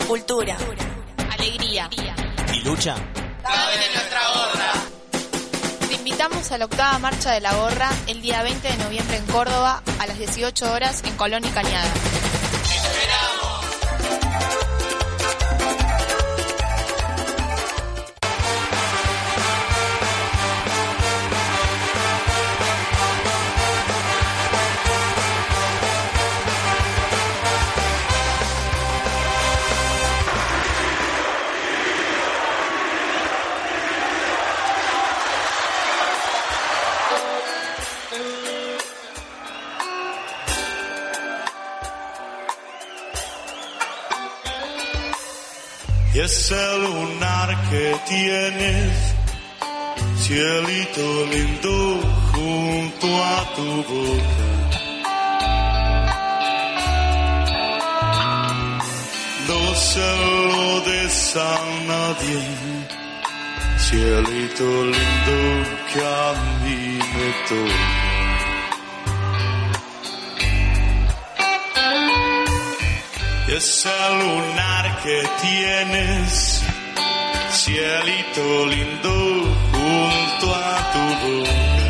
Cultura, alegría y lucha. Caben en nuestra gorra. Te invitamos a la octava marcha de la gorra el día 20 de noviembre en Córdoba a las 18 horas en Colón y Cañada. ¡Esperamos! Y ese lunar que tienes, cielito lindo, junto a tu boca. No se lo des a nadie, cielito lindo que a mí me toca. Y ese lunar que tienes, cielito lindo, junto a tu boca.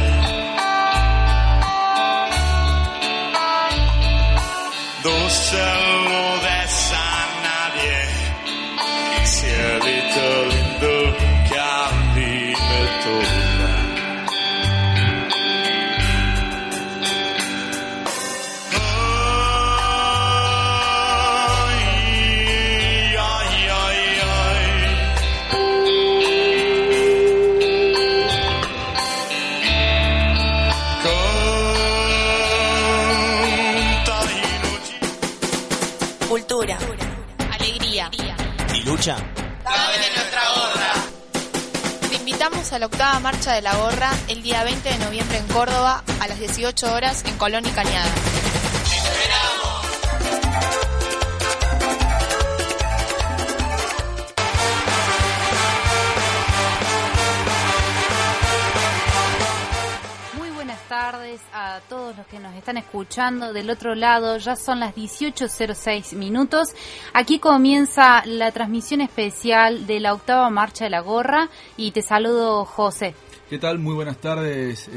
No se lo des a nadie, cielito lindo, que a mí me toca. Cultura, alegría y lucha. Caben en nuestra gorra. Te invitamos a la octava marcha de la gorra el día 20 de noviembre en Córdoba a las 18 horas en Colón y Cañada. ¡Esperamos! Tardes a todos los que nos están escuchando del otro lado. Ya son las 18:06 minutos. Aquí comienza la transmisión especial de la octava marcha de la gorra y te saludo, José. ¿Qué tal? Muy buenas tardes,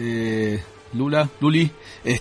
Luli.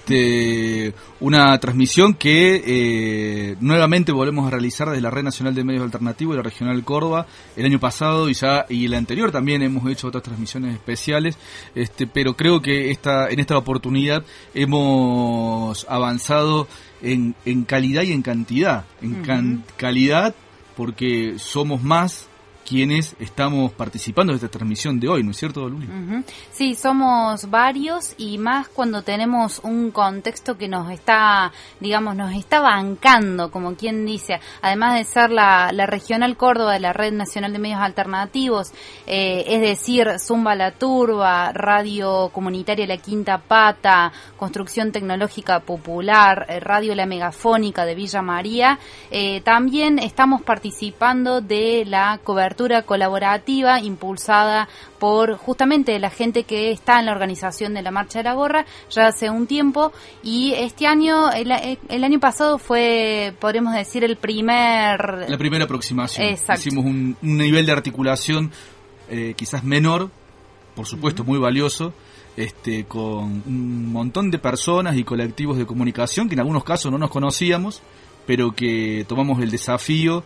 Una transmisión que nuevamente volvemos a realizar desde la Red Nacional de Medios Alternativos y la Regional Córdoba. El año pasado y el anterior también hemos hecho otras transmisiones especiales, pero creo que en esta oportunidad hemos avanzado en calidad y en cantidad. Calidad porque somos más quienes estamos participando de esta transmisión de hoy, ¿no es cierto, Luli? Sí, somos varios y más cuando tenemos un contexto que nos está bancando, como quien dice, además de ser la Regional Córdoba de la Red Nacional de Medios Alternativos, es decir, Zumba la Turba, Radio Comunitaria La Quinta Pata, Construcción Tecnológica Popular, Radio La Megafónica de Villa María, también estamos participando de la cobertura colaborativa impulsada por justamente la gente que está en la organización de la Marcha de la Gorra ya hace un tiempo, y este año, el año pasado fue, podríamos decir, la primera aproximación. Exacto. Hicimos un nivel de articulación quizás menor, por supuesto muy valioso, con un montón de personas y colectivos de comunicación que en algunos casos no nos conocíamos, pero que tomamos el desafío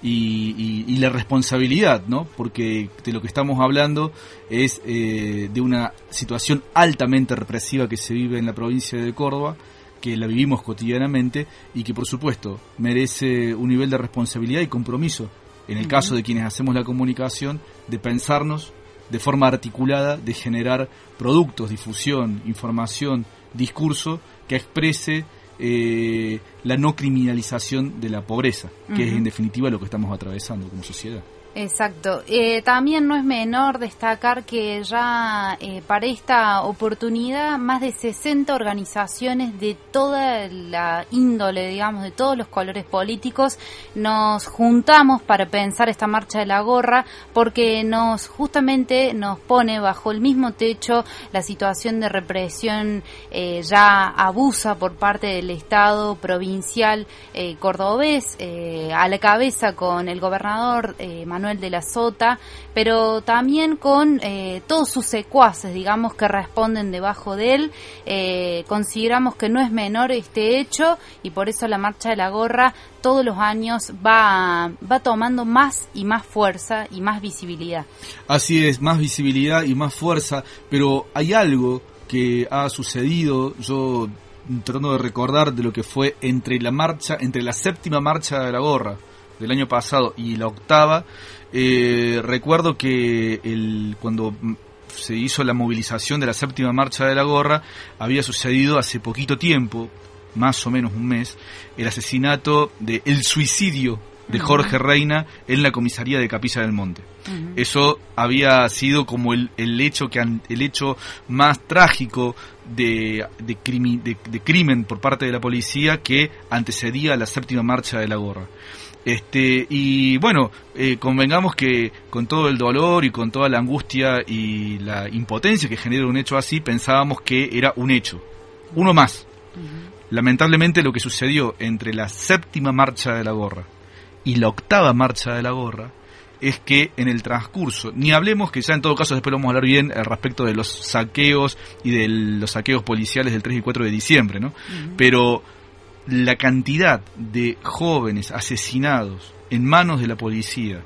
y la responsabilidad, ¿no? Porque de lo que estamos hablando es de una situación altamente represiva que se vive en la provincia de Córdoba, que la vivimos cotidianamente y que por supuesto merece un nivel de responsabilidad y compromiso, en el caso de quienes hacemos la comunicación, de pensarnos de forma articulada, de generar productos, difusión, información, discurso que exprese la no criminalización de la pobreza, que es en definitiva lo que estamos atravesando como sociedad. Exacto. También no es menor destacar que ya para esta oportunidad más de 60 organizaciones de toda la índole, digamos, de todos los colores políticos, nos juntamos para pensar esta marcha de la gorra, porque justamente nos pone bajo el mismo techo la situación de represión ya abusa por parte del Estado provincial cordobés, a la cabeza con el gobernador Manuel de la Sota, pero también con todos sus secuaces, digamos, que responden debajo de él. Consideramos que no es menor este hecho y por eso la marcha de la gorra todos los años va tomando más y más fuerza y más visibilidad. Así es, más visibilidad y más fuerza, pero hay algo que ha sucedido, yo tratando de recordar de lo que fue entre la séptima marcha de la gorra del año pasado y la octava, recuerdo que cuando se hizo la movilización de la séptima marcha de la gorra, había sucedido hace poquito tiempo, más o menos un mes, el suicidio de Jorge Reina en la comisaría de Capilla del Monte. Eso había sido como el hecho más trágico de crimen por parte de la policía que antecedía a la séptima marcha de la gorra. Y bueno, convengamos que con todo el dolor y con toda la angustia y la impotencia que genera un hecho así, pensábamos que era un hecho, uno más. Lamentablemente lo que sucedió entre la séptima marcha de la gorra y la octava marcha de la gorra es que en el transcurso, ni hablemos que ya en todo caso después lo vamos a hablar bien al respecto de los saqueos y de los saqueos policiales del 3 y 4 de diciembre, ¿no? Pero la cantidad de jóvenes asesinados en manos de la policía,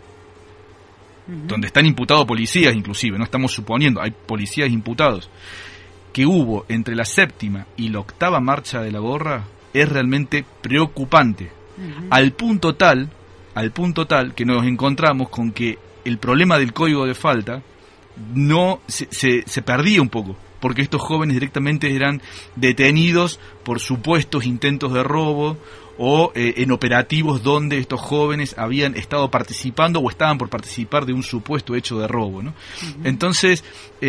donde están imputados policías inclusive, no estamos suponiendo, hay policías imputados, que hubo entre la séptima y la octava marcha de la gorra, es realmente preocupante, al punto tal que nos encontramos con que el problema del código de falta no se perdía un poco, porque estos jóvenes directamente eran detenidos por supuestos intentos de robo o en operativos donde estos jóvenes habían estado participando o estaban por participar de un supuesto hecho de robo, ¿no? Entonces,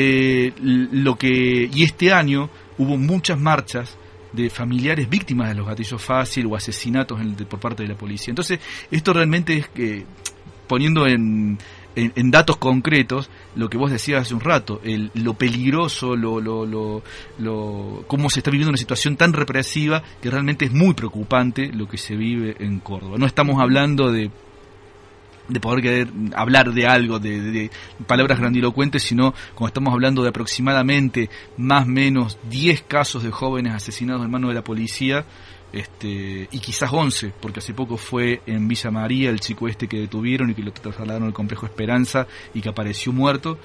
y este año hubo muchas marchas de familiares víctimas de los gatillos fáciles o asesinatos por parte de la policía. Entonces, esto realmente es que, poniendo en datos concretos, lo que vos decías hace un rato, lo peligroso, cómo se está viviendo una situación tan represiva que realmente es muy preocupante lo que se vive en Córdoba. No estamos hablando de poder querer hablar de algo, de palabras grandilocuentes, sino cuando estamos hablando de aproximadamente más o menos 10 casos de jóvenes asesinados en manos de la policía, y quizás 11, porque hace poco fue en Villa María el chico que detuvieron y que lo trasladaron al complejo Esperanza y que apareció muerto.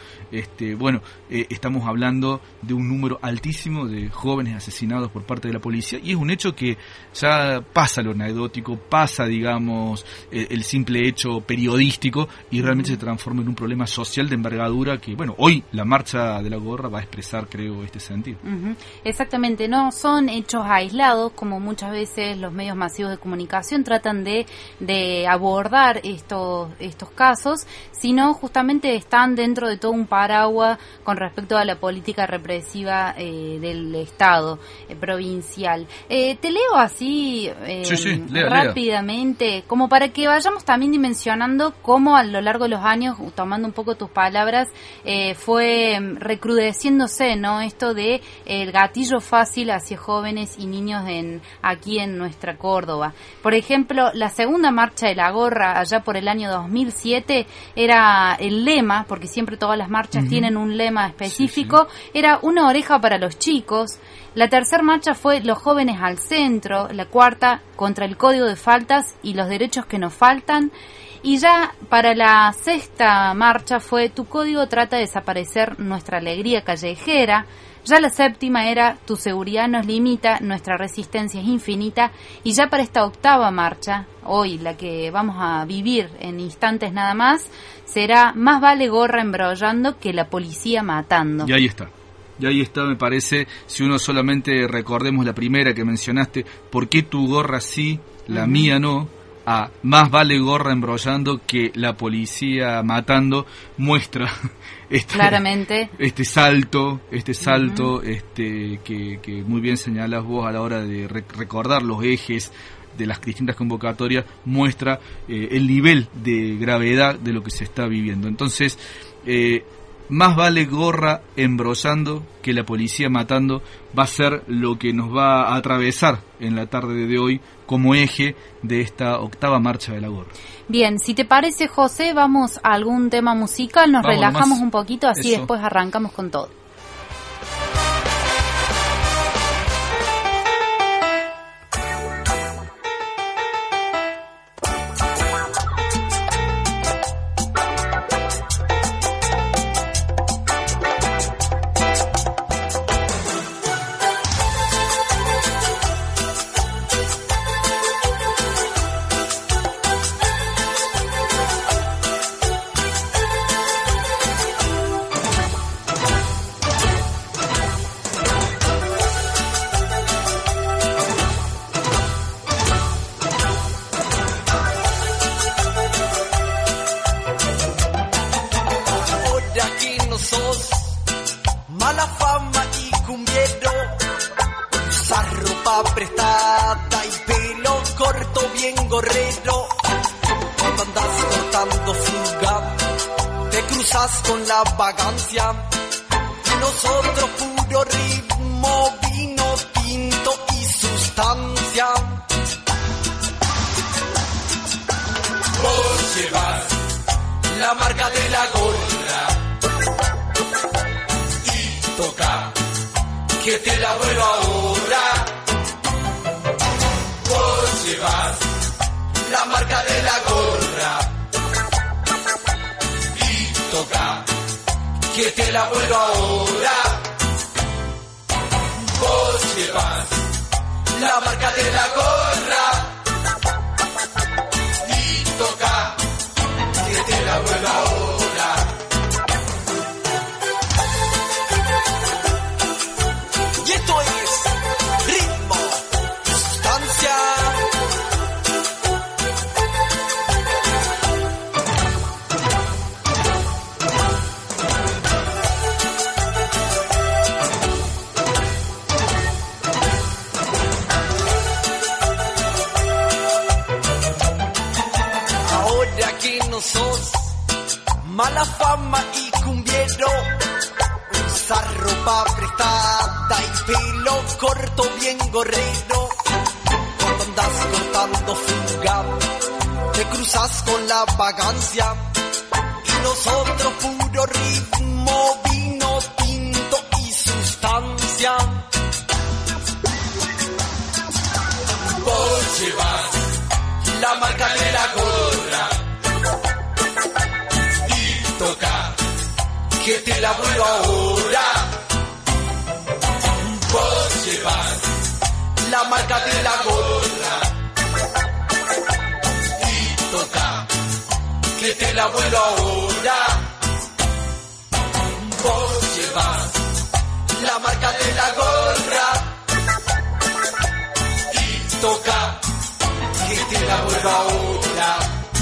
Estamos hablando de un número altísimo de jóvenes asesinados por parte de la policía, y es un hecho que ya pasa lo anecdótico, pasa, digamos, el simple hecho periodístico, y realmente se transforma en un problema social de envergadura que, bueno, hoy la marcha de la gorra va a expresar, creo, este sentido. Exactamente, no son hechos aislados, como muchas veces los medios masivos de comunicación tratan de abordar estos casos, sino justamente están dentro de todo un paraguas con respecto a la política represiva del Estado provincial. Te leo así rápidamente, lea, como para que vayamos también dimensionando cómo a lo largo de los años, tomando un poco tus palabras, fue recrudeciéndose, ¿no?, esto de el gatillo fácil hacia jóvenes y niños aquí en nuestra Córdoba. Por ejemplo, la segunda marcha de la gorra, allá por el año 2007, era el lema, porque siempre todas las marchas tienen un lema específico, era una oreja para los chicos. La tercera marcha fue los jóvenes al centro, la cuarta contra el código de faltas y los derechos que nos faltan. Y ya para la sexta marcha fue tu código trata de desaparecer nuestra alegría callejera. Ya la séptima era tu seguridad nos limita, nuestra resistencia es infinita. Y ya para esta octava marcha, hoy la que vamos a vivir en instantes nada más, será más vale gorra embrollando que la policía matando. Y ahí está, me parece, si uno solamente recordemos la primera que mencionaste, ¿por qué tu gorra sí, la mía no? a Más vale gorra embrollando que la policía matando, muestra claramente este salto que muy bien señalás vos a la hora de recordar los ejes de las distintas convocatorias, muestra el nivel de gravedad de lo que se está viviendo. Entonces, más vale gorra embrollando que la policía matando va a ser lo que nos va a atravesar en la tarde de hoy como eje de esta octava marcha de la gorra. Bien, si te parece, José, vamos a algún tema musical, nos relajamos nomás un poquito, así eso. Después arrancamos con todo. Con la vagancia, y nosotros puro ritmo, vino tinto y sustancia. Vos llevas la marca de la gorra y toca que te la vuelo ahora. Vos llevas la marca de la gorra, toca que te la vuelo ahora. Vos llevas la marca de la gorra y toca que te la vuelo ahora. Y esto es ritmo, sustancia. Sos mala fama y cumbiero, usar ropa prestada y pelo corto bien gorrero. Cuando andas cortando fuga, te cruzas con la vagancia, y nosotros puro ritmo, vino tinto y sustancia. Vos llevas la marca de la gorra, toca que te la vuelo ahora. Vos llevas la marca de la gorra y toca que te la vuelo ahora. Vos llevas la marca de la gorra y toca que te la vuelo ahora.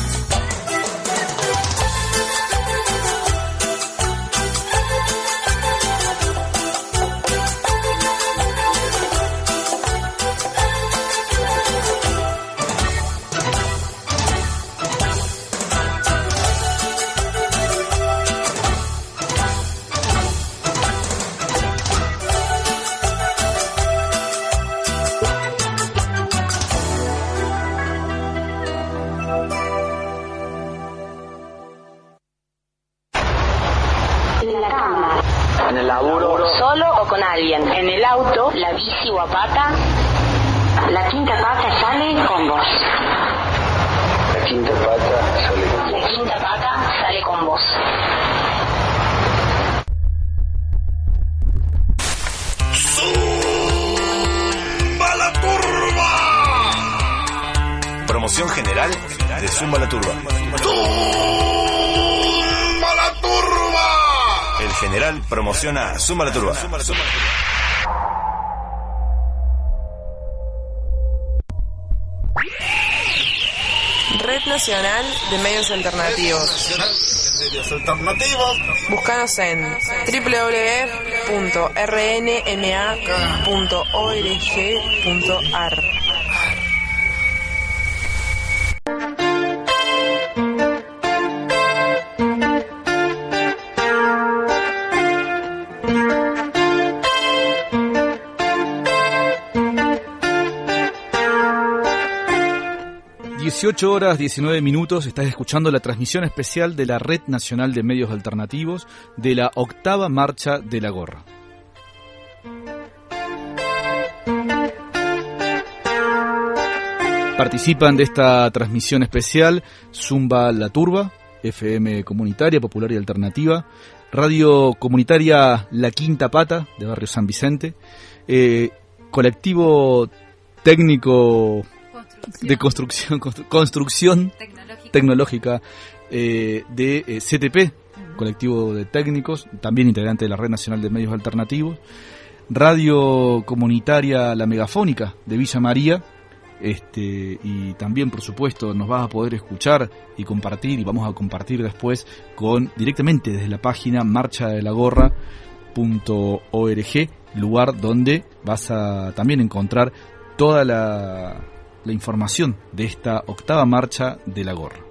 Con alguien, en el auto, la bici o a pata, la quinta pata sale con vos. La quinta pata sale con vos. La quinta pata sale con vos. ¡Zumba la turba! Promoción general de Zumba la turba. ¡Zumba la turba! El general promociona Zumba la turba. Red Nacional de Medios Alternativos. Búscanos en www.rnma.org.ar. Horas 19 minutos, estás escuchando la transmisión especial de la Red Nacional de Medios Alternativos de la 8ª Marcha de la Gorra. Participan de esta transmisión especial Zumba La Turba, FM comunitaria, popular y alternativa, radio comunitaria La Quinta Pata, de Barrio San Vicente, colectivo técnico de construcción tecnológica de CTP, colectivo de técnicos, también integrante de la Red Nacional de Medios Alternativos, radio comunitaria La Megafónica de Villa María, y también, por supuesto, nos vas a poder escuchar y compartir, y vamos a compartir después directamente desde la página marchadelagorra.org, lugar donde vas a también encontrar toda la información de esta 8ª Marcha de la Gorra.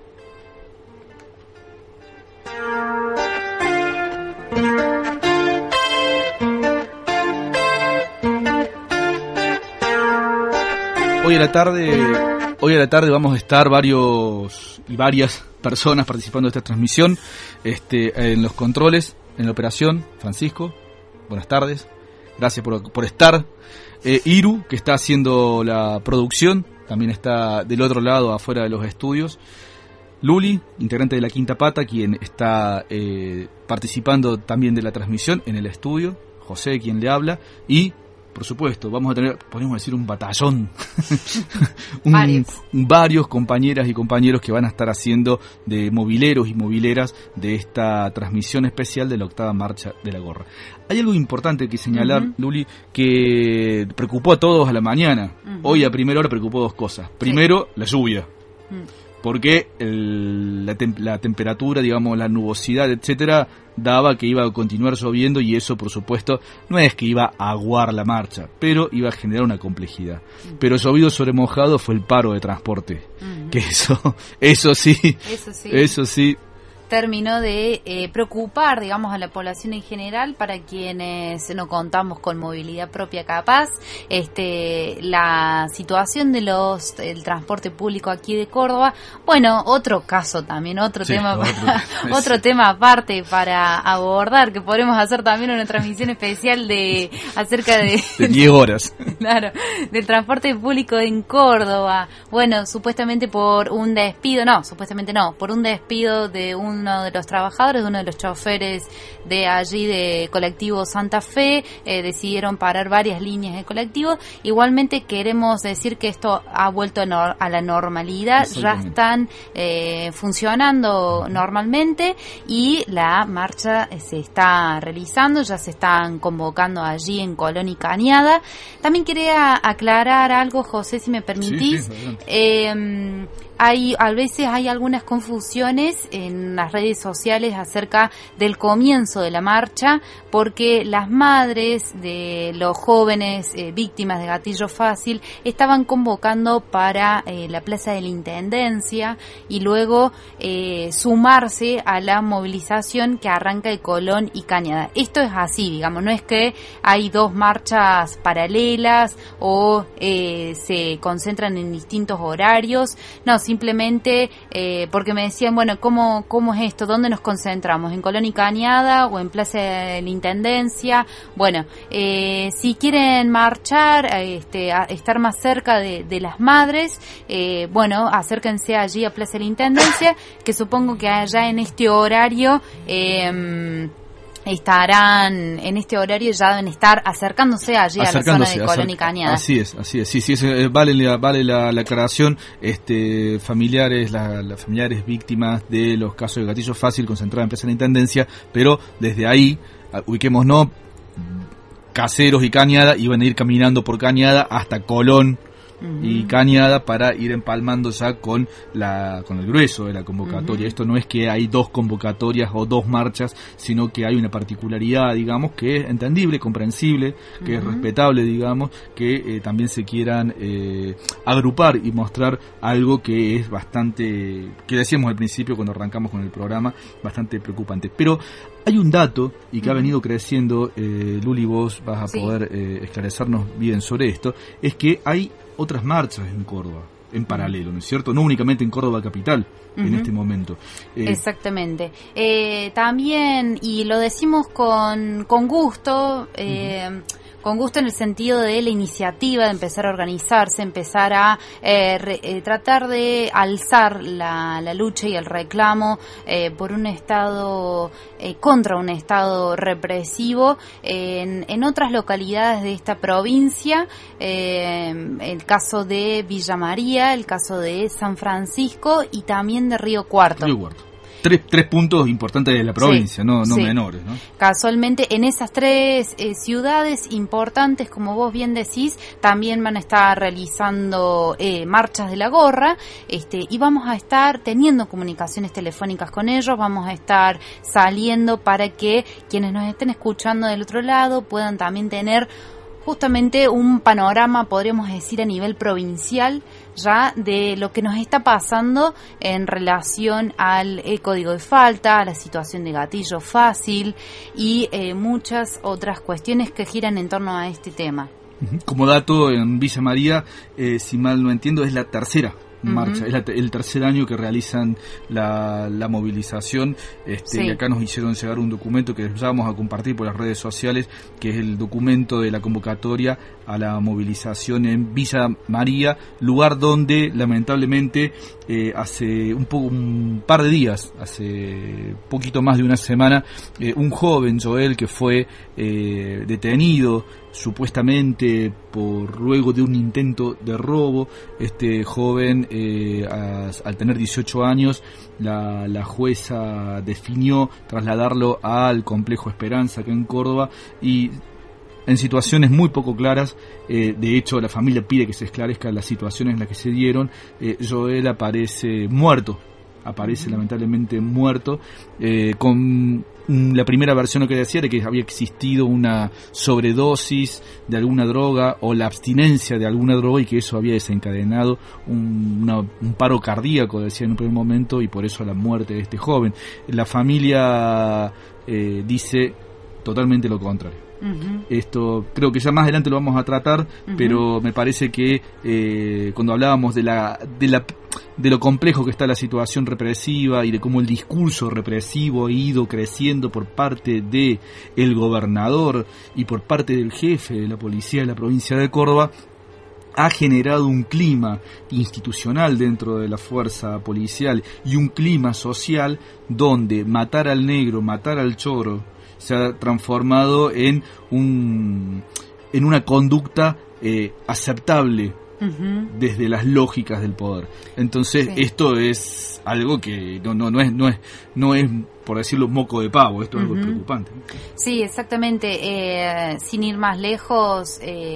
Hoy a la tarde vamos a estar varias personas participando de esta transmisión, en los controles, en la operación. Francisco, buenas tardes, gracias por estar. Iru, que está haciendo la producción, también está del otro lado, afuera de los estudios. Luli, integrante de La Quinta Pata, quien está participando también de la transmisión en el estudio. José, quien le habla. Y, por supuesto, vamos a tener, podemos decir, un batallón. Varios compañeras y compañeros que van a estar haciendo de mobileros y mobileras de esta transmisión especial de la 8ª Marcha de la Gorra. Hay algo importante que señalar, Luli, que preocupó a todos a la mañana. Hoy a primera hora preocupó dos cosas. Primero, la lluvia. Porque la temperatura, digamos, la nubosidad, etcétera, daba que iba a continuar lloviendo, y eso, por supuesto, no es que iba a aguar la marcha, pero iba a generar una complejidad. Pero llovido sobre mojado fue el paro de transporte, que eso sí terminó de preocupar, digamos, a la población en general. Para quienes no contamos con movilidad propia capaz, la situación de el transporte público aquí de Córdoba, bueno, otro caso también, otro tema aparte para abordar, que podremos hacer también una transmisión especial acerca de 10 horas. Claro, del transporte público en Córdoba. Bueno, supuestamente por un despido de uno de los trabajadores, de uno de los choferes de allí de colectivo Santa Fe, decidieron parar varias líneas de colectivo. Igualmente queremos decir que esto ha vuelto a la normalidad, ya están funcionando normalmente, y la marcha se está realizando, ya se están convocando allí en Colón y Cañada. También quería aclarar algo, José, si me permitís. A veces hay algunas confusiones en las redes sociales acerca del comienzo de la marcha, porque las madres de los jóvenes víctimas de gatillo fácil estaban convocando para la Plaza de la Intendencia, y luego sumarse a la movilización que arranca de Colón y Cañada. Esto es así, digamos, no es que hay dos marchas paralelas o se concentran en distintos horarios, no, simplemente porque me decían, bueno, ¿cómo es esto? ¿Dónde nos concentramos? ¿En Colón y Cañada o en Plaza de la Intendencia? Bueno, si quieren marchar, a estar más cerca de las madres, bueno, acérquense allí a Plaza de la Intendencia, que supongo que allá en este horario estarán, en este horario ya deben estar acercándose allí a la zona de Colón y Cañada. Así es, sí, vale la aclaración. Familiares, las familiares víctimas de los casos de gatillo fácil concentradas en Plaza de la Intendencia, pero desde ahí, ubiquémonos, Caseros y Cañada iban a ir caminando por Cañada hasta Colón y Cañada para ir empalmando ya con el grueso de la convocatoria. Esto no es que hay 2 convocatorias o 2 marchas, sino que hay una particularidad, digamos, que es entendible, comprensible, que es respetable, digamos, que también se quieran agrupar y mostrar algo que es bastante, que decíamos al principio cuando arrancamos con el programa, bastante preocupante. Pero hay un dato, y que ha venido creciendo, Luli, vos vas a poder esclarecernos bien sobre esto, es que hay otras marchas en Córdoba, en paralelo, ¿no es cierto? No únicamente en Córdoba capital, en este momento. Exactamente. También, y lo decimos con gusto, con gusto en el sentido de la iniciativa de empezar a organizarse, empezar a tratar de alzar la lucha y el reclamo por un Estado, contra un Estado represivo en otras localidades de esta provincia, el caso de Villa María, el caso de San Francisco y también de Río Cuarto. Tres puntos importantes de la provincia, no menores, ¿no? Casualmente en esas 3 ciudades importantes, como vos bien decís, también van a estar realizando marchas de la gorra, y vamos a estar teniendo comunicaciones telefónicas con ellos, vamos a estar saliendo para que quienes nos estén escuchando del otro lado puedan también tener justamente un panorama, podríamos decir, a nivel provincial ya de lo que nos está pasando en relación al código de falta, a la situación de gatillo fácil y muchas otras cuestiones que giran en torno a este tema. Como dato, en Villa María, si mal no entiendo, es la tercera marcha, es el tercer año que realizan la movilización, y acá nos hicieron llegar un documento que ya vamos a compartir por las redes sociales, que es el documento de la convocatoria a la movilización en Villa María, lugar donde lamentablemente hace un par de días, hace poquito más de una semana, un joven, Joel, que fue detenido supuestamente luego de un intento de robo. Este joven, al tener 18 años, la jueza definió trasladarlo al complejo Esperanza, acá en Córdoba, y en situaciones muy poco claras. De hecho, la familia pide que se esclarezcan las situaciones en las que se dieron. Joel aparece muerto, lamentablemente muerto, con la primera versión, lo que decía, de que había existido una sobredosis de alguna droga o la abstinencia de alguna droga, y que eso había desencadenado un paro cardíaco, decía en un primer momento, y por eso la muerte de este joven. La familia dice totalmente lo contrario. Esto creo que ya más adelante lo vamos a tratar, pero me parece que cuando hablábamos de lo complejo que está la situación represiva y de cómo el discurso represivo ha ido creciendo por parte de el gobernador y por parte del jefe de la policía de la provincia de Córdoba, ha generado un clima institucional dentro de la fuerza policial y un clima social donde matar al negro, matar al choro, se ha transformado en una conducta aceptable desde las lógicas del poder. Entonces, esto es algo que no es, por decirlo, moco de pavo. Esto es algo preocupante. Sí, exactamente. Sin ir más lejos,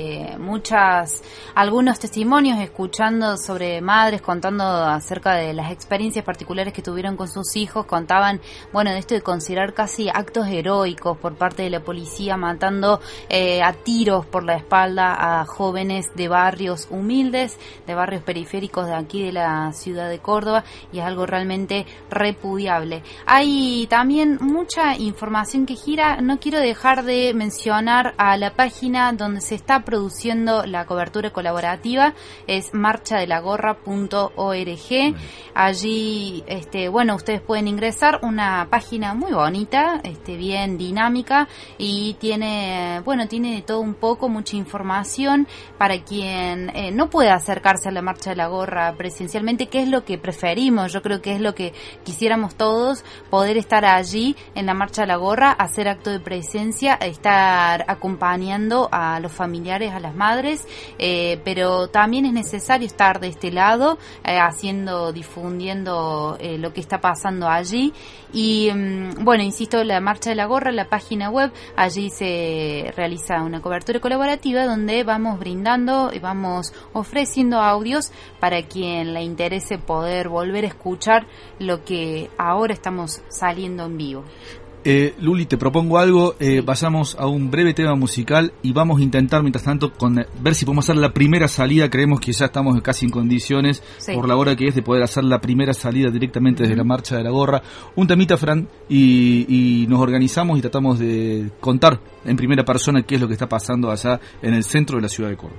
algunos testimonios escuchando sobre madres contando acerca de las experiencias particulares que tuvieron con sus hijos, contaban, de esto de considerar casi actos heroicos por parte de la policía, matando a tiros por la espalda a jóvenes de barrios humildes, de barrios periféricos de aquí de la ciudad de Córdoba, y es algo realmente repudiable. Hay también mucha información que gira. No quiero dejar de mencionar a la página donde se está produciendo la cobertura colaborativa, es marchadelagorra.org. Allí, ustedes pueden ingresar, una página muy bonita, bien dinámica, y tiene de todo un poco, mucha información para quien no puede acercarse a la Marcha de la Gorra presencialmente, que es lo que preferimos. Yo creo que es lo que quisiéramos todos, poder estar allí en la Marcha de la Gorra, hacer acto de presencia, estar acompañando a los familiares, a las madres, pero también es necesario estar de este lado, difundiendo lo que está pasando allí. Y bueno, insisto, la Marcha de la Gorra, la página web, allí se realiza una cobertura colaborativa donde vamos brindando y vamos ofreciendo audios para quien le interese poder volver a escuchar lo que ahora estamos saliendo en vivo. Luli, te propongo algo, vayamos a un breve tema musical y vamos a intentar mientras tanto ver si podemos hacer la primera salida. Creemos que ya estamos casi en condiciones, por la hora que es, de poder hacer la primera salida directamente desde la Marcha de la Gorra. Un temita, Fran, y nos organizamos y tratamos de contar en primera persona qué es lo que está pasando allá en el centro de la ciudad de Córdoba.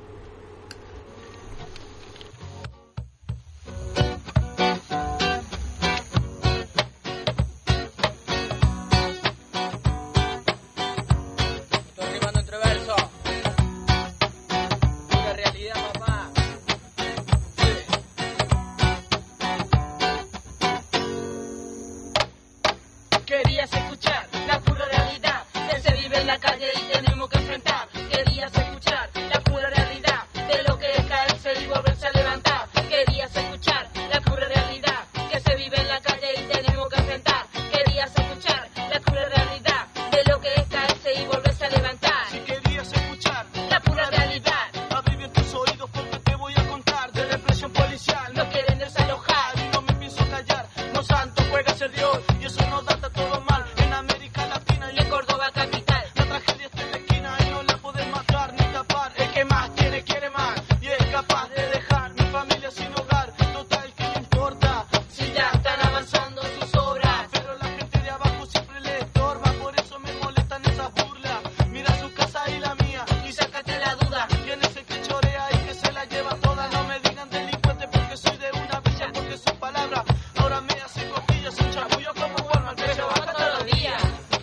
Querías escuchar la pura realidad que se vive en la calle y tenemos que enfrentar. Querías escuchar la pura realidad de lo que es caerse y volverse a levantar. Querías escuchar la pura realidad que se vive en la calle y tenemos que enfrentar. Querías escuchar la pura realidad de lo que es caerse y volverse a levantar. Si querías escuchar la pura realidad, abrí bien tus oídos porque te voy a contar de represión policial. No quieren desalojar y no me pienso callar. No santo juega a ser Dios y eso no data todo mal en América Latina y en Córdoba capital. La tragedia está en la esquina y no la puedes matar ni tapar. El que más tiene quiere más y es capaz de dejar mi familia sin hogar. Total, que no importa si ya están avanzando sus obras, pero la gente de abajo siempre le estorba. Por eso me molestan esas burlas. Mira su casa y la mía y sácate la duda. ¿Quién es el que chorea y que se la lleva toda? No me digan delincuente porque soy de una villa, porque su palabra ahora me hace cosquillas. Un chapullo como Walmart que se baja todos los días.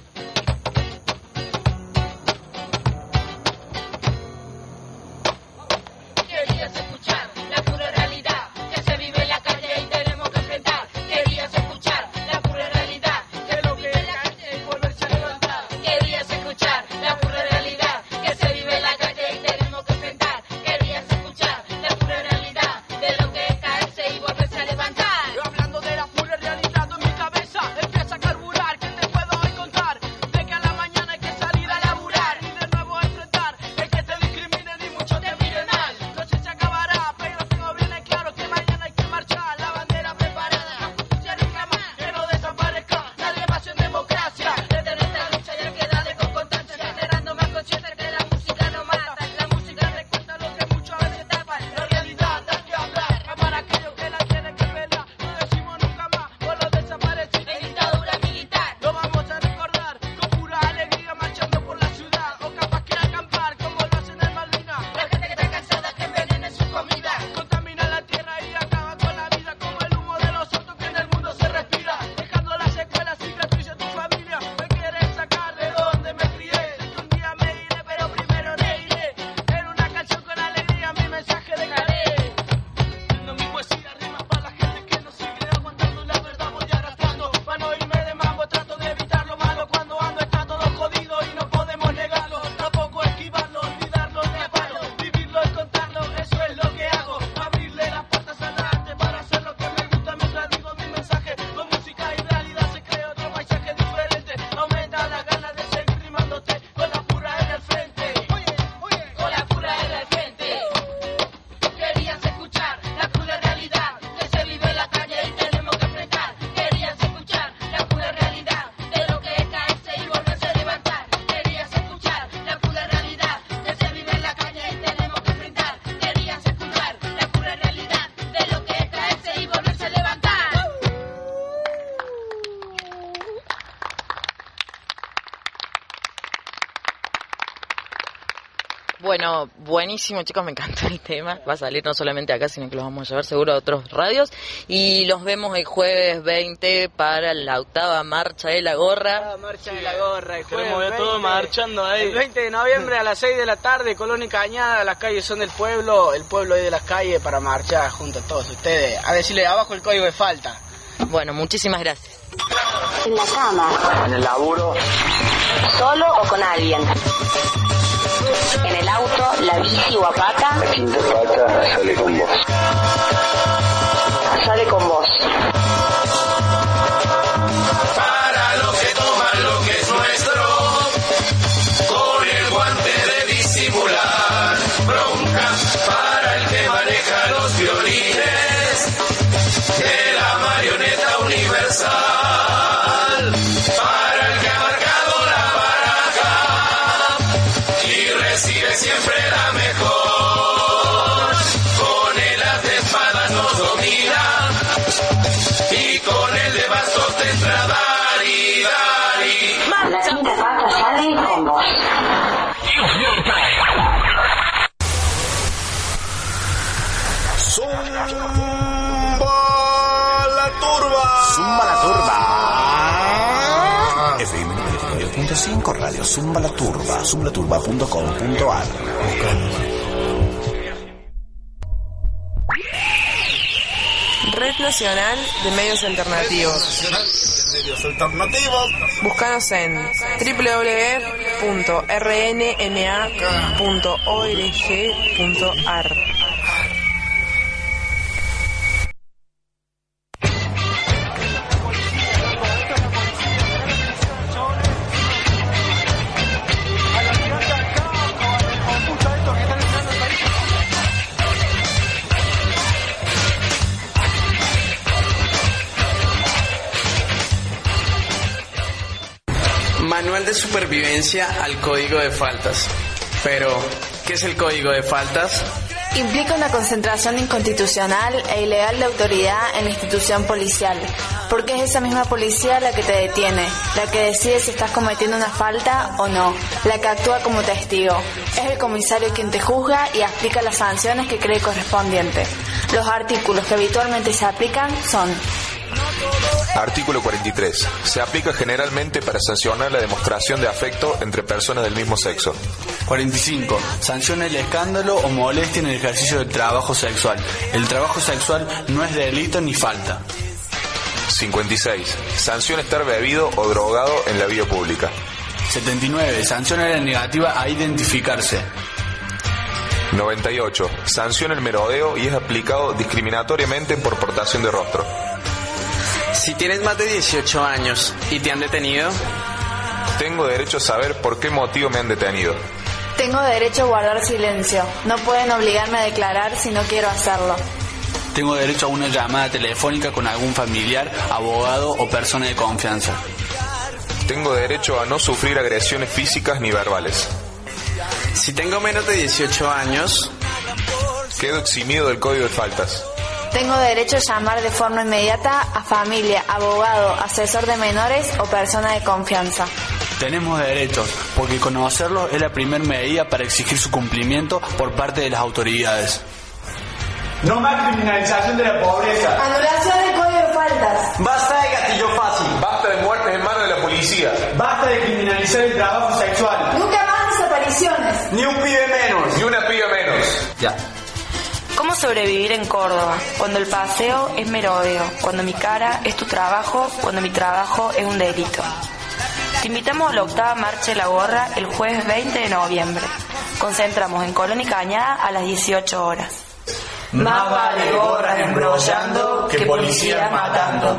Querías escuchar la pura realidad que se vive en la calle y tenemos que enfrentar. Querías escuchar la pura realidad de lo que es caerse y volverse a levantar. Querías escuchar la pura realidad que se vive en la calle y tenemos que enfrentar. Querías escuchar la pura realidad de lo que es caerse y volverse a levantar. Yo hablando de la pura realidad en mi cabeza empieza a carburar. ¿Qué te puedo hoy contar? De que a la mañana hay que salir a laburar y de nuevo enfrentar el que te discrimine ni mucho te miren mal. No sé si acabará, pero tengo bien en claro que mañana hay que marchar. La bandera preparada, la justicia reclama que no desaparezca nadie más en democracia. Desde nuestra lucha ya queda con constancia, generando más conciencia que la música no mata. La música recuerda lo que muchas veces tapan. La realidad hay que hablar para aquellos que la tienen que pelear. No decimos nunca más por los desaparecidos en dictadura militar. Lo vamos a recordar con pura alegría marchando por la ciudad. O capaz que acampar como lo hacen en Malvinas. La gente que está cansada que envenenen su comida, contamina la tierra y acaba con la vida como el humo de los autos que en el mundo se respira. Dejando las secuelas cicatrices a tu familia. Me quieres sacar de donde me crié. Sé que un día me iré, pero primero me iré. En una canción con alegría mi mensaje dejaré. Siendo mi poesía rimas para la gente que no sigue aguantando. La verdad voy arrastrando para no irme de mambo. Trato de evitar lo malo cuando ando. Está todo jodido y no podemos negarlo. Tampoco esquivarlo, olvidarlo de palo. Vivirlo y contarlo, eso es lo que hago. Abrirle las puertas al arte para hacer lo que me gusta mientras digo mi mensaje. Con música y realidad se crea otro paisaje diferente. Aumenta la ganas de seguir rimándote con la pura en el frente. con la pura en el frente. Querías escuchar la pura realidad que se vive en la calle y tenemos que enfrentar. Querías escuchar la pura realidad de lo que es caerse y volverse a levantar. Querías escuchar la pura realidad que se vive en la calle y tenemos que enfrentar. Querías escuchar la pura realidad de lo que es caerse y volverse a levantar. Bueno, buenísimo, chicos, me encanta el tema. Va a salir no solamente acá, sino que lo vamos a llevar seguro a otros radios. Y los vemos el jueves 20 para la 8ª Marcha de la Gorra. Marcha de la Gorra, el jueves Queremos ver 20, todo marchando ahí. El 20 de noviembre a las 6 de la tarde, Colón y Cañada, las calles son del pueblo, el pueblo es de las calles para marchar junto a todos ustedes. A decirle abajo el código de falta. Bueno, muchísimas gracias. En la cama. En el laburo. Solo o con alguien. En el auto, la bici o a pata. La quinta pata sale con vos. Sale con vos. Para los que toman lo que es nuestro, con el guante de disimular. Bronca para el que maneja los violines de la marioneta universal. Para el que ha marcado la baraja y recibe siempre la mejor. Con el as de espadas nos domina y con el de bastos te entra dar y dar y... La quinta pata sale con vos. Zumba la turba. FM 99.5 Radio Zumba la turba. Zumbaturba.com.ar. Red Nacional de Medios Alternativos. Búscanos en www.rnma.org.ar. Manual de supervivencia al Código de Faltas. Pero, ¿qué es el Código de Faltas? Implica una concentración inconstitucional e ilegal de autoridad en la institución policial, porque es esa misma policía la que te detiene, la que decide si estás cometiendo una falta o no, la que actúa como testigo. Es el comisario quien te juzga y aplica las sanciones que cree correspondiente. Los artículos que habitualmente se aplican son: Artículo 43. Se aplica generalmente para sancionar la demostración de afecto entre personas del mismo sexo. 45. Sanciona el escándalo o molestia en el ejercicio del trabajo sexual. El trabajo sexual no es delito ni falta. 56. Sanciona estar bebido o drogado en la vía pública. 79. Sanciona la negativa a identificarse. 98. Sanciona el merodeo y es aplicado discriminatoriamente por portación de rostro. Si tienes más de 18 años y te han detenido, tengo derecho a saber por qué motivo me han detenido. Tengo derecho a guardar silencio. No pueden obligarme a declarar si no quiero hacerlo. Tengo derecho a una llamada telefónica con algún familiar, abogado o persona de confianza. Tengo derecho a no sufrir agresiones físicas ni verbales. Si tengo menos de 18 años, quedo eximido del Código de Faltas. Tengo derecho a llamar de forma inmediata a familia, abogado, asesor de menores o persona de confianza. Tenemos derechos, porque conocerlos es la primera medida para exigir su cumplimiento por parte de las autoridades. No más criminalización de la pobreza. Anulación del Código de Faltas. Basta de gatillo fácil. Basta de muertes en manos de la policía. Basta de criminalizar el trabajo sexual. Nunca más desapariciones. Ni un pibe menos. Ni una piba menos. Ya. ¿Cómo sobrevivir en Córdoba? Cuando el paseo es merodeo, cuando mi cara es tu trabajo, cuando mi trabajo es un delito. Te invitamos a la 8ª Marcha de la Gorra el jueves 20 de noviembre. Concentramos en Colón y Cañada a las 18 horas. Más vale gorras embrollando que policías matando.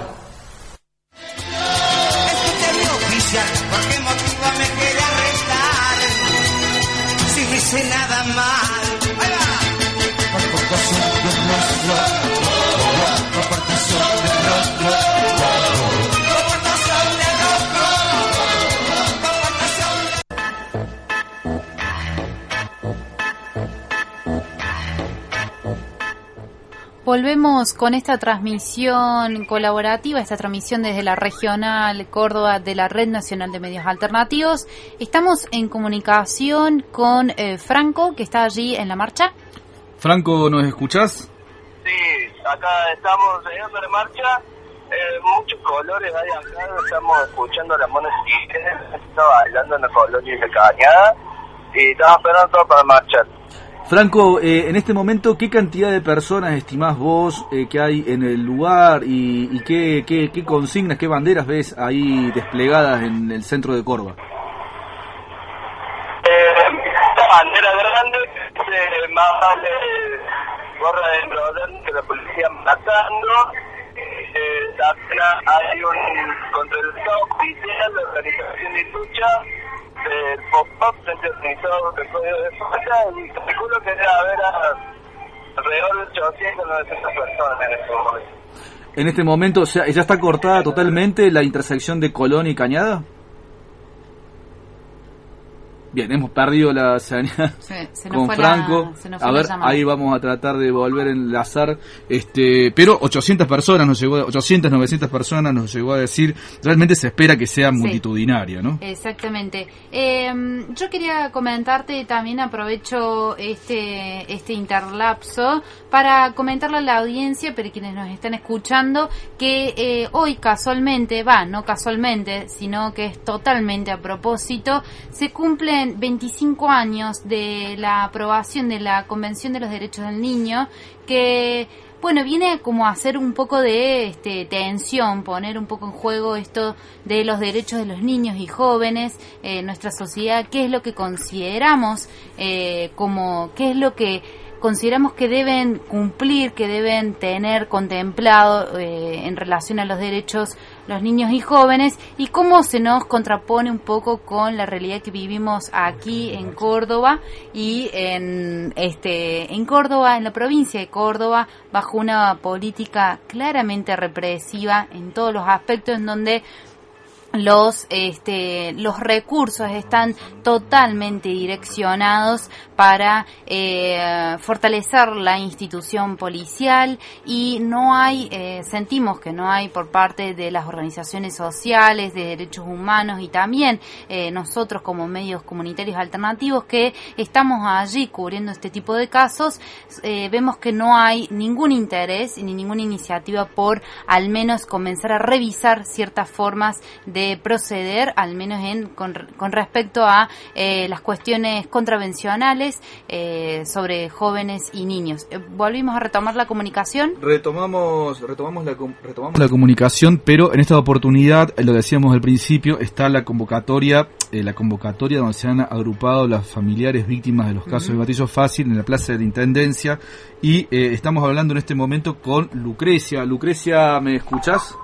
Escuché mi oficial, ¿por qué motivo me quiere arrestar? Si no hice nada mal. Volvemos con esta transmisión colaborativa, esta transmisión desde la regional Córdoba de la Red Nacional de Medios Alternativos. Estamos en comunicación con Franco, que está allí en la marcha. Franco, ¿nos escuchás? Sí, acá estamos llegando a la marcha. Muchos colores hay acá, estamos escuchando a la Mona Jiménez, está bailando en la colonia de la Cañada y estamos esperando todo para marchar. Franco, en este momento, ¿qué cantidad de personas estimás vos que hay en el lugar y qué consignas, qué banderas ves ahí desplegadas en el centro de Córdoba? Esta bandera grande, más vale gorra de enrollar que la policía matando. También hay un contra el Estado judicial, la organización de lucha del POP, Frente Organizado del Código de Falta, y calculo que debe haber alrededor de 800 o 900 personas en este momento. En este momento, o sea, ¿ya está cortada totalmente la intersección de Colón y Cañada? Bien, hemos perdido la señal con Franco. A ver, ahí vamos a tratar de volver a enlazar. Pero 800 personas nos llegó, 800, 900 personas nos llegó a decir. Realmente se espera que sea multitudinaria, ¿no? Exactamente. Yo quería comentarte, también aprovecho este interlapso para comentarle a la audiencia, pero quienes nos están escuchando, que hoy casualmente, no casualmente, sino que es totalmente a propósito, se cumplen 25 años de la aprobación de la Convención de los Derechos del Niño, que viene como a hacer un poco de tensión, poner un poco en juego esto de los derechos de los niños y jóvenes en nuestra sociedad, qué es lo que consideramos qué es lo que consideramos que deben cumplir, que deben tener contemplado en relación a los derechos los niños y jóvenes, y cómo se nos contrapone un poco con la realidad que vivimos aquí en Córdoba y en Córdoba, en la provincia de Córdoba, bajo una política claramente represiva en todos los aspectos, en donde los recursos están totalmente direccionados para fortalecer la institución policial, y no hay, sentimos que no hay por parte de las organizaciones sociales de derechos humanos, y también nosotros como medios comunitarios alternativos que estamos allí cubriendo este tipo de casos, vemos que no hay ningún interés ni ninguna iniciativa por al menos comenzar a revisar ciertas formas de proceder, al menos con respecto a las cuestiones contravencionales sobre jóvenes y niños. Volvimos a retomar la comunicación. Retomamos la comunicación, pero en esta oportunidad, lo decíamos al principio, está la convocatoria donde se han agrupado las familiares víctimas de los casos de Gatillo Fácil en la Plaza de la Intendencia, y estamos hablando en este momento con Lucrecia. Lucrecia, ¿me escuchás?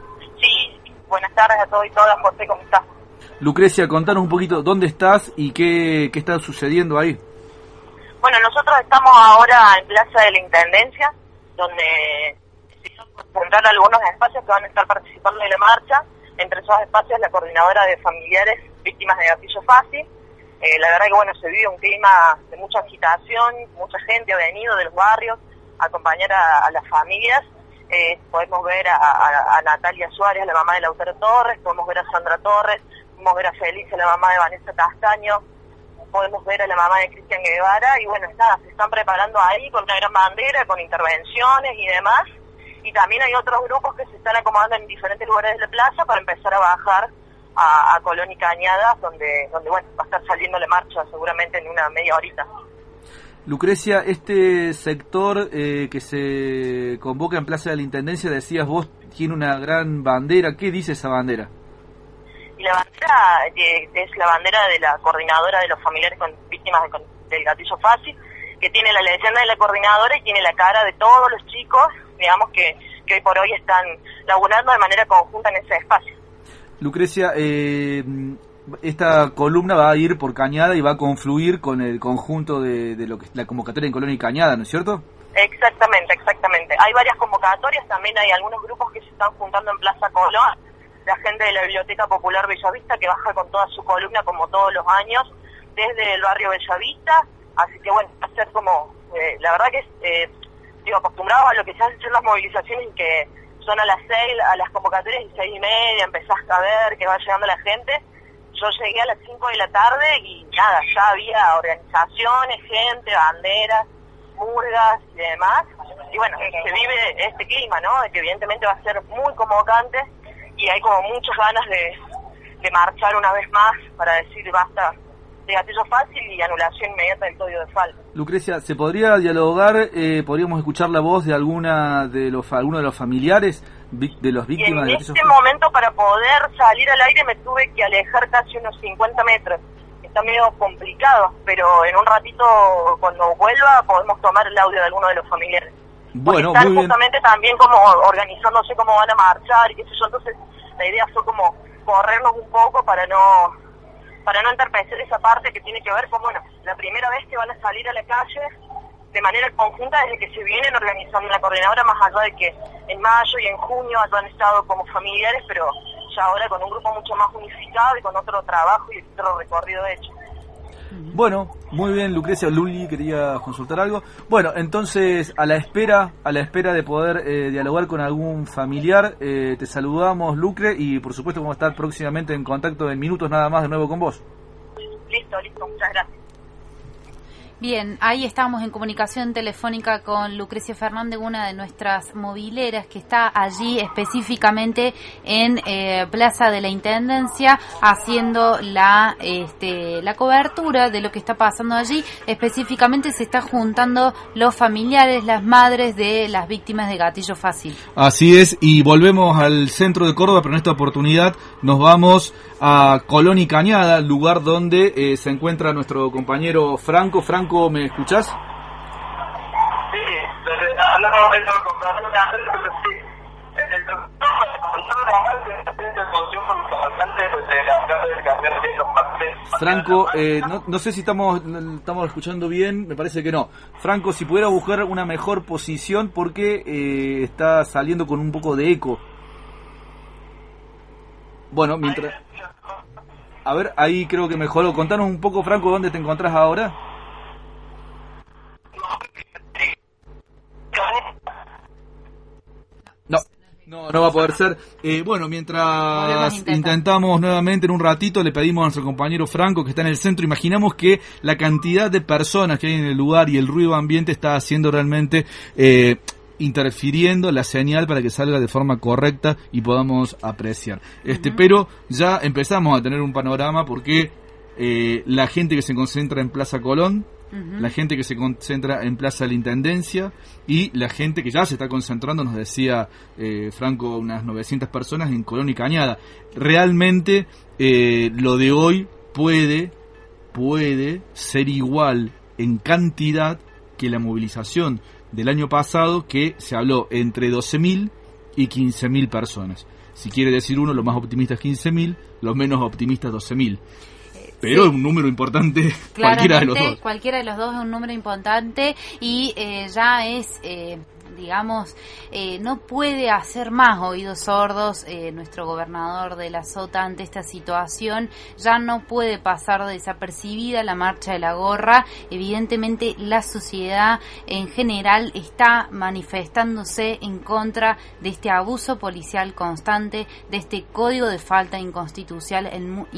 Buenas tardes a todos y todas, José, ¿cómo estás? Lucrecia, contanos un poquito dónde estás y qué está sucediendo ahí. Bueno, nosotros estamos ahora en Plaza de la Intendencia, donde se van a concentrar algunos espacios que van a estar participando de la marcha. Entre esos espacios, la coordinadora de familiares víctimas de Gatillo Fácil. La verdad que se vive un clima de mucha agitación, mucha gente ha venido de los barrios a acompañar a las familias. Podemos ver a Natalia Suárez, la mamá de Lautaro Torres, podemos ver a Sandra Torres, podemos ver a Felicia, la mamá de Vanessa Castaño, podemos ver a la mamá de Cristian Guevara, y se están preparando ahí con una gran bandera, con intervenciones y demás, y también hay otros grupos que se están acomodando en diferentes lugares de la plaza para empezar a bajar a Colón y Cañadas, donde va a estar saliendo la marcha seguramente en una media horita. Lucrecia, este sector que se convoca en Plaza de la Intendencia, decías vos, tiene una gran bandera. ¿Qué dice esa bandera? Y la bandera es la bandera de la coordinadora de los familiares con víctimas del Gatillo Fácil, que tiene la leyenda de la coordinadora y tiene la cara de todos los chicos, digamos, que hoy por hoy están laburando de manera conjunta en ese espacio. Lucrecia, esta columna va a ir por Cañada y va a confluir con el conjunto de lo que es la convocatoria en Colón y Cañada, ¿no es cierto? Exactamente. Hay varias convocatorias, también hay algunos grupos que se están juntando en Plaza Colón, la gente de la Biblioteca Popular Bellavista que baja con toda su columna como todos los años desde el barrio Bellavista, así que va a ser como, la verdad que acostumbrados a lo que se hacen las movilizaciones, y que son a las 6, a las convocatorias y 6:30 empezás a ver que va llegando la gente. Yo llegué a las 5 de la tarde y nada, ya había organizaciones, gente, banderas, murgas y demás. Y se vive este clima, ¿no? Que evidentemente va a ser muy convocante, y hay como muchas ganas de marchar una vez más para decir basta de gatillo fácil y anulación inmediata del código de falta. Lucrecia, ¿se podría dialogar? ¿Podríamos escuchar la voz de alguno de los familiares de los víctimas de en gatillo este fácil? momento, para poder salir al aire, me tuve que alejar casi unos 50 metros. Está medio complicado, pero en un ratito, cuando vuelva, podemos tomar el audio de alguno de los familiares. Bueno, están muy bien. justamente también como organizándose cómo van a marchar y qué sé yo, entonces la idea fue como corrernos un poco para no entorpecer esa parte que tiene que ver con, bueno, la primera vez que van a salir a la calle de manera conjunta desde que se vienen organizando la coordinadora, más allá de que en mayo y en junio hayan estado como familiares, pero ya ahora con un grupo mucho más unificado y con otro trabajo y otro recorrido hecho. Bueno, muy bien, Lucrecia. Luli quería consultar algo. Bueno, entonces a la espera de poder dialogar con algún familiar, te saludamos, Lucre, y por supuesto vamos a estar próximamente en contacto en minutos nada más de nuevo con vos. Listo, muchas gracias. Bien, ahí estamos en comunicación telefónica con Lucrecia Fernández, una de nuestras mobileras que está allí específicamente en Plaza de la Intendencia haciendo la cobertura de lo que está pasando allí. Específicamente se está juntando los familiares, las madres de las víctimas de gatillo fácil. Así es, y volvemos al centro de Córdoba, pero en esta oportunidad nos vamos a Colón y Cañada, lugar donde se encuentra nuestro compañero Franco. Franco, ¿me escuchás? Sí, no, Franco, no sé si estamos escuchando bien, me parece que no. Franco, si pudiera buscar una mejor posición porque está saliendo con un poco de eco. Bueno, mientras... A ver, ahí creo que mejoró. Contanos un poco, Franco, ¿dónde te encontrás ahora? No va a poder ser. Bueno, mientras intentamos nuevamente en un ratito, le pedimos a nuestro compañero Franco, que está en el centro. Imaginamos que la cantidad de personas que hay en el lugar y el ruido ambiente está haciendo realmente... interfiriendo la señal para que salga de forma correcta y podamos apreciar. Pero ya empezamos a tener un panorama porque la gente que se concentra en Plaza Colón, la gente que se concentra en Plaza de la Intendencia y la gente que ya se está concentrando, nos decía Franco, unas 900 personas en Colón y Cañada. Realmente lo de hoy puede ser igual en cantidad que la movilización del año pasado, que se habló entre 12.000 y 15.000 personas. Si quiere decir uno, los más optimistas 15.000, los menos optimistas 12.000. Pero es un número importante, cualquiera de los dos. Cualquiera de los dos es un número importante y ya es... digamos, no puede hacer más oídos sordos nuestro gobernador de la Sota ante esta situación. Ya no puede pasar desapercibida la marcha de la gorra. Evidentemente la sociedad en general está manifestándose en contra de este abuso policial constante, de este código de falta inconstitucional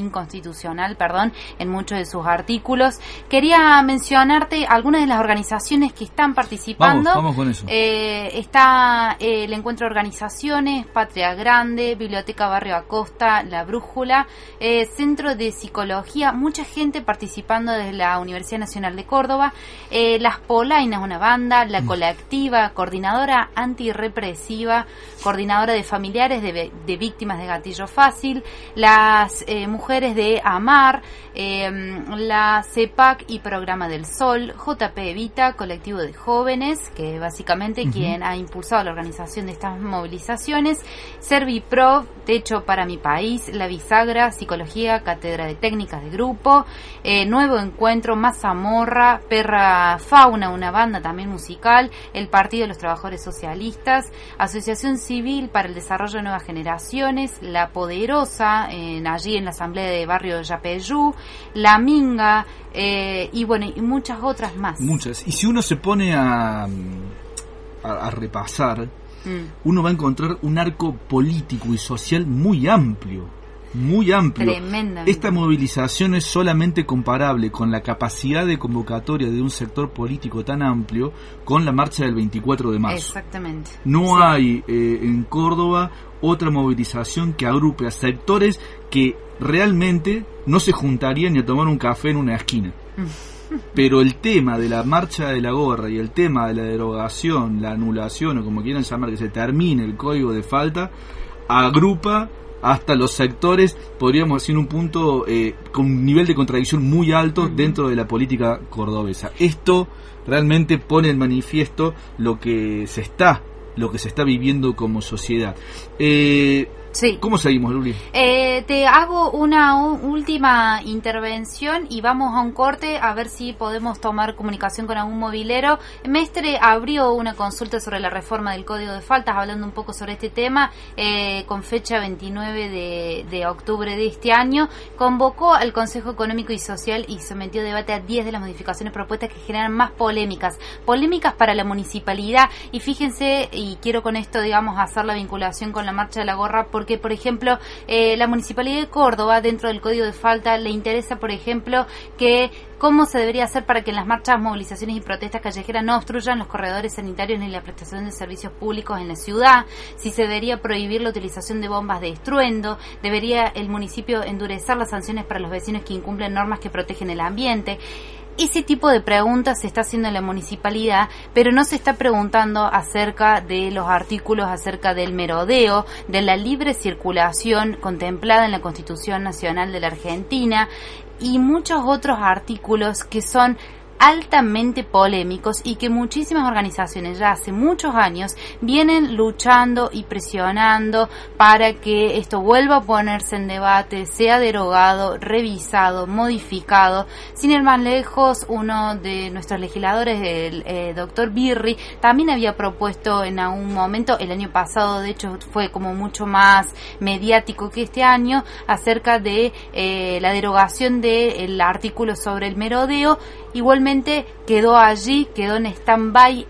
en muchos de sus artículos. Quería mencionarte algunas de las organizaciones que están participando. Vamos con eso. Está el Encuentro de Organizaciones, Patria Grande, Biblioteca Barrio Acosta, La Brújula, Centro de Psicología, mucha gente participando desde la Universidad Nacional de Córdoba, Las Polainas, una banda, La Colectiva, Coordinadora Antirrepresiva, Coordinadora de Familiares de Víctimas de Gatillo Fácil, las Mujeres de Amar, la CEPAC y Programa del Sol, JP Evita, Colectivo de Jóvenes, que básicamente quien ha impulsado la organización de estas movilizaciones, Serviprov, Techo para mi País, La Bisagra, Psicología, Cátedra de Técnicas de Grupo, Nuevo Encuentro, Mazamorra, Perra Fauna, una banda también musical, el Partido de los Trabajadores Socialistas, Asociación Civil para el Desarrollo de Nuevas Generaciones, La Poderosa, allí en la Asamblea de Barrio Yapeyú, La Minga, y bueno, y muchas otras más. Muchas. Y si uno se pone a repasar, uno va a encontrar un arco político y social muy amplio. Tremendamente. Esta movilización es solamente comparable con la capacidad de convocatoria de un sector político tan amplio con la marcha del 24 de marzo. Exactamente. No hay en Córdoba otra movilización que agrupe a sectores que realmente no se juntarían ni a tomar un café en una esquina. Pero el tema de la marcha de la gorra y el tema de la derogación, la anulación o como quieran llamar, que se termine el código de falta, agrupa hasta los sectores, podríamos decir, un punto con un nivel de contradicción muy alto dentro de la política cordobesa. Esto realmente pone en manifiesto lo que se está viviendo como sociedad. Sí. ¿Cómo seguimos, Luli? Te hago una última intervención y vamos a un corte a ver si podemos tomar comunicación con algún movilero. Mestre abrió una consulta sobre la reforma del Código de Faltas, hablando un poco sobre este tema, con fecha 29 de octubre de este año. Convocó al Consejo Económico y Social y sometió a debate a 10 de las modificaciones propuestas que generan más polémicas para la municipalidad. Y fíjense, y quiero con esto, digamos, hacer la vinculación con la marcha de la gorra, porque, por ejemplo, la Municipalidad de Córdoba, dentro del Código de Falta, le interesa, por ejemplo, que cómo se debería hacer para que en las marchas, movilizaciones y protestas callejeras no obstruyan los corredores sanitarios ni la prestación de servicios públicos en la ciudad, si se debería prohibir la utilización de bombas de estruendo, debería el municipio endurecer las sanciones para los vecinos que incumplen normas que protegen el ambiente. Ese tipo de preguntas se está haciendo en la municipalidad, pero no se está preguntando acerca de los artículos, acerca del merodeo, de la libre circulación contemplada en la Constitución Nacional de la Argentina y muchos otros artículos que son altamente polémicos y que muchísimas organizaciones ya hace muchos años vienen luchando y presionando para que esto vuelva a ponerse en debate, sea derogado, revisado, modificado. Sin ir más lejos, uno de nuestros legisladores, el doctor Birri, también había propuesto en algún momento, el año pasado de hecho fue como mucho más mediático que este año, acerca de la derogación del artículo sobre el merodeo. Igualmente quedó allí, quedó en stand-by.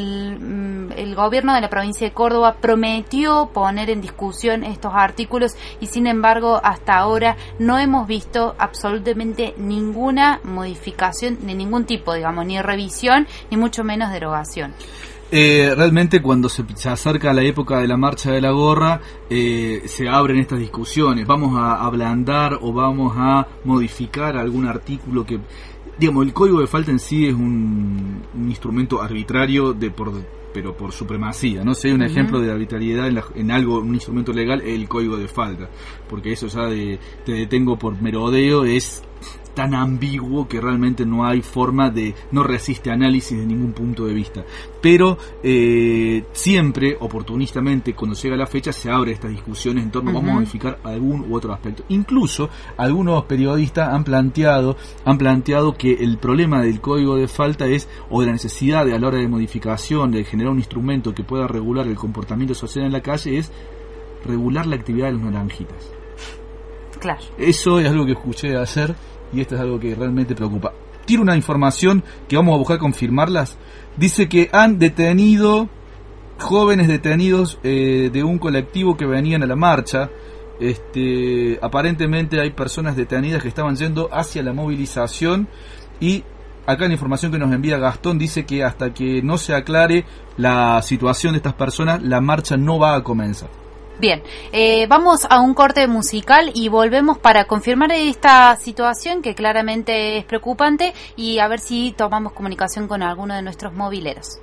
El gobierno de la provincia de Córdoba prometió poner en discusión estos artículos y sin embargo hasta ahora no hemos visto absolutamente ninguna modificación de ningún tipo, digamos, ni revisión ni mucho menos derogación. Realmente cuando se acerca la época de la marcha de la gorra, se abren estas discusiones. Vamos a ablandar o vamos a modificar algún artículo que... Digamos, el código de falta en sí es un instrumento arbitrario pero por supremacía, ¿no? Si hay un ejemplo de arbitrariedad en algo, un instrumento legal, el código de falta, porque eso ya de te detengo por merodeo es tan ambiguo que realmente no hay forma no resiste análisis de ningún punto de vista. Pero siempre, oportunistamente, cuando llega la fecha, se abre estas discusiones en torno vamos a modificar algún u otro aspecto. Incluso algunos periodistas han planteado que el problema del código de falta o de la necesidad de, a la hora de modificación, de generar un instrumento que pueda regular el comportamiento social en la calle, es regular la actividad de los naranjitas. Claro. Eso es algo que escuché ayer y esto es algo que realmente preocupa. Tiene una información que vamos a buscar confirmarlas. Dice que han detenido jóvenes detenidos de un colectivo que venían a la marcha. Aparentemente hay personas detenidas que estaban yendo hacia la movilización y acá la información que nos envía Gastón dice que hasta que no se aclare la situación de estas personas, la marcha no va a comenzar. Bien, vamos a un corte musical y volvemos para confirmar esta situación que claramente es preocupante y a ver si tomamos comunicación con alguno de nuestros mobileros.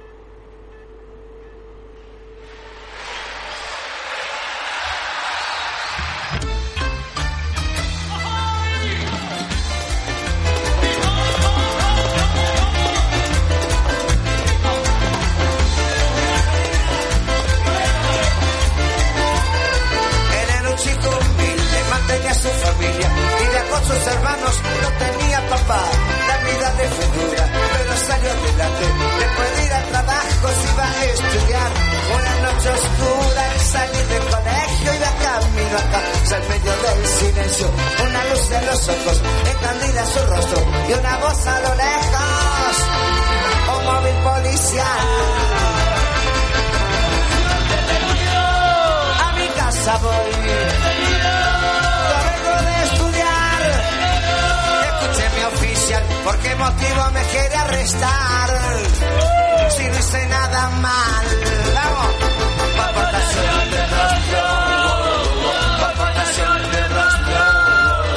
Su familia y con sus hermanos no tenía papá. La vida le fue dura, pero salió adelante. Después de ir al trabajo se iba a estudiar. Una noche oscura al salir del colegio iba camino a casa en medio del silencio. Una luz en los ojos, encandila su rostro y una voz a lo lejos. Un móvil policial. A mi casa voy. ¿Por qué motivo me quiere arrestar? Si no hice nada mal. Vamos. Palpitación de rostro. Palpitación de rostro.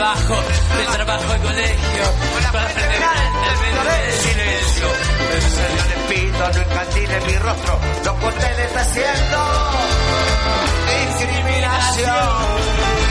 trabajo al colegio. Para el silencio. No le pido, no encandile mi rostro. Lo que usted está haciendo, discriminación.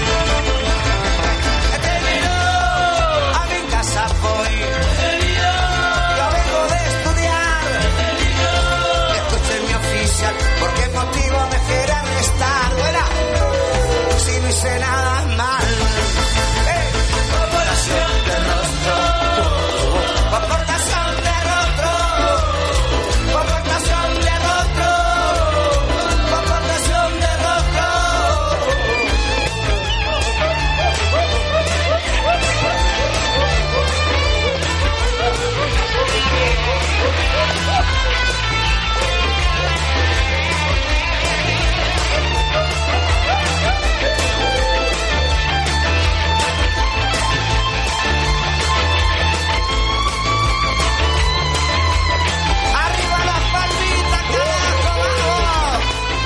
A mi casa voy. Yo vengo de estudiar. Escuche mi oficial. ¿Por qué motivo me quiere arrestar? Buena. Si no hice nada mal. Comparación de rostro. Comportación de rostro. Comportación de rostro. Comportación de rostro. Arriba las palmitas, carajo, vamos.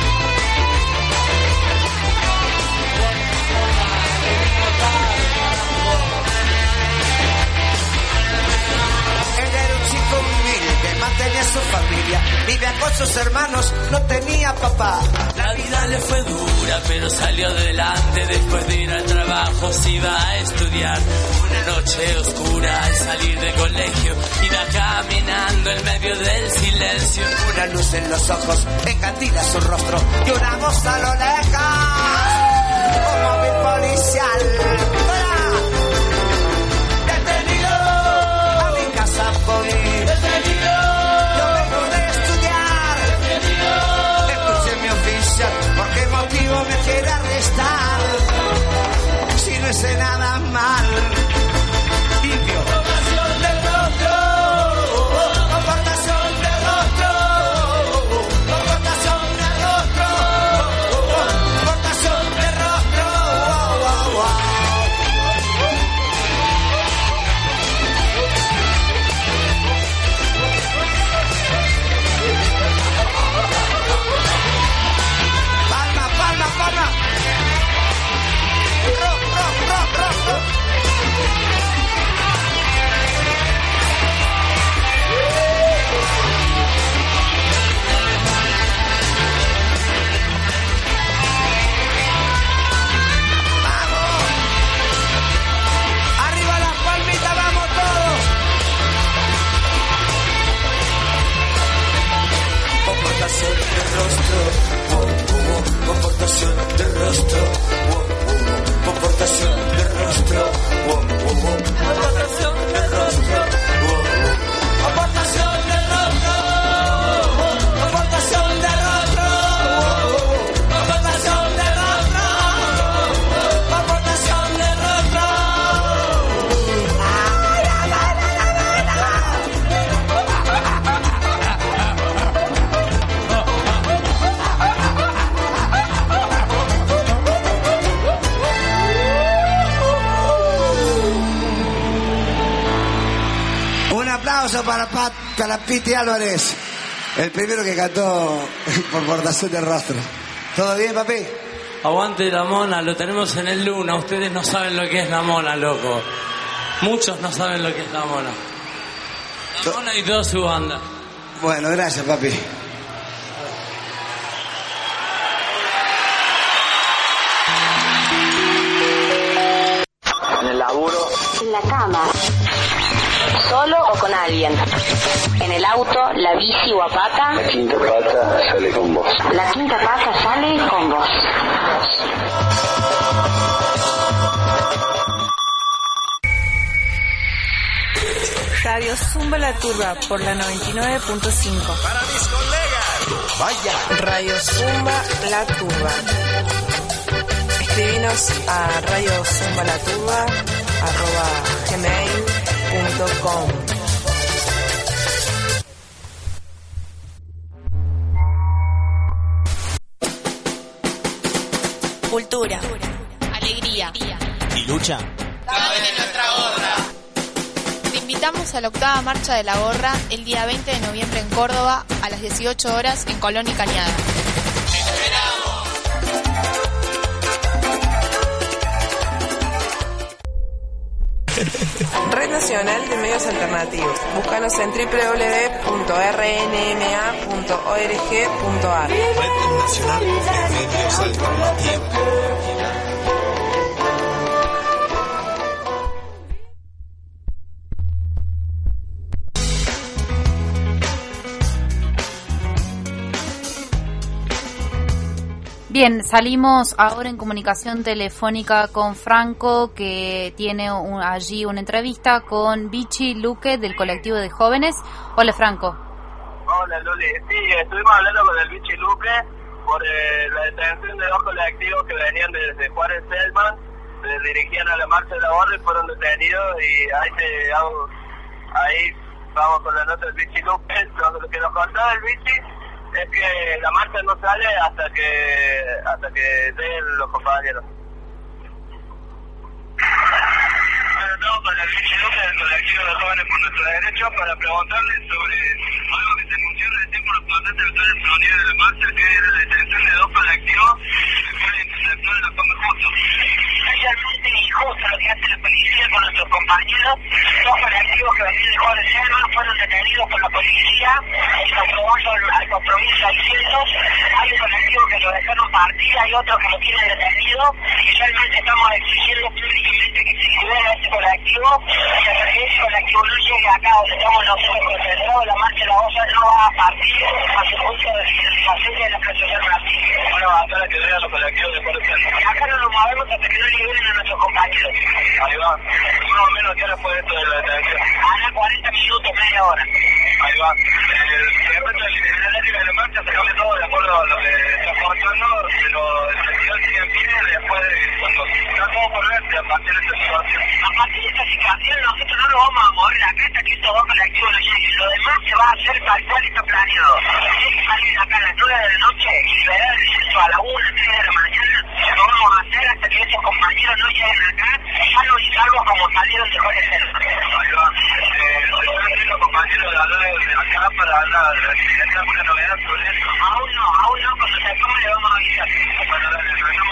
Él era un chico humilde, mantenía a su familia, vivía con sus hermanos, no tenía papá. La vida le fue dura, pero salió adelante. Después de ir al trabajo se iba a estudiar. Una noche oscura al salir del colegio, iba caminando en medio del silencio. Una luz en los ojos encandila su rostro y una voz a lo lejos. Un móvil policial. ¡Fuera! ¡Detenido! A mi casa voy. ¡Detenido! Yo vengo de estudiar. ¡Detenido! Escuche mi oficial. ¿Por qué motivo me quiere arrestar? Si no hice nada mal. Limpio. Comportación de rostro. Comportación de rostro. Comportación de rostro. Comportación de rostro. Wow, wow, wow. Palma, palma, palma. Rock, rock, rock, rock, rock. Arriba las palmitas, vamos todos. Comportación de rostro. Comportación de rostro. Comportación de rostro. Comportación de rostro. Comportación de rostro. Comportación de rostro. Comportación de rostro. Comportación de rostro. Un aplauso para Piti Álvarez, el primero que cantó por Comportación de rostro. ¿Todo bien, papi? Aguante la mona, lo tenemos en el Luna. Ustedes no saben lo que es la mona, loco. Muchos no saben lo que es la mona. La mona y toda su banda. Bueno, gracias, papi. En el laburo. En la cama. Solo o con alguien. En el auto, la bici o a pata. La quinta pata sale con vos. La quinta pata sale con vos. Radio Zumba La Turba por la 99.5. Para mis colegas, vaya. Radio Zumba La Turba. Escribinos a radiozumbalaturba@gmail.com. Cultura. Alegría. ¿Y lucha? Caben en nuestra gorra. Te invitamos a la octava marcha de la gorra el día 20 de noviembre en Córdoba a las 18 horas en Colón y Cañada. Red Nacional de Medios Alternativos. Búscanos en www.rnma.org.ar. Red Nacional de Medios Alternativos. Bien, salimos ahora en comunicación telefónica con Franco, que tiene allí una entrevista con Vichy Luque del colectivo de jóvenes. Hola, Franco. Hola, Luli. Sí, estuvimos hablando con el Vichy Luque por la detención de dos colectivos que venían desde Juárez Selman, se dirigían a la marcha de la Gorra y fueron detenidos, y ahí vamos con la nota del Vichy Luque. Lo que nos contaba el Vichy es que la marcha no sale hasta que den los compañeros. Bueno, estamos con el Vichy Luque del colectivo de jóvenes por nuestros derechos para preguntarles sobre algo que se funciona de tiempo los patentes del plan de unidad de la marcha, que es la detención de dos colectivos que fueron interceptados en la forma justo. Especialmente injusto lo que hace la policía con nuestros compañeros. Dos colectivos que venían de Juárez Selman fueron detenidos por la policía en compromiso al compromiso 600. Hay un colectivo que lo dejaron partir, hay otro que lo tienen detenido, y realmente estamos exigiendo públicamente que se libere a ese colectivo, y hasta que ese colectivo no llegue acá donde estamos nosotros concentrados, la marcha de la Goya no va a partir a su punto de finalización de la Plaza de Brasil. Bueno, hasta la que vean los colectivos de Juárez Selman. Acá no nos movemos hasta que no liberen a nuestros compañeros. Ahí va. Más o menos, ¿qué hora fue esto de la detención? Ahora 40 minutos, media hora. Ahí va. Respecto al itinerario de la marcha, se cambia todo de acuerdo a lo que está contando, pero el festival sigue en pie después de cuando está todo por ver a partir de esta situación. A partir de esta situación, nosotros no nos vamos a mover acá hasta que estos dos colectivos no lleguen. Lo demás se va a hacer tal cual está planeado. Tiene que salir acá a las 9 de la noche y liberar el centro a la 1, 3 de la mañana. Lo vamos a hacer hasta que esos compañeros no lleguen acá, salvo y salvo como salieron de Juárez Selman. Ahí va. Los compañeros de hablar de acá para hablar de alguna novedad sobre eso. Aún no, cuando se tome le vamos a avisar. Bueno, dale,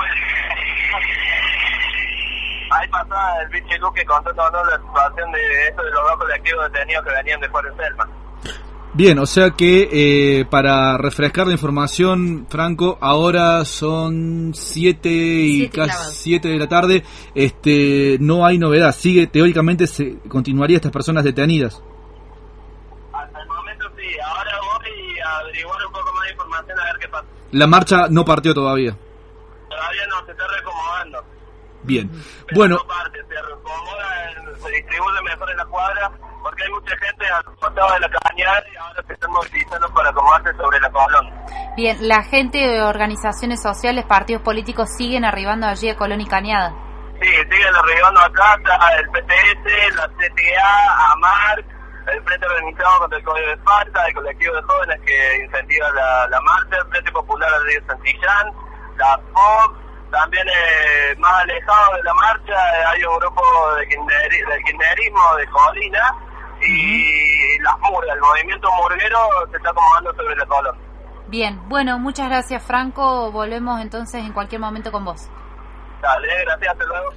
ahí pasaba el Vichy Luque contándonos la situación de esto de los dos colectivos detenidos que venían de Juárez Selman. Bien, o sea que para refrescar la información, Franco, ahora son 7 y casi 7 de la tarde, no hay novedad, teóricamente se continuaría estas personas detenidas. Hasta el momento sí, ahora voy a averiguar un poco más de información a ver qué pasa. La marcha no partió todavía. Todavía no, se está reacomodando. Bien, pero bueno. No parte, se reacomoda, se distribuye mejor en la cuadra, porque hay mucha gente al costado de la cañada y ahora se están movilizando para acomodarse sobre la Colón. Bien, la gente, organizaciones sociales, partidos políticos siguen arribando allí a Colón y Cañada. Sí, siguen arribando acá, el PTS, la CTA, AMAR, el Frente Organizado contra el Código de Falta, el colectivo de jóvenes que incentiva la marcha, el Frente Popular de Río Santillán, la FOC. También más alejado de la marcha hay un grupo del kirchnerismo de Colina y las murgas, el movimiento murguero se está acomodando sobre la Colón. Bien, bueno, muchas gracias, Franco, volvemos entonces en cualquier momento con vos. Dale, gracias, hasta luego.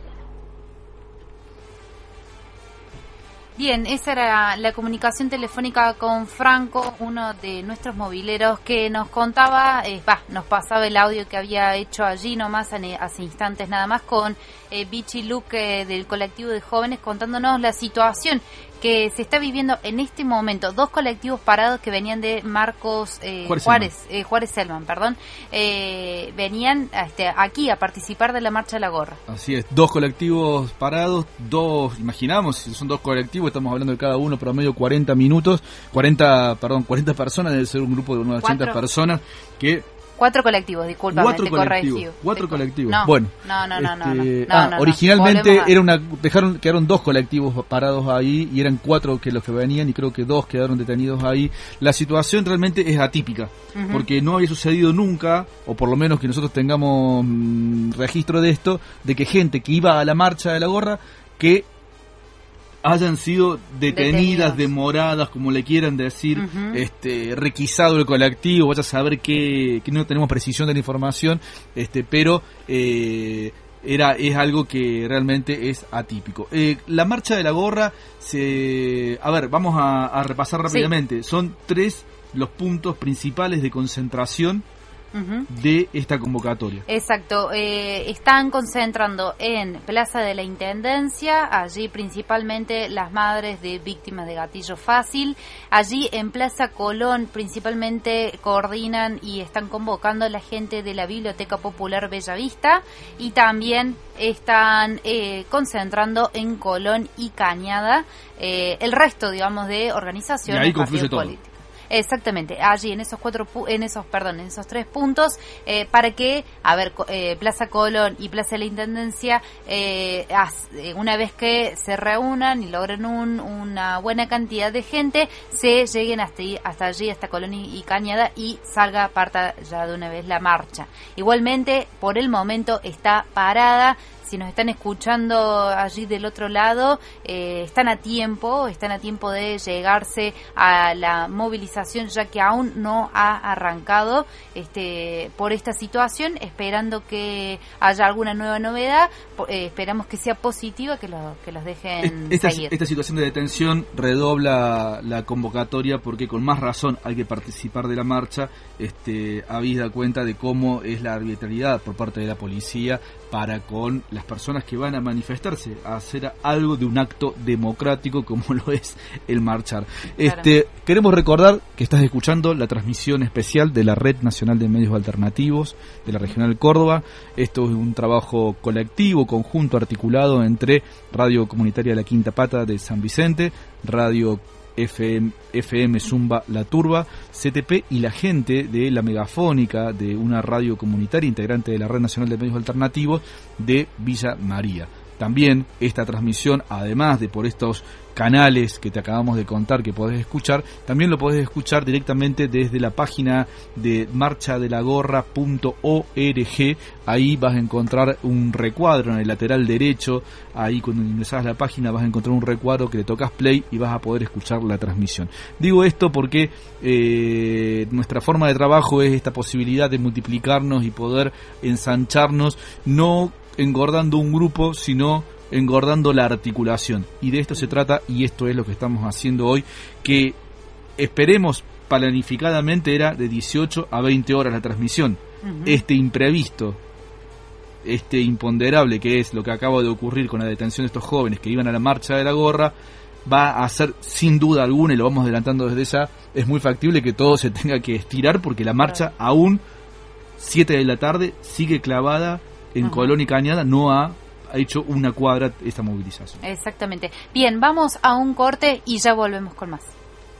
Bien, esa era la comunicación telefónica con Franco, uno de nuestros mobileros, que nos contaba, nos pasaba el audio que había hecho allí nomás hace instantes nada más con Vichy Luque del colectivo de jóvenes, contándonos la situación que se está viviendo en este momento. Dos colectivos parados que venían de Juárez Selman, venían aquí a participar de la marcha de la Gorra. Así es, dos colectivos parados, imaginamos, si son dos colectivos, estamos hablando de cada uno promedio 40 personas, debe ser un grupo de unas 80 personas que... 4 colectivos, disculpa. 4 colectivos. No, bueno. No. Originalmente quedaron 2 colectivos parados ahí y eran 4 que los que venían y creo que 2 quedaron detenidos ahí. La situación realmente es atípica, porque no había sucedido nunca, o por lo menos que nosotros tengamos registro de esto, de que gente que iba a la marcha de la Gorra, que hayan sido detenidas, demoradas, como le quieran decir, requisado el colectivo, vaya a saber que no tenemos precisión de la información, pero es algo que realmente es atípico. La marcha de la gorra, vamos a repasar rápidamente. Sí. Son 3 los puntos principales de concentración de esta convocatoria. Exacto, están concentrando en Plaza de la Intendencia, allí principalmente las madres de víctimas de gatillo fácil. Allí en Plaza Colón principalmente coordinan y están convocando a la gente de la Biblioteca Popular Bellavista, y también están concentrando en Colón y Cañada el resto, digamos, de organizaciones. Y ahí confluye todo. Políticas. Exactamente, allí en esos 3 puntos, para que, Plaza Colón y Plaza de la Intendencia, una vez que se reúnan y logren una buena cantidad de gente, se lleguen hasta allí, hasta Colón y Cañada, y parta ya de una vez la marcha. Igualmente, por el momento está parada. Si nos están escuchando allí del otro lado, están a tiempo de llegarse a la movilización, ya que aún no ha arrancado por esta situación, esperando que haya alguna nueva novedad. Esperamos que sea positiva, que los dejen seguir. Esta situación de detención redobla la convocatoria, porque con más razón hay que participar de la marcha, habida cuenta de cómo es la arbitrariedad por parte de la policía para con las personas que van a manifestarse, a hacer algo de un acto democrático como lo es el marchar. Claro. Queremos recordar que estás escuchando la transmisión especial de la Red Nacional de Medios Alternativos de la Regional Córdoba. Esto es un trabajo colectivo, conjunto, articulado entre Radio Comunitaria La Quinta Pata de San Vicente, Radio FM Zumba La Turba, CTP y la gente de la Megafónica, de una radio comunitaria integrante de la Red Nacional de Medios Alternativos de Villa María. También esta transmisión, además de por estos canales que te acabamos de contar que podés escuchar, también lo podés escuchar directamente desde la página de marchadelagorra.org. Ahí vas a encontrar un recuadro en el lateral derecho. Ahí cuando ingresás a la página vas a encontrar un recuadro que le tocas play y vas a poder escuchar la transmisión. Digo esto porque nuestra forma de trabajo es esta posibilidad de multiplicarnos y poder ensancharnos, no engordando un grupo, sino engordando la articulación. Y de esto se trata, y esto es lo que estamos haciendo hoy, que esperemos planificadamente era de 18 a 20 horas la transmisión. Este imprevisto, este imponderable que es lo que acaba de ocurrir con la detención de estos jóvenes que iban a la marcha de la gorra, va a ser sin duda alguna, y lo vamos adelantando desde ya, es muy factible que todo se tenga que estirar, porque la marcha aún 7 de la tarde sigue clavada en Colón y Cañada, no ha hecho una cuadra esta movilización. Exactamente. Bien, vamos a un corte y ya volvemos con más.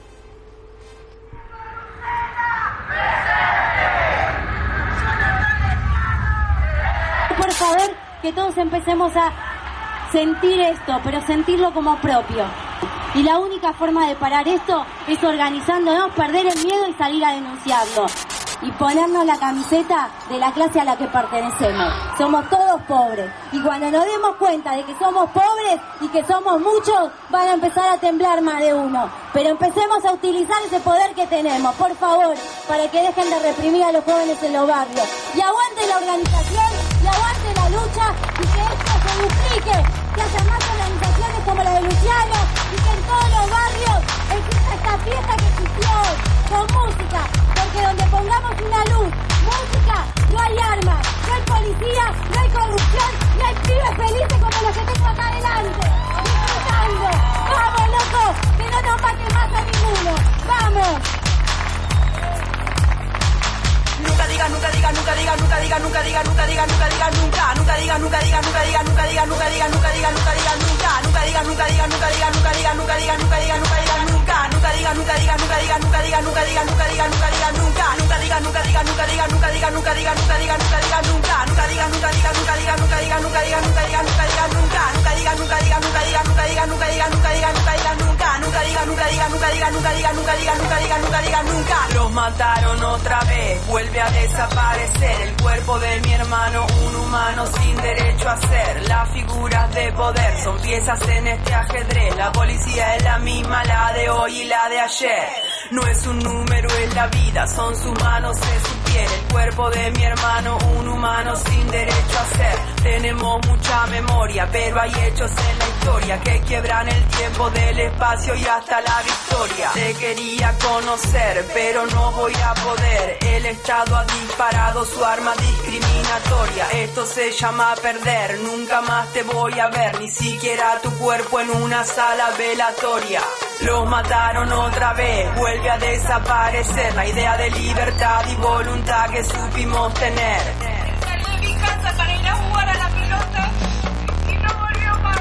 Por saber que todos empecemos a sentir esto, pero sentirlo como propio. Y la única forma de parar esto es organizándonos, perder el miedo y salir a denunciarlo. Y ponernos la camiseta de la clase a la que pertenecemos. Somos todos pobres. Y cuando nos demos cuenta de que somos pobres y que somos muchos, van a empezar a temblar más de uno. Pero empecemos a utilizar ese poder que tenemos, por favor, para que dejen de reprimir a los jóvenes en los barrios. Y aguante la organización, y aguante la lucha, y que esto se duplique. Que haya más organizaciones como la de Luciano, y que en todos los barrios exista esta fiesta que existió, con música. Porque donde pongamos una luz, música, no hay armas, no hay policía, no hay corrupción, no hay pibes felices como los que tengo acá adelante. Disfrutando. ¡Vamos, loco! Que no nos mate más a ninguno. ¡Vamos! Nunca diga, nunca diga, nunca diga, nunca diga, nunca diga, nunca diga, nunca diga, nunca, nunca diga, nunca diga, nunca diga, nunca diga, nunca diga, nunca diga, nunca diga, nunca, nunca diga, nunca diga, nunca diga, nunca diga, nunca diga, nunca diga, nunca diga, nunca, nunca diga, nunca diga, nunca diga, nunca diga, nunca diga, nunca diga, nunca diga, nunca, nunca diga, nunca diga, nunca diga, nunca diga, nunca diga, nunca diga, nunca diga, nunca, nunca diga, nunca diga, nunca diga, nunca diga, nunca diga, nunca diga, nunca diga, nunca, nunca diga, nunca diga, nunca diga, nunca diga, nunca diga, nunca diga, nunca diga, nunca, nunca diga, nunca diga, nunca diga, nunca diga, nunca diga, nunca diga, nunca diga, nunca. Los mataron otra vez, vuelve a desaparecer el cuerpo de mi hermano, un humano sin derecho a ser. Las figuras de poder son piezas en este ajedrez. La policía es la misma, la de hoy y la de ayer. No es un número, es la vida, son sus manos, es su piel. El cuerpo de mi hermano, un humano sin derecho a ser. Tenemos mucha memoria, pero hay hechos en la historia que quiebran el tiempo del espacio y hasta la victoria. Te quería conocer, pero no voy a poder. El Estado ha disparado su arma discriminatoria. Esto se llama perder, nunca más te voy a ver, ni siquiera tu cuerpo en una sala velatoria. Los mataron otra vez, vuelve a desaparecer la idea de libertad y voluntad que supimos tener. Salí de mi casa para ir a jugar a la pelota y no volvió más.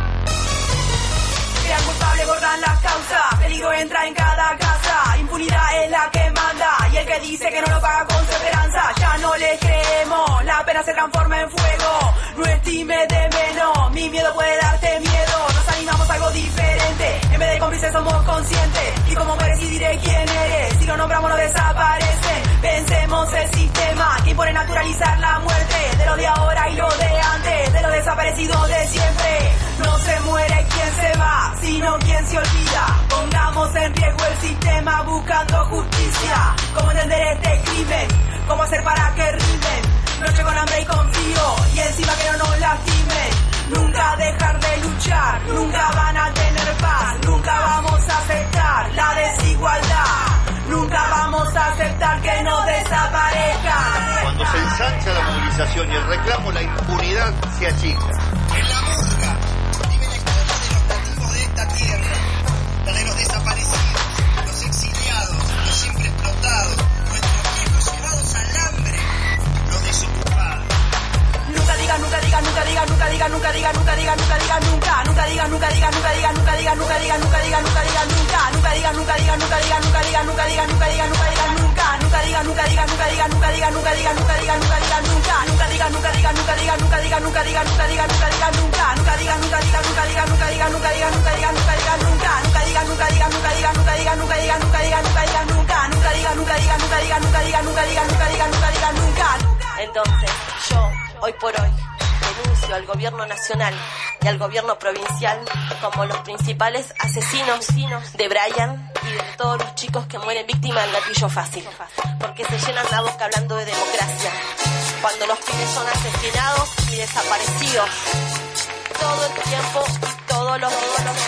Crean culpable, borran las causas, peligro entra en cada casa, impunidad es la que manda y el que dice que no lo paga con su esperanza, ya no le creemos, la pena se transforma en fuego, no estime de menos, mi miedo puede darte miedo, nos animamos a algo diferente, en vez de cómplices somos conscientes, y como mueres y diré quién eres, si lo nombramos no desaparecen, vencemos el sistema que impone naturalizar la muerte, de lo de ahora y lo de antes, de lo desaparecido de siempre, no se muere quien se va, sino quien se olvida, pongamos en riesgo el sistema buscando justicia, cómo entender este crimen, cómo hacer para que rimen, noche con hambre y con frío, y encima que no nos lastimen, nunca dejar de luchar, nunca van a tener paz, nunca vamos a aceptar la desigualdad, nunca vamos a aceptar que nos desaparezcan. Cuando se ensancha la movilización y el reclamo, la impunidad se achica. En la murga vive la historia de los nativos de esta tierra, la de los desaparecidos, los exiliados, los siempre explotados, nuestros viejos llevados al hambre, los desocupados. Nunca diga, nunca diga, nunca diga, nunca diga, nunca diga, nunca diga, nunca diga, nunca, nunca diga, nunca diga, nunca diga, nunca diga, nunca diga, nunca diga, nunca diga, nunca, nunca diga, nunca diga, nunca diga, nunca diga, nunca diga, nunca diga, nunca diga, nunca, nunca diga, nunca diga, nunca diga, nunca diga, nunca diga, nunca diga, nunca diga, nunca, nunca diga, nunca diga, nunca diga, nunca diga, nunca diga, nunca diga, nunca diga, nunca, nunca diga, nunca diga, nunca diga, nunca diga, nunca diga, nunca diga, nunca diga, nunca, nunca diga, nunca diga, nunca diga, nunca diga, nunca diga, nunca diga, nunca diga, nunca, nunca diga, nunca diga, nunca diga, nunca diga, nunca diga, nunca diga, nunca diga, nunca. Entonces, yo, hoy por hoy, denuncio al gobierno nacional y al gobierno provincial como los principales asesinos de Brian y de todos los chicos que mueren víctimas del gatillo fácil, porque se llenan la boca hablando de democracia, cuando los pibes son asesinados y desaparecidos todo el tiempo, todos los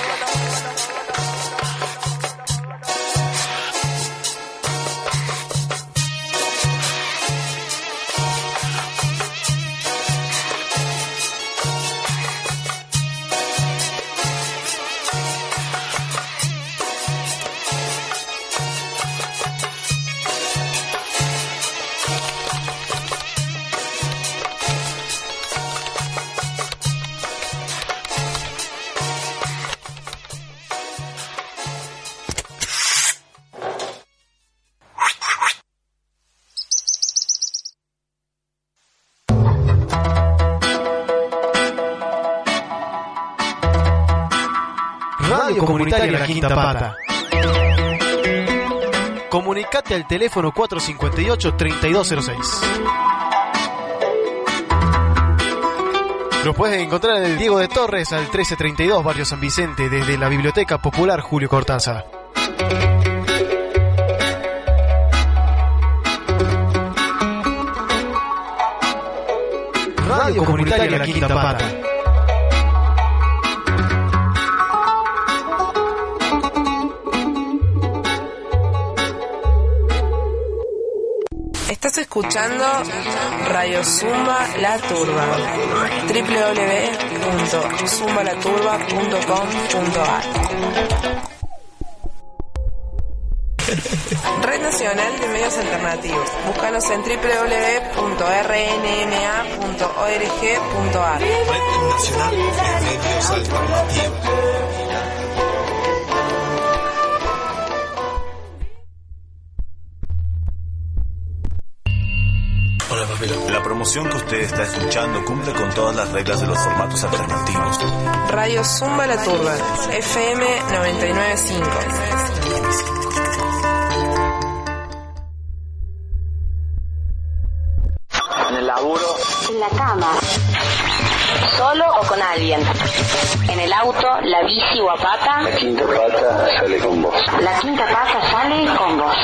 Radio Comunitaria La Quinta Pata. Comunicate al teléfono 458-3206. Nos puedes encontrar en el Diego de Torres al 1332 Barrio San Vicente, desde la Biblioteca Popular Julio Cortázar. Radio Comunitaria La Quinta Pata. Estás escuchando Radio Zumba La Turba, www.zumbalaturba.com.ar. Red Nacional de Medios Alternativos. Búscanos en www.rnma.org.ar. Red Nacional de Medios Alternativos. Hola, papito. La promoción que usted está escuchando cumple con todas las reglas de los formatos alternativos. Radio Zumba La Turba, FM 99.5. En el laburo. En la cama. Solo o con alguien. En el auto, la bici o a pata. La quinta pata sale con vos. La quinta pata sale con vos.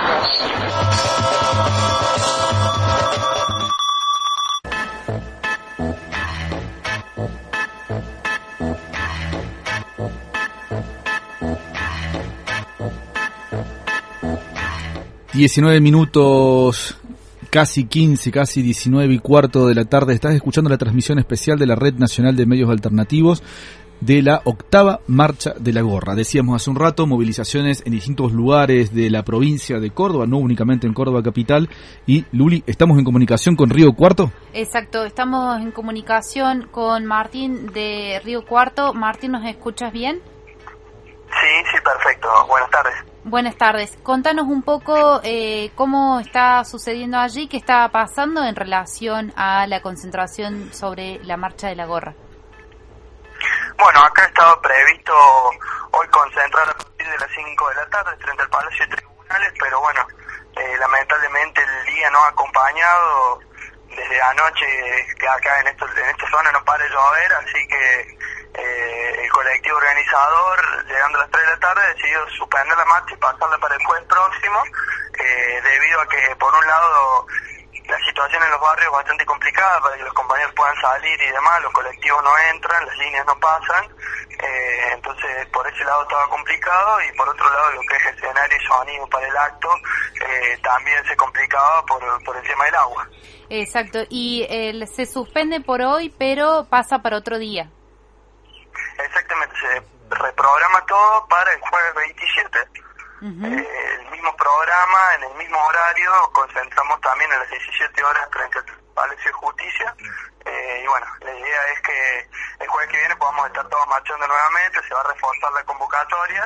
19 minutos, casi 15, casi 19 y cuarto de la tarde. Estás escuchando la transmisión especial de la Red Nacional de Medios Alternativos de la 8ª Marcha de la Gorra. Decíamos hace un rato, movilizaciones en distintos lugares de la provincia de Córdoba, no únicamente en Córdoba capital. Y Luli, ¿estamos en comunicación con Río Cuarto? Exacto, estamos en comunicación con Martín de Río Cuarto. Martín, ¿nos escuchas bien? Sí, perfecto. Buenas tardes. Buenas tardes. Contanos un poco cómo está sucediendo allí, qué está pasando en relación a la concentración sobre la Marcha de la Gorra. Bueno, acá estaba previsto hoy concentrar a partir de las 5 de la tarde frente al Palacio de Tribunales, pero bueno, lamentablemente el día no ha acompañado. Desde anoche que acá en esta zona no para de llover, así que el colectivo organizador, llegando a las 3 de la tarde, decidió suspender la marcha y pasarla para el jueves próximo, debido a que, por un lado, la situación en los barrios es bastante complicada para que los compañeros puedan salir y demás, los colectivos no entran, las líneas no pasan, entonces por ese lado estaba complicado, y por otro lado lo que es escenario y sonido para el acto también se complicaba por el tema del agua. Exacto, y se suspende por hoy, pero pasa para otro día. Exactamente, se reprograma todo para el jueves 27. El mismo programa, en el mismo horario, concentramos también a las 17 horas frente al Palacio de Justicia. Y bueno, la idea es que el jueves que viene podamos estar todos marchando nuevamente, se va a reforzar la convocatoria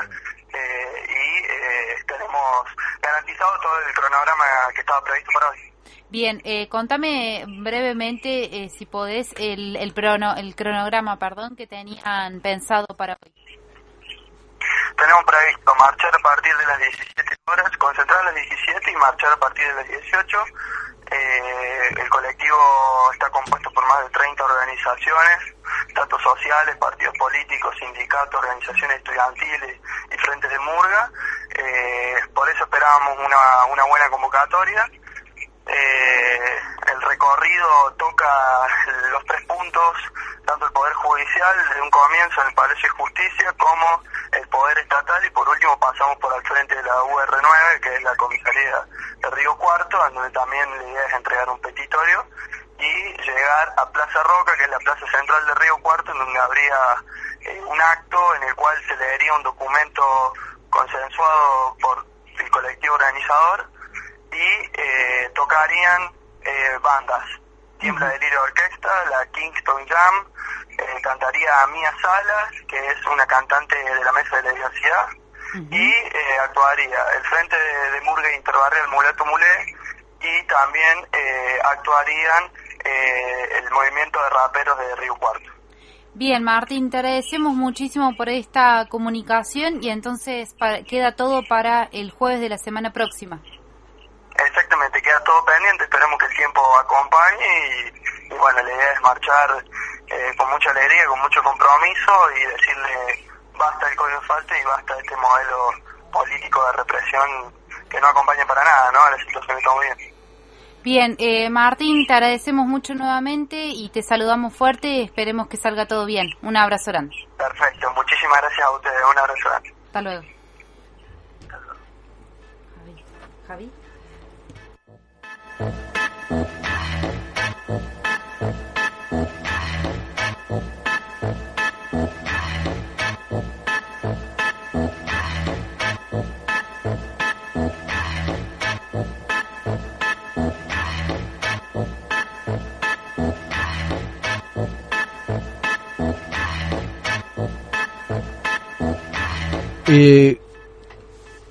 y tenemos garantizado todo el cronograma que estaba previsto para hoy. Bien, contame brevemente, si podés, el cronograma, que tenían pensado para hoy. Tenemos previsto marchar a partir de las 17 horas, concentrar a las 17 y marchar a partir de las 18. El colectivo está compuesto por más de 30 organizaciones, tanto sociales, partidos políticos, sindicatos, organizaciones estudiantiles y frentes de murga. Por eso esperábamos una buena convocatoria. El recorrido toca los 3 puntos, tanto el Poder Judicial desde un comienzo en el Palacio de Justicia como el Poder Estatal, y por último pasamos por al frente de la UR9, que es la comisaría de Río Cuarto, donde también la idea es entregar un petitorio y llegar a Plaza Roca, que es la plaza central de Río Cuarto, en donde habría un acto en el cual se leería un documento consensuado por el colectivo organizador y tocarían bandas. Tiembla Delirio Orquesta, la Kingston Jam, cantaría Mía Salas, que es una cantante de la Mesa de la Diversidad, y actuaría el Frente de Murga Interbarrial Mulato Mulé, y también actuarían el movimiento de raperos de Río Cuarto. Bien, Martín, te agradecemos muchísimo por esta comunicación, y entonces queda todo para el jueves de la semana próxima. Exactamente, queda todo pendiente, esperemos que el tiempo acompañe y bueno, la idea es marchar con mucha alegría, con mucho compromiso y decirle basta el código falta y basta este modelo político de represión que no acompaña para nada, ¿no?, a la situación que estamos viviendo. Bien, Martín, te agradecemos mucho nuevamente y te saludamos fuerte, esperemos que salga todo bien. Un abrazo grande. Perfecto, muchísimas gracias a ustedes, un abrazo grande. Hasta luego. Javi.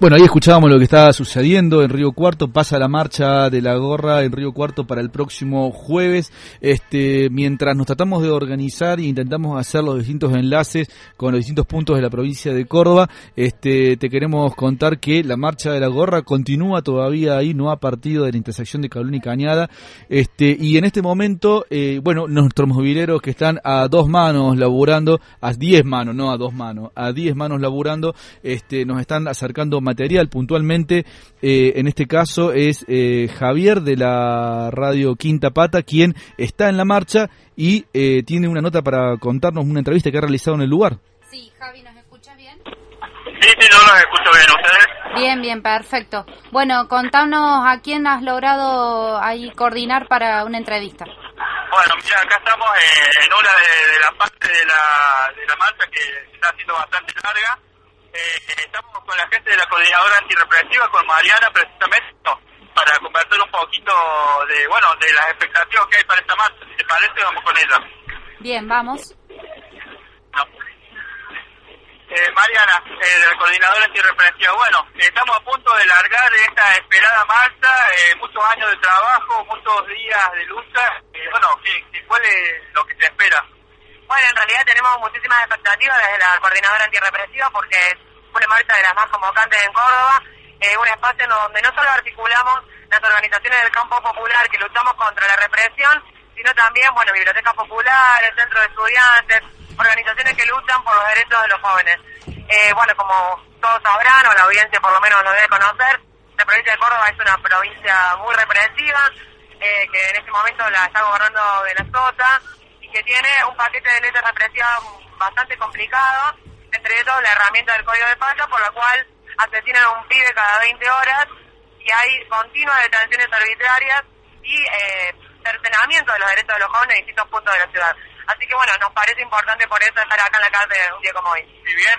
Bueno, ahí escuchábamos lo que está sucediendo en Río Cuarto. Pasa la marcha de la gorra en Río Cuarto para el próximo jueves. Mientras nos tratamos de organizar e intentamos hacer los distintos enlaces con los distintos puntos de la provincia de Córdoba, te queremos contar que la marcha de la gorra continúa todavía ahí, no ha partido de la intersección de Cablón y Cañada. Y en este momento, nuestros mobileros que están a 2 manos laburando, a 10 manos, no a 2 manos, a 10 manos laburando, nos están acercando material puntualmente. En este caso es Javier de la radio Quinta Pata quien está en la marcha y tiene una nota para contarnos, una entrevista que ha realizado en el lugar. Sí, Javi, ¿nos escuchas bien? Sí, yo los escucho bien. ¿Ustedes? Bien, perfecto. Bueno, contanos a quién has logrado ahí coordinar para una entrevista. Bueno, mira, acá estamos en una de la parte de la marcha que se está haciendo bastante larga. Estamos con la gente de la coordinadora antirrepresiva, con Mariana precisamente, para conversar un poquito de las expectativas que hay para esta marcha. Si te parece, vamos con ella. Bien, vamos. Mariana, de la coordinadora antirrepresiva. Bueno, estamos a punto de largar esta esperada marcha, muchos años de trabajo, muchos días de lucha. ¿Cuál es lo que se espera? Bueno, en realidad tenemos muchísimas expectativas desde la coordinadora antirrepresiva porque es una marcha de las más convocantes en Córdoba, un espacio donde no solo articulamos las organizaciones del campo popular que luchamos contra la represión, sino también, bibliotecas populares, centros de estudiantes, organizaciones que luchan por los derechos de los jóvenes. Como todos sabrán, o la audiencia por lo menos lo debe conocer, la provincia de Córdoba es una provincia muy represiva, que en este momento la está gobernando de la Sota, que tiene un paquete de leyes represivas bastante complicado, entre ellos la herramienta del Código de Falta, por la cual asesinan a un pibe cada 20 horas y hay continuas detenciones arbitrarias y cercenamiento de los derechos de los jóvenes en distintos puntos de la ciudad. Así que nos parece importante por eso estar acá en la calle un día como hoy. Si bien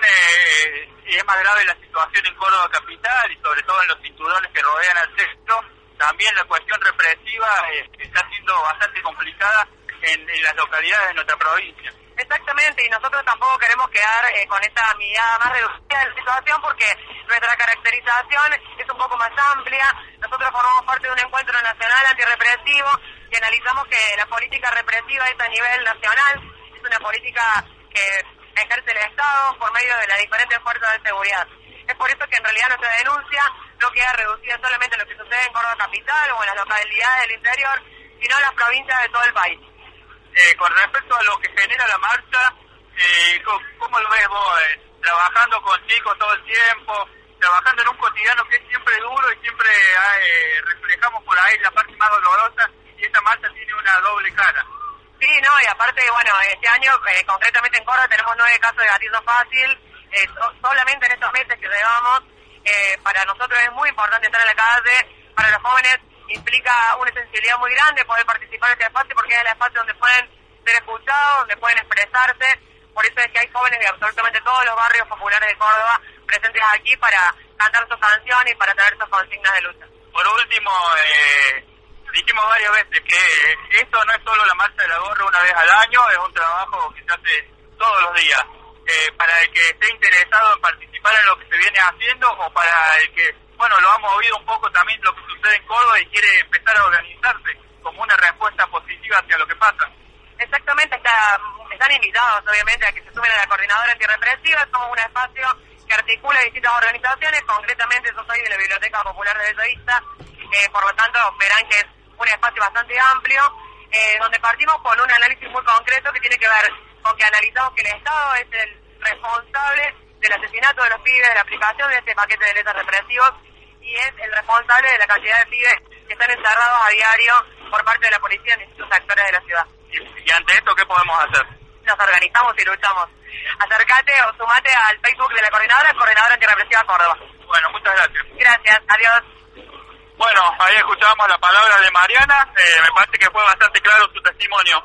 es más grave la situación en Córdoba capital y sobre todo en los cinturones que rodean al centro, también la cuestión represiva está siendo bastante complicada en las localidades de nuestra provincia. Exactamente, y nosotros tampoco queremos quedar con esta mirada más reducida de la situación porque nuestra caracterización es un poco más amplia. Nosotros formamos parte de un encuentro nacional antirrepresivo y analizamos que la política represiva es a nivel nacional, es una política que ejerce el Estado por medio de las diferentes fuerzas de seguridad. Es por eso que en realidad nuestra denuncia no queda reducida solamente a lo que sucede en Córdoba capital o en las localidades del interior, sino en las provincias de todo el país. Con respecto a lo que genera la marcha, ¿cómo lo ves vos? Trabajando con chicos todo el tiempo, trabajando en un cotidiano que es siempre duro y siempre reflejamos por ahí la parte más dolorosa, y esta marcha tiene una doble cara. Sí, y aparte, este año, concretamente en Córdoba, tenemos 9 casos de gatillo fácil, solamente en estos meses que llevamos. Para nosotros es muy importante estar en la calle, para los jóvenes implica una sensibilidad muy grande poder participar en este espacio porque es el espacio donde pueden ser escuchados, donde pueden expresarse. Por eso es que hay jóvenes de absolutamente todos los barrios populares de Córdoba presentes aquí para cantar sus canciones y para traer sus consignas de lucha. Por último, dijimos varias veces que esto no es solo la marcha de la gorra una vez al año, es un trabajo que se hace todos los días. Para el que esté interesado en participar en lo que se viene haciendo o para el que lo ha movido un poco también lo que sucede en Córdoba y quiere empezar a organizarse como una respuesta positiva hacia lo que pasa. Exactamente, están invitados obviamente a que se sumen a la coordinadora antirrepresiva. Somos un espacio que articula distintas organizaciones, concretamente yo soy de la Biblioteca Popular de Bellavista, por lo tanto verán que es un espacio bastante amplio, donde partimos con un análisis muy concreto que tiene que ver con que analizamos que el Estado es el responsable del asesinato de los pibes, de la aplicación de este paquete de leyes represivos, y es el responsable de la cantidad de pibes que están encerrados a diario por parte de la policía en distintos sectores de la ciudad. ¿Y ante esto qué podemos hacer? Nos organizamos y luchamos. Acércate o sumate al Facebook de la Coordinadora Antirrepresiva Córdoba. Bueno, muchas gracias. Gracias, adiós. Bueno, ahí escuchábamos la palabra de Mariana, me parece que fue bastante claro su testimonio.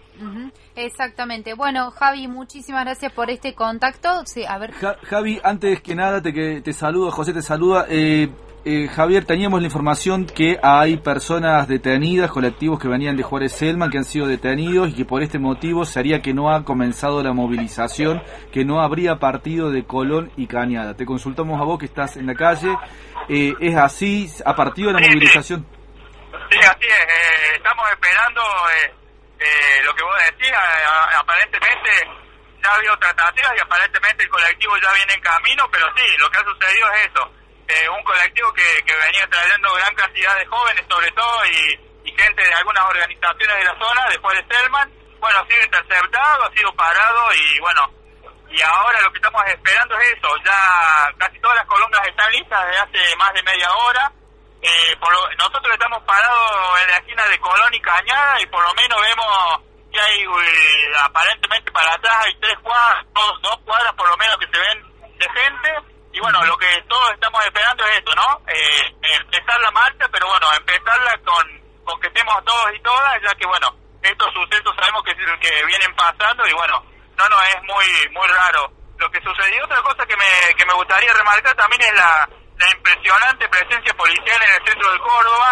Exactamente. Bueno, Javi, muchísimas gracias por este contacto. Sí, a ver. Javi, antes que nada te saludo, José te saluda. Javier, teníamos la información que hay personas detenidas, colectivos que venían de Juárez Selman, que han sido detenidos y que por este motivo sería que no ha comenzado la movilización, que no habría partido de Colón y Cañada. Te consultamos a vos que estás en la calle. ¿Es así? ¿Ha partido la movilización? Sí, así es. Estamos esperando lo que vos decís. Aparentemente ya ha habido tratativas y aparentemente el colectivo ya viene en camino, pero sí, lo que ha sucedido es eso. Un colectivo que venía trayendo gran cantidad de jóvenes sobre todo y gente de algunas organizaciones de la zona, después de Selman, bueno, ha sido interceptado, ha sido parado y bueno, y ahora lo que estamos esperando es eso. Ya casi todas las columnas están listas desde hace más de media hora. Nosotros estamos parados en la esquina de Colón y Cañada y por lo menos vemos que hay aparentemente para atrás hay 3 cuadras, 2 cuadras por lo menos que se ven de gente. Y bueno, lo que todos estamos esperando es esto, ¿no? Empezar la marcha, pero bueno, empezarla con que estemos todos y todas, ya que bueno, estos sucesos sabemos que vienen pasando y bueno, no es muy raro lo que sucedió. Otra cosa que me gustaría remarcar también es la impresionante presencia policial en el centro de Córdoba.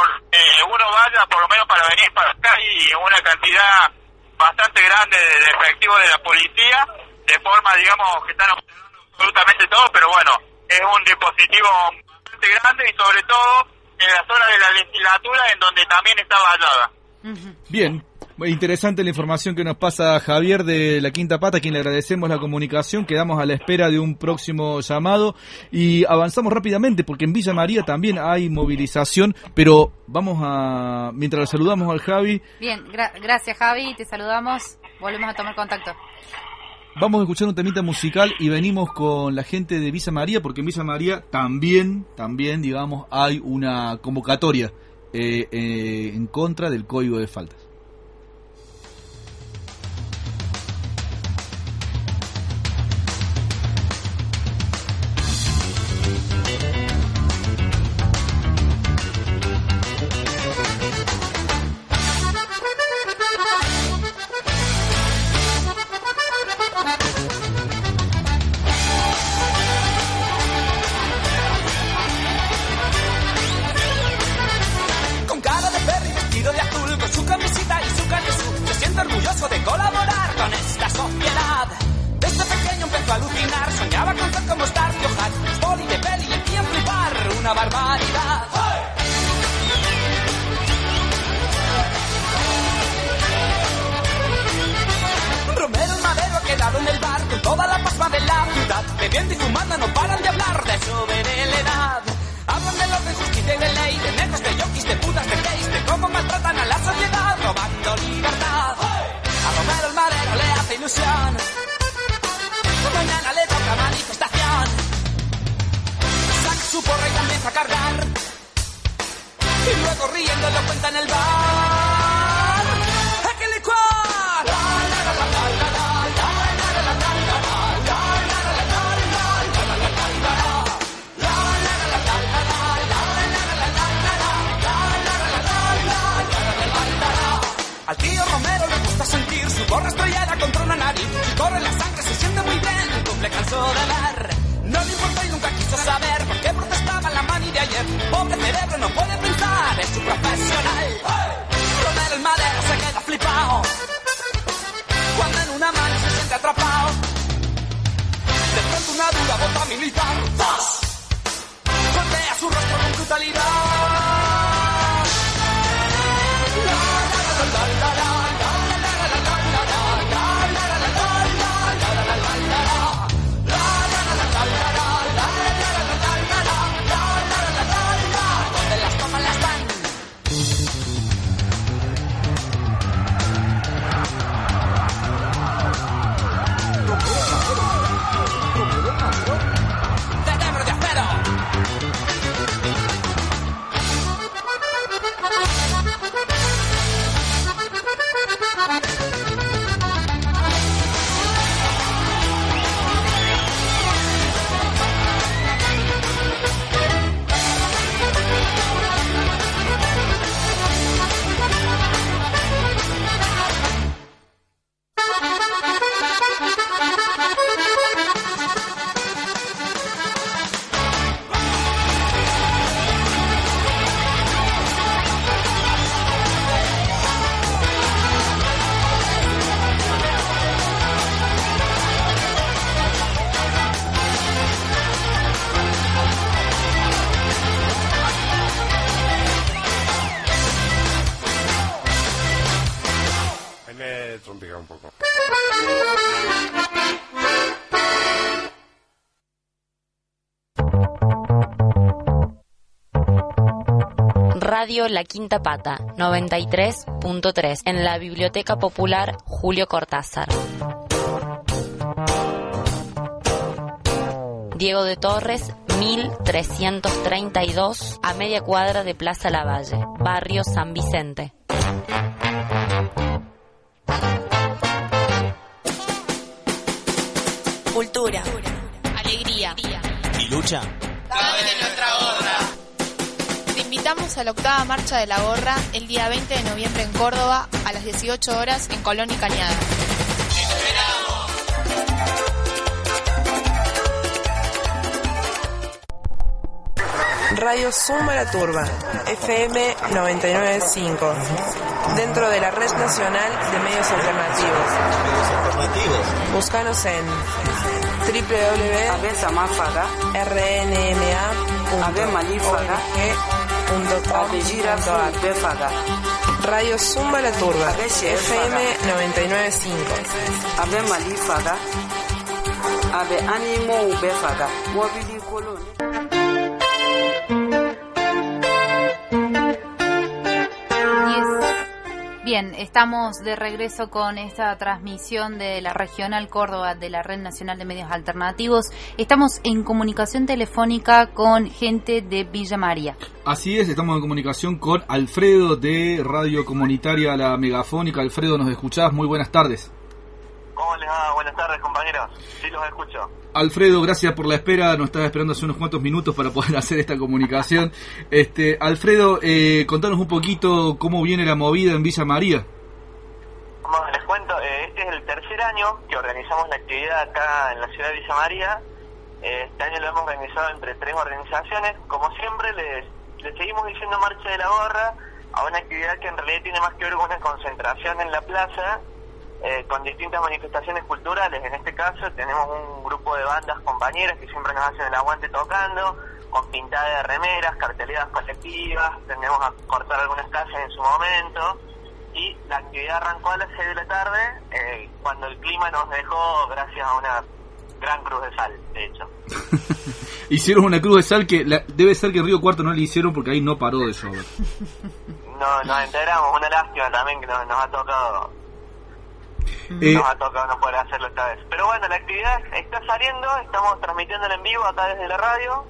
Uno vaya por lo menos para venir para acá y una cantidad bastante grande de efectivos de la policía, de forma, digamos, que están absolutamente todo, pero bueno, es un dispositivo bastante grande y sobre todo en la zona de la legislatura en donde también está vallada. Bien, muy interesante la información que nos pasa Javier de la Quinta Pata, a quien le agradecemos la comunicación. Quedamos a la espera de un próximo llamado y avanzamos rápidamente porque en Villa María también hay movilización, pero mientras saludamos al Javi. Bien, gracias Javi, te saludamos, volvemos a tomar contacto. Vamos a escuchar un temita musical y venimos con la gente de Villa María, porque en Villa María también, digamos, hay una convocatoria en contra del Código de Faltas. Radio La Quinta Pata, 93.3, en la Biblioteca Popular Julio Cortázar. Diego de Torres, 1332, a media cuadra de Plaza Lavalle, barrio San Vicente. Cultura, alegría y lucha. Cabe de nuestra gorra. Te invitamos a la 8ª Marcha de la Gorra el día 20 de noviembre en Córdoba a las 18 horas en Colón y Cañada. Radio Zumba La Turba, FM 99.5, dentro de la Red Nacional de Medios Alternativos. Búscanos en www.rnma.org.ar. Radio Zumba La Turba, FM 99.5. Bien, estamos de regreso con esta transmisión de la Regional Córdoba de la Red Nacional de Medios Alternativos. Estamos en comunicación telefónica con gente de Villa María. Así es, estamos en comunicación con Alfredo de Radio Comunitaria La Megafónica. Alfredo, ¿nos escuchás? Muy buenas tardes. ¿Cómo les va? Buenas tardes, compañeros. Sí, los escucho. Alfredo, gracias por la espera. Nos estaba esperando hace unos cuantos minutos para poder hacer esta comunicación. Alfredo, contanos un poquito cómo viene la movida en Villa María. Bueno, les cuento, este es el tercer año que organizamos la actividad acá en la ciudad de Villa María. Este año lo hemos organizado entre 3 organizaciones. Como siempre, les seguimos diciendo Marcha de la Gorra, a una actividad que en realidad tiene más que ver con una concentración en la plaza, con distintas manifestaciones culturales. En este caso tenemos un grupo de bandas compañeras que siempre nos hacen el aguante tocando, con pintada de remeras, carteleras colectivas, tendemos a cortar algunas calles en su momento, y la actividad arrancó a las 6 de la tarde, cuando el clima nos dejó gracias a una gran cruz de sal, de hecho. Hicieron una cruz de sal que debe ser que Río Cuarto no le hicieron porque ahí no paró de llover. No, nos enteramos, una lástima también que nos ha tocado. Nos ha tocado no poder hacerlo esta vez. Pero bueno, la actividad está saliendo, estamos transmitiéndola en vivo acá desde la radio.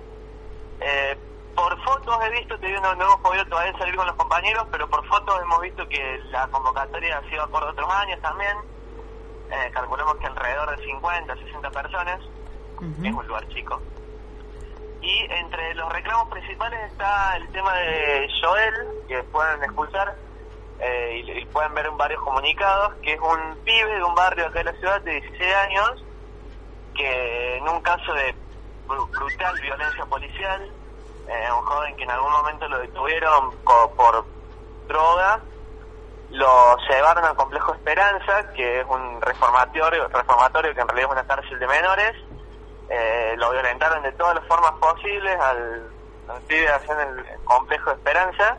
Por fotos he visto, no hemos podido todavía salir con los compañeros, pero por fotos hemos visto que la convocatoria ha sido acorde a otros años también. Calculamos que alrededor de 50, 60 personas. Es un lugar chico. Y entre los reclamos principales está el tema de Joel, que pueden escuchar. Y pueden ver en varios comunicados, que es un pibe de un barrio acá de la ciudad de 16 años, que en un caso de brutal violencia policial, un joven que en algún momento lo detuvieron por droga, lo llevaron al complejo Esperanza, que es un reformatorio que en realidad es una cárcel de menores. Lo violentaron de todas las formas posibles al pibe allá en el complejo Esperanza.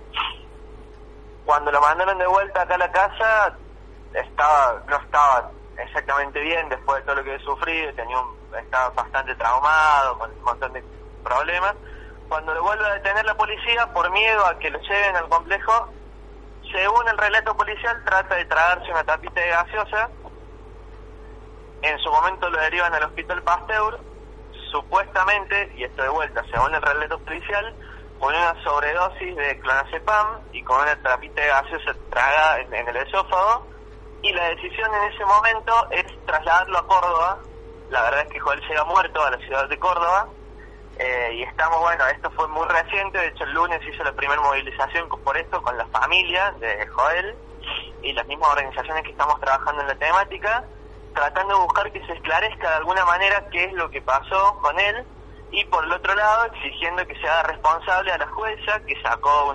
Cuando lo mandaron de vuelta acá a la casa, no estaba exactamente bien después de todo lo que había sufrido, estaba bastante traumado, con un montón de problemas. Cuando lo vuelve a detener la policía, por miedo a que lo lleven al complejo, según el relato policial, trata de tragarse una tapita de gaseosa. En su momento lo derivan al Hospital Pasteur, supuestamente, y esto de vuelta, según el relato policial, con una sobredosis de clonazepam y con una tapita de gaseosa tragada en el esófago, y la decisión en ese momento es trasladarlo a Córdoba. La verdad es que Joel llega muerto a la ciudad de Córdoba, y esto fue muy reciente. De hecho el lunes hizo la primera movilización por esto con la familia de Joel y las mismas organizaciones que estamos trabajando en la temática, tratando de buscar que se esclarezca de alguna manera qué es lo que pasó con él, y por el otro lado exigiendo que se haga responsable a la jueza que sacó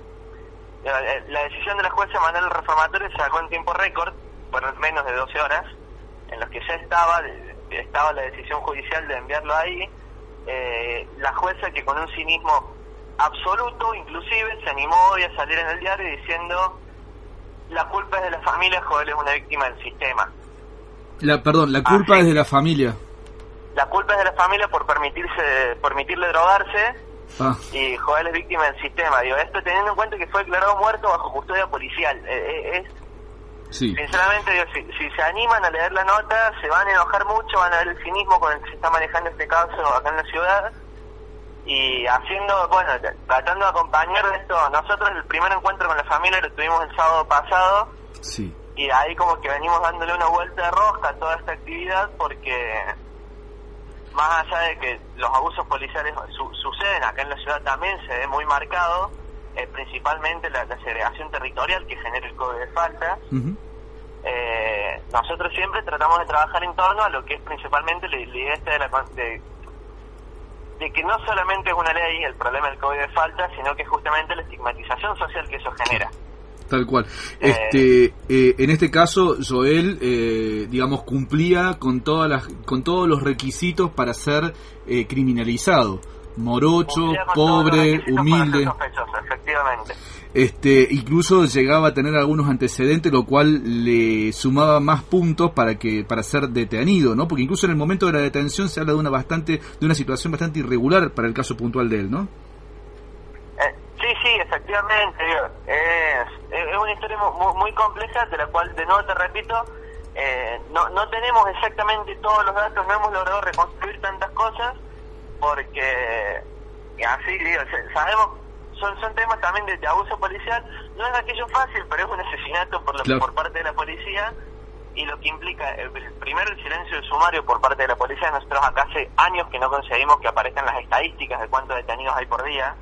la decisión de la jueza de mandar al reformatorio se sacó en tiempo récord, fueron menos de 12 horas, en los que ya estaba la decisión judicial de enviarlo ahí. La jueza, que con un cinismo absoluto, inclusive se animó hoy a salir en el diario diciendo: La culpa es de la familia, Joel es una víctima del sistema. La culpa es de la familia. La culpa es de la familia por permitirle drogarse, y Joel es víctima del sistema. Digo, esto teniendo en cuenta que fue declarado muerto bajo custodia policial. Sí. Sinceramente, digo, si se animan a leer la nota, se van a enojar mucho, van a ver el cinismo con el que se está manejando este caso acá en la ciudad. Y tratando de acompañar de esto, nosotros el primer encuentro con la familia lo tuvimos el sábado pasado, sí, y ahí como que venimos dándole una vuelta de rosca a toda esta actividad, porque más allá de que los abusos policiales suceden acá en la ciudad, también se ve muy marcado, principalmente la segregación territorial que genera el código de falta. Nosotros siempre tratamos de trabajar en torno a lo que es principalmente la idea esta de que no solamente es una ley el problema del código de falta, sino que justamente la estigmatización social que eso genera. Tal cual. En este caso, Joel, digamos, cumplía con todos los requisitos para ser criminalizado. Morocho, pobre, humilde. Efectivamente. Incluso llegaba a tener algunos antecedentes, lo cual le sumaba más puntos para ser detenido, ¿no? Porque incluso en el momento de la detención se habla de una situación bastante irregular para el caso puntual de él, ¿no? Sí, efectivamente. Es una historia muy compleja, de la cual, de nuevo te repito, no tenemos exactamente todos los datos, no hemos logrado reconstruir tantas cosas, porque así, sabemos, son temas también de abuso policial. No es aquello fácil, pero es un asesinato por parte de la policía, y lo que implica, primero, el silencio de sumario por parte de la policía. Nosotros acá hace años que no conseguimos que aparezcan las estadísticas de cuántos detenidos hay por día.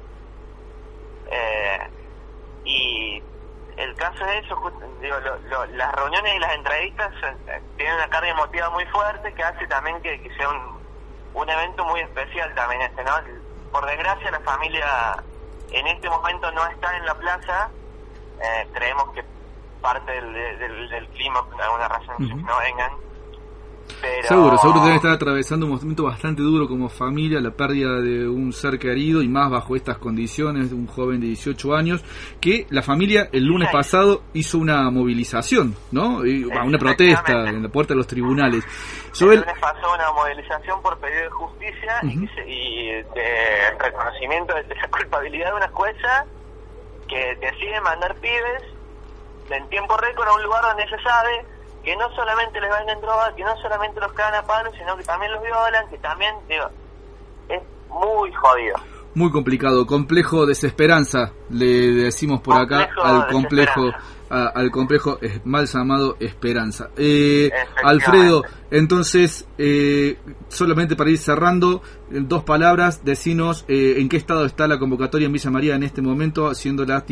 Y el caso es eso, las reuniones y las entrevistas tienen una carga emotiva muy fuerte, que hace también que sea un evento muy especial también ¿no? Por desgracia la familia en este momento no está en la plaza. Creemos que parte del clima por alguna razón no vengan. Pero... Seguro deben estar atravesando un momento bastante duro como familia, la pérdida de un ser querido, y más bajo estas condiciones de un joven de 18 años, que la familia el lunes pasado hizo una movilización, ¿no? Una protesta en la puerta de los tribunales. El lunes pasó una movilización por pedido de justicia y de reconocimiento de la culpabilidad de una jueza que decide mandar pibes en tiempo récord a un lugar donde se sabe que no solamente les venden droga, que no solamente los cagan a palos, sino que también los violan, que también, es muy jodido. Muy complicado, complejo desesperanza, le decimos por acá al complejo mal llamado Esperanza. Alfredo, entonces, solamente para ir cerrando, en 2 palabras, decinos en qué estado está la convocatoria en Villa María en este momento, siendo las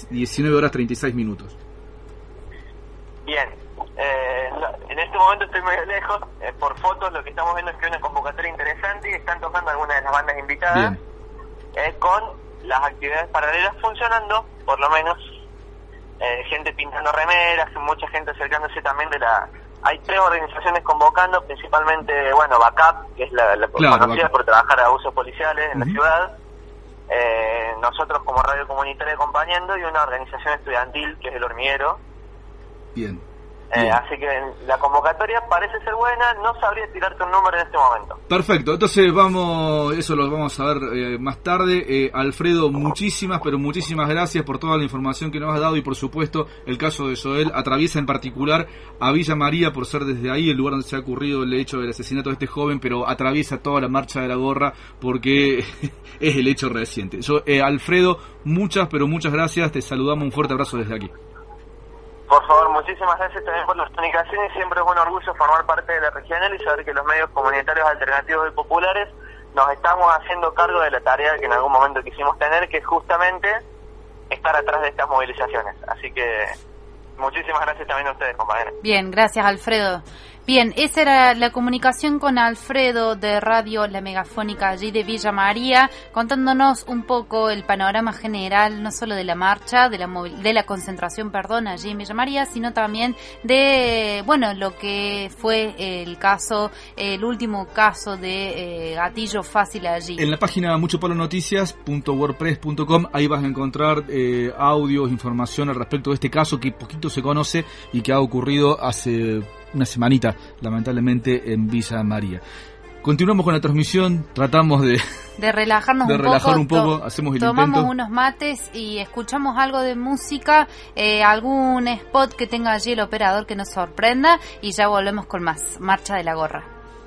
19:36. Bien. En este momento estoy medio lejos, por fotos lo que estamos viendo es que hay una convocatoria interesante y están tocando algunas de las bandas invitadas, con las actividades paralelas funcionando, por lo menos, gente pintando remeras, mucha gente acercándose también hay 3 organizaciones convocando, principalmente, BACAP, que es la conocida por trabajar a abusos policiales en la ciudad, nosotros como radio comunitaria acompañando, y una organización estudiantil que es El Hormiguero. Bien. Así que la convocatoria parece ser buena, no sabría tirarte un número en este momento. Perfecto, entonces eso lo vamos a ver más tarde. Alfredo, muchísimas gracias por toda la información que nos has dado, y por supuesto el caso de Joel atraviesa en particular a Villa María por ser desde ahí el lugar donde se ha ocurrido el hecho del asesinato de este joven, pero atraviesa toda la marcha de la gorra porque es el hecho reciente. Alfredo, muchas gracias, te saludamos, un fuerte abrazo desde aquí. Por favor, muchísimas gracias también por la comunicación, y siempre es un orgullo formar parte de la regional y saber que los medios comunitarios alternativos y populares nos estamos haciendo cargo de la tarea que en algún momento quisimos tener, que es justamente estar atrás de estas movilizaciones. Así que muchísimas gracias también a ustedes, compañeros. Bien, gracias, Alfredo. Bien, esa era la comunicación con Alfredo de Radio La Megafónica allí de Villa María, contándonos un poco el panorama general, no solo de la marcha, de la concentración, allí en Villa María, sino también de, bueno, lo que fue el último caso de gatillo fácil allí. En la página muchopalonoticias.wordpress.com, ahí vas a encontrar audios, información al respecto de este caso que poquito se conoce y que ha ocurrido hace una semanita, lamentablemente, en Villa María. Continuamos con la transmisión, tratamos de relajarnos un poco, hacemos el tomamos intento. Unos mates y escuchamos algo de música, algún spot que tenga allí el operador que nos sorprenda, y ya volvemos con más Marcha de la Gorra.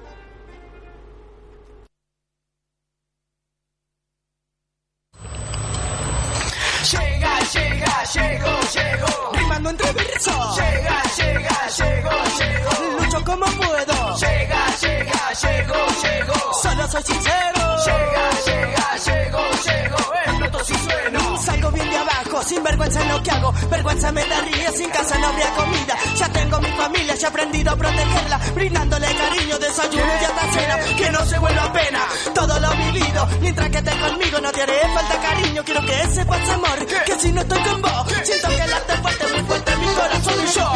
Llego, rimando entre versos. Llego, lucho como puedo. Llego, solo soy sincero. Llego, exploto si sueno. Salgo bien de abajo, sin vergüenza en lo que hago. Vergüenza me daría, sin casa no habría comida. Ya tengo mi familia, ya he aprendido a protegerla, brindándole cariño, desayuno y hasta cena. Que no se vuelva pena todo lo vivido. Mientras que estés conmigo no te haré falta cariño. Quiero que sepas, amor, que si no estoy con vos, siento que late fuerte, muy fuerte mi corazón y yo.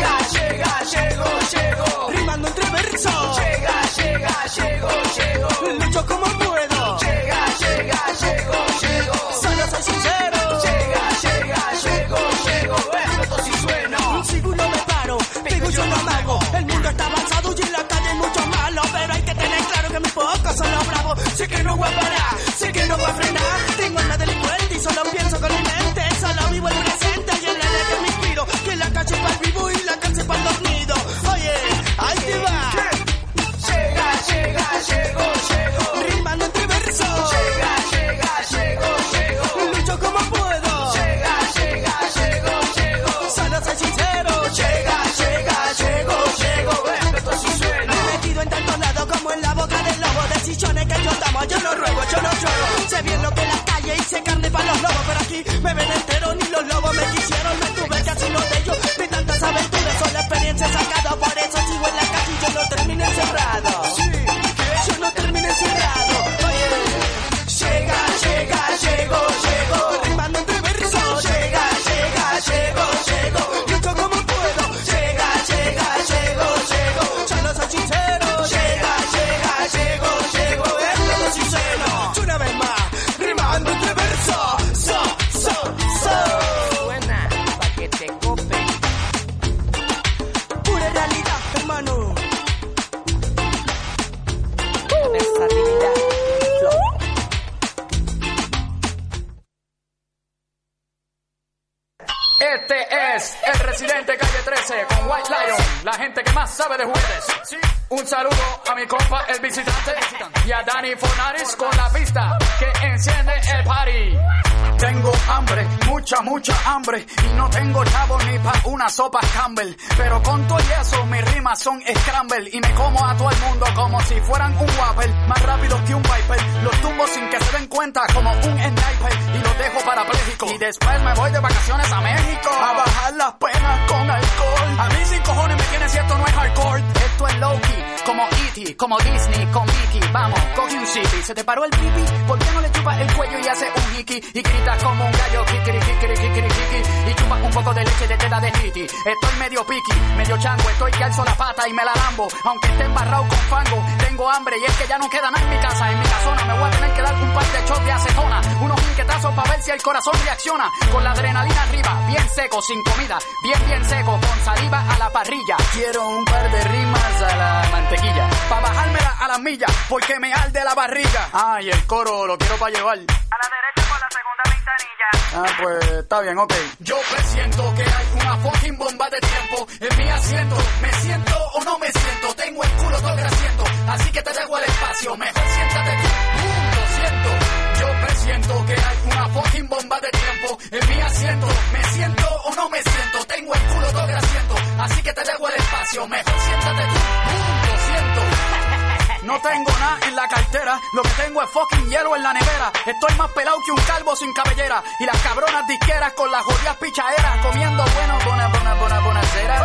Llego, rimando entre versos. Llego, lucho como puedo. Llego, solo soy sincero. Llego, exploto si sueno. Seguro me paro, digo yo no amago. El mundo está avanzado y en la calle hay mucho malo, pero hay que tener claro que mis pocos son los bravos. Sé que no voy a parar, sé que no voy a frenar. Tengo alma delincuente y solo pienso con mi mente. Solo vivo el presente y en el que me inspiro. Que la calle para el vivo y la calle para el dormido. Oye, ahí te va. Llego, rimando entre versos. Llego, lucho como puedo. Llego, solo soy sincero. Llego, exploto si sueno. Me he metido en tantos lados como en la boca del lobo. Decisiones que yo tomo, yo no ruego, yo no lloro. Sé bien lo que la calle hice carne para los lobos, pero aquí me ven entero, ni los lobos me quisieron. Me tuve que hacer uno de ellos, de tantas aventuras, son la experiencia sacada. Por eso sigo en la calle y yo no termino encerrado. Yo no termino encerrado. Oye, llego, rimando entre versos. Llego, lucho como puedo. Llego, solo soy sincero. Llego, exploto si sueno. Una vez más, rimando entre versos. Suena pa' que te cope. Pura realidad, hermano. Versatilidad. Este es el residente Calle 13 con White Lion, la gente que más sabe de juguetes. Un saludo a mi compa el visitante y a Dani Fornaris con la pista que enciende el party. Tengo hambre, mucha hambre, y no tengo chavo ni pa' una sopa Campbell, pero con todo y eso mis rimas son scramble y me como a todo el mundo como si fueran un Whopper, más rápido que un Viper, los tumbo sin que se den cuenta como un sniper y los dejo parapléjico y después me voy de vacaciones a México a bajar las penas con alcohol. A mí sin cojones me tiene si esto no es hardcore, esto es low-key, como E.T., como Disney con Mickey. Vamos, coge un city, se te paró el pipi, ¿por qué no le chupas el cuello y hace un hiki y gritas como un gallo, kikiri, y chupas un poco de leche de teta de Titi? Estoy medio piqui, medio chango, estoy que alzo la pata y me la lambo, aunque esté embarrado con fango. Tengo hambre y es que ya no queda nada en mi casa, en mi casona me voy a tener que dar un par de shots de acetona, unos inquietazos para ver si el corazón reacciona, con la adrenalina arriba, bien seco, sin comida, bien seco, con saliva a la parrilla. Quiero un par de rimas a la mantequilla, pa' bajármela a las millas, porque me arde la barriga. Ah, y el coro lo quiero pa' llevar a la derecha por la segunda ventanilla. Ah, pues está bien, ok. Yo presiento que hay una fucking bomba de tiempo en mi asiento. ¿Me siento o no me siento? Tengo el culo todo grasiento, así que te dejo el espacio, mejor siéntate tú. Lo siento. Yo presiento que hay una fucking bomba de tiempo en mi asiento. ¿Me siento o no me siento? Tengo el culo todo grasiento, así que te dejo el espacio, mejor siéntate tú. Lo siento. No tengo nada en la cartera, lo que tengo es fucking hielo en la nevera. Estoy más pelado que un calvo sin cabellera, y las cabronas disqueras con las jodidas pichaderas comiendo buena cera.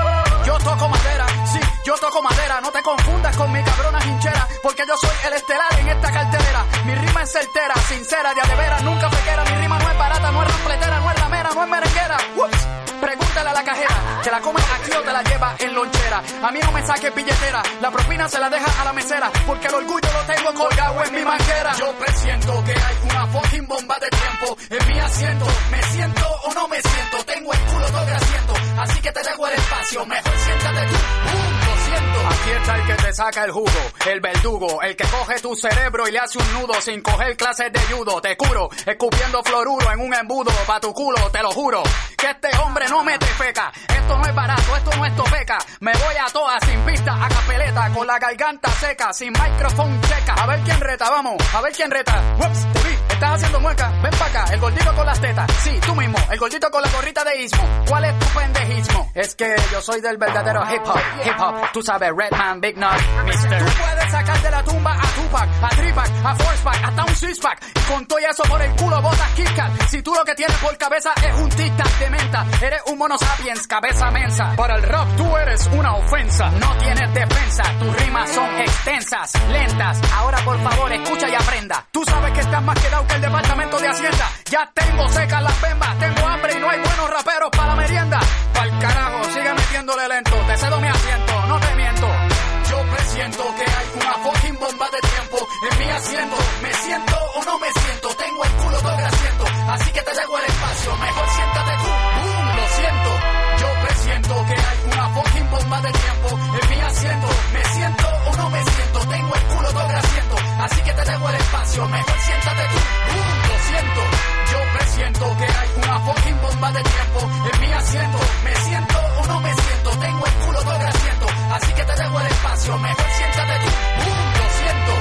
yo toco madera, sí, yo toco madera. No te confundas con mi cabrona hinchera, porque yo soy el estelar en esta cartelera. Mi rima es certera, sincera, de veras, nunca fequera. Mi rima no es barata, no es rampletera, no es ramera, no es merenguera. Ups. Pregúntale a la cajera, ¿te la comes aquí o te la lleva en lonchera? A mí no me saques billetera, la propina se la deja a la mesera, porque el orgullo lo tengo colgado en mi manguera. Yo presiento que hay una fucking bomba de tiempo en mi asiento. ¿Me siento o no me siento? Tengo el culo todo grasiento, así que te dejo el espacio, mejor siéntate tú. Lo siento. Aquí está el que te saca el jugo, el verdugo, el que coge tu cerebro y le hace un nudo sin coger clases de judo. Te curo, escupiendo fluoruro en un embudo pa' tu culo, te lo juro, que este hombre no mete feca. Esto no es barato, esto no es topeca. Me voy a todas sin pista, a capeleta, con la garganta seca, sin micrófono checa. A ver quién reta, vamos, a ver quién reta. Ups, te vi, estás haciendo mueca, ven pa' acá, el gordito con las tetas. Sí, tú mismo, el gordito con la gorrita de ismo. ¿Cuál es tu pendejismo? Es que yo soy del verdadero hip hop, tú sabes, Redman, Big Nut, Mister. Tú puedes sacar de la tumba a Tupac, a Tripac, a Forcepack, hasta un sixpack, y con todo eso por el culo botas Kit Kat. Si tú lo que tienes por cabeza es un tic-tac de menta, eres un mono sapiens, cabeza mensa. Para el rap tú eres una ofensa, no tienes defensa, tus rimas son extensas, lentas. Ahora por favor escucha y aprenda. Tú sabes que estás más quedado que el departamento de Hacienda. Ya tengo secas las bembas, tengo hambre y no hay buenos raperos para la merienda. Pa'l carajo, sigue metiéndole lento, te cedo mi asiento, no te miento. Yo presiento que hay una fucking bomba de tiempo en mi asiento. ¿Me siento o no me siento? Tengo el culo todo grasiento, así que te dejo el espacio, mejor siéntate tú. Lo siento. Yo presiento que hay una fucking bomba de tiempo en mi asiento. ¿Me siento o no me siento? Tengo el culo todo grasiento, así que te dejo el espacio, mejor siéntate tú. Lo siento. Yo presiento que hay una fucking bomba de tiempo en mi asiento. ¿Me siento o no me siento? Tengo el culo todo grasiento, así que te dejo el espacio, mejor siéntate tú. Lo siento.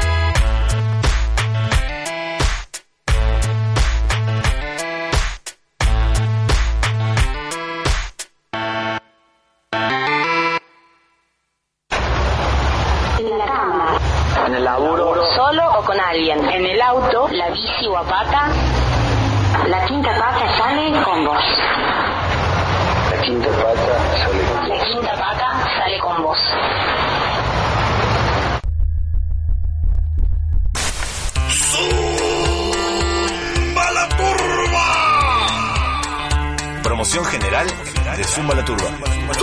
En la cama, en el laburo, solo o con alguien, en el auto, la bici o a pata, la quinta pata sale con vos. La quinta pata sale con vos. La quinta pata sale con vos. ¡Zumba la turba! Promoción general de Zumba la turba.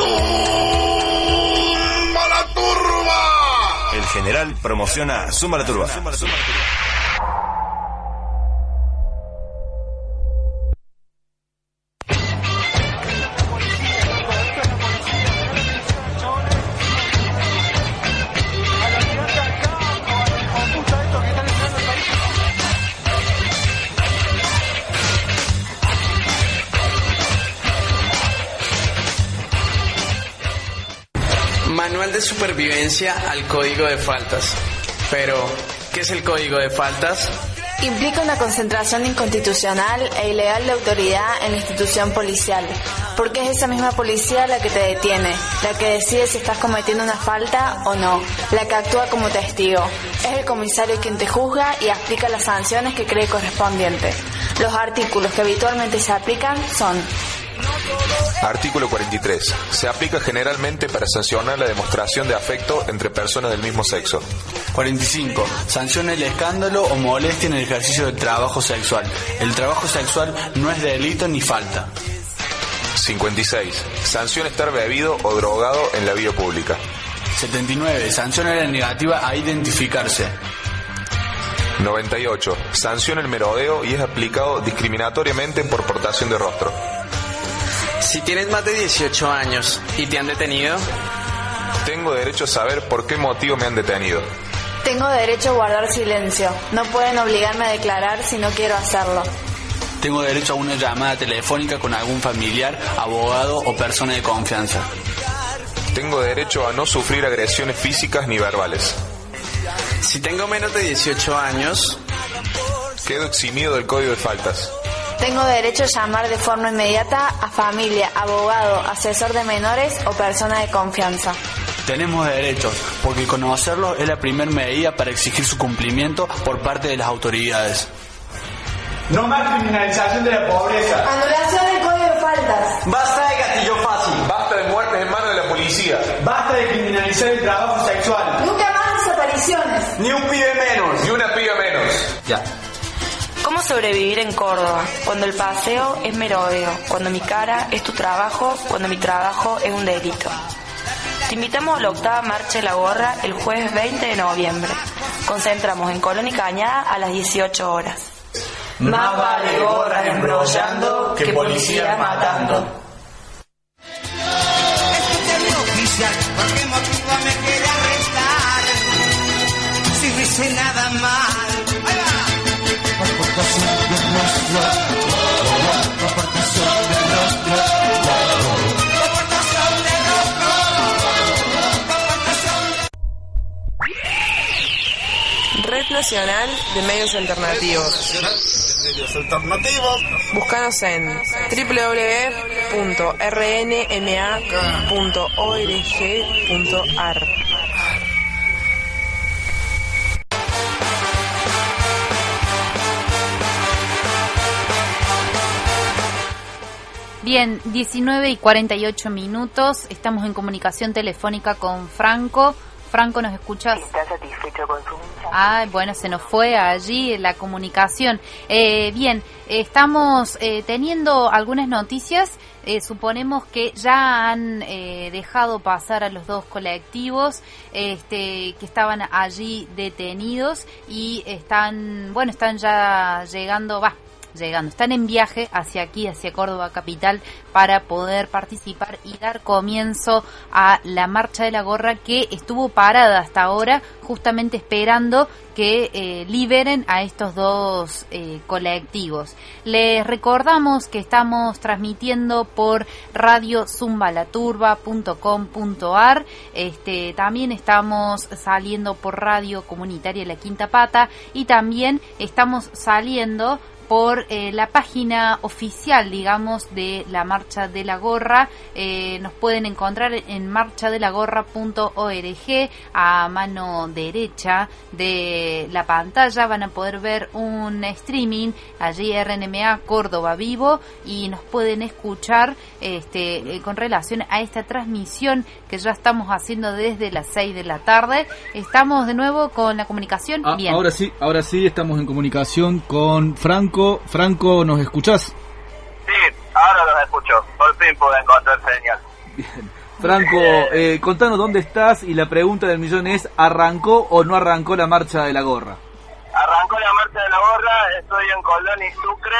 ¡Zumba la turba! El general promociona a Zumba la turba. Manual de supervivencia al Código de Faltas. Pero, ¿qué es el Código de Faltas? Implica una concentración inconstitucional e ilegal de autoridad en la institución policial, porque es esa misma policía la que te detiene, la que decide si estás cometiendo una falta o no, la que actúa como testigo. Es el comisario quien te juzga y aplica las sanciones que cree correspondientes. Los artículos que habitualmente se aplican son: Artículo 43. Se aplica generalmente para sancionar la demostración de afecto entre personas del mismo sexo. 45. Sanciona el escándalo o molestia en el ejercicio del trabajo sexual. El trabajo sexual no es delito ni falta. 56. Sanciona estar bebido o drogado en la vía pública. 79. Sanciona la negativa a identificarse. 98. Sanciona el merodeo y es aplicado discriminatoriamente por portación de rostro. Si tienes más de 18 años y te han detenido, tengo derecho a saber por qué motivo me han detenido. Tengo derecho a guardar silencio. No pueden obligarme a declarar si no quiero hacerlo. Tengo derecho a una llamada telefónica con algún familiar, abogado o persona de confianza. Tengo derecho a no sufrir agresiones físicas ni verbales. Si tengo menos de 18 años, quedo eximido del Código de Faltas. Tengo derecho a llamar de forma inmediata a familia, abogado, asesor de menores o persona de confianza. Tenemos derechos, porque conocerlos es la primera medida para exigir su cumplimiento por parte de las autoridades. No más criminalización de la pobreza. Anulación del Código de Faltas. Basta de gatillo fácil. Basta de muertes en manos de la policía. menos. Ni un pibe menos. Ni una piba menos. Ya. ¿Cómo sobrevivir en Córdoba? Cuando el paseo es merodeo, cuando mi cara es tu trabajo, cuando mi trabajo es un delito. Te invitamos a la 8ª Marcha de la Gorra el jueves 20 de noviembre. Concentramos en Colón y Cañada a las 18 horas. Más vale gorras embrollando que policías matando. ¿Por qué motivo me quiere arrestar? Si no hice nada mal. ¡Ahí va! Proportación del rostro. Proportación del rostro. Proportación del rostro. Red Nacional de Medios Alternativos. Búscanos en www.rnma.org.ar. Bien, 19:48. Estamos en comunicación telefónica con Franco. Franco, ¿nos escuchas? ¿Está satisfecho con su mensaje? Ah, bueno, se nos fue allí la comunicación. Bien, estamos teniendo algunas noticias. Suponemos que ya han dejado pasar a los dos colectivos que estaban allí detenidos y están ya están en viaje hacia aquí, hacia Córdoba capital, para poder participar y dar comienzo a la Marcha de la Gorra, que estuvo parada hasta ahora, justamente esperando que liberen a estos dos colectivos. Les recordamos que estamos transmitiendo por radiozumba.laturba.com.ar. También estamos saliendo por Radio Comunitaria La Quinta Pata y también estamos saliendo por la página oficial, digamos, de la Marcha de la Gorra. Nos pueden encontrar en marchadelagorra.org. A mano derecha de la pantalla van a poder ver un streaming, allí RNMA Córdoba Vivo, y nos pueden escuchar con relación a esta transmisión que ya estamos haciendo desde las 6 de la tarde. Estamos de nuevo con la comunicación. Bien. Ahora sí, estamos en comunicación con Franco. Franco, ¿nos escuchás? Sí, ahora los escucho. Por fin pude encontrar señal. Bien. Franco, contanos dónde estás, y la pregunta del millón es: ¿arrancó o no arrancó la Marcha de la Gorra? Arrancó la Marcha de la Gorra, estoy en Colón y Sucre,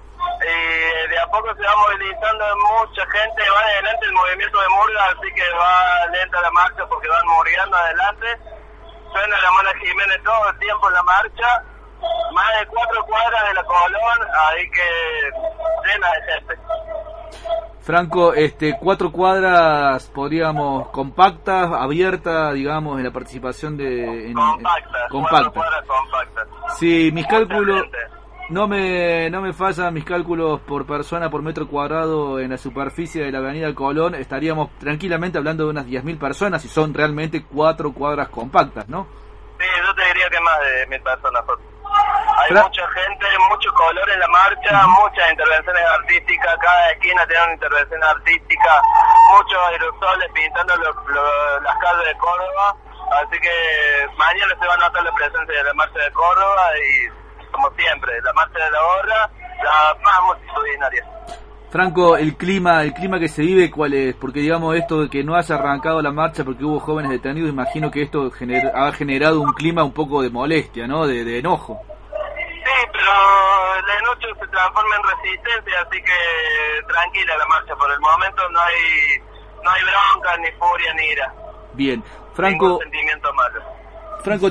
y de a poco se va movilizando mucha gente. Va adelante el movimiento de murga, así que va lenta la marcha porque van murgueando adelante. Suena la Mona Jiménez todo el tiempo en la marcha. Más de 4 cuadras de la Colón, ahí que llena de gente. Franco, 4 cuadras, podríamos, compactas, abiertas, digamos, en la participación de... Compactas. 4 cuadras compactas. Sí, mis cálculos... No me fallan mis cálculos por persona por metro cuadrado en la superficie de la avenida Colón. Estaríamos tranquilamente hablando de unas 10.000 personas, y son realmente 4 cuadras compactas, ¿no? Sí, yo te diría que más de 1.000 personas. Hay mucha gente, mucho color en la marcha, muchas intervenciones artísticas, cada esquina tiene una intervención artística, muchos aerosoles pintando las calles de Córdoba, así que mañana se va a notar la presencia de la Marcha de Córdoba y, como siempre, la Marcha de la Gorra, la más multitudinaria. Franco, el clima que se vive, ¿cuál es? Porque, digamos, esto de que no haya arrancado la marcha porque hubo jóvenes detenidos, imagino que esto ha generado un clima un poco de molestia, ¿no? De enojo. Sí, pero la noche se transforma en resistencia, así que tranquila la marcha. Por el momento no hay bronca, ni furia, ni ira. Bien. Franco, ningún sentimiento malo. Franco,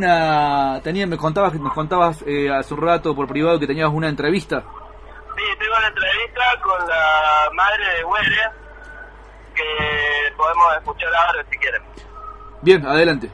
me contabas hace un rato por privado que tenías una entrevista. Sí, tengo una entrevista con la madre de Güere, que podemos escuchar ahora si quieren. Bien, adelante.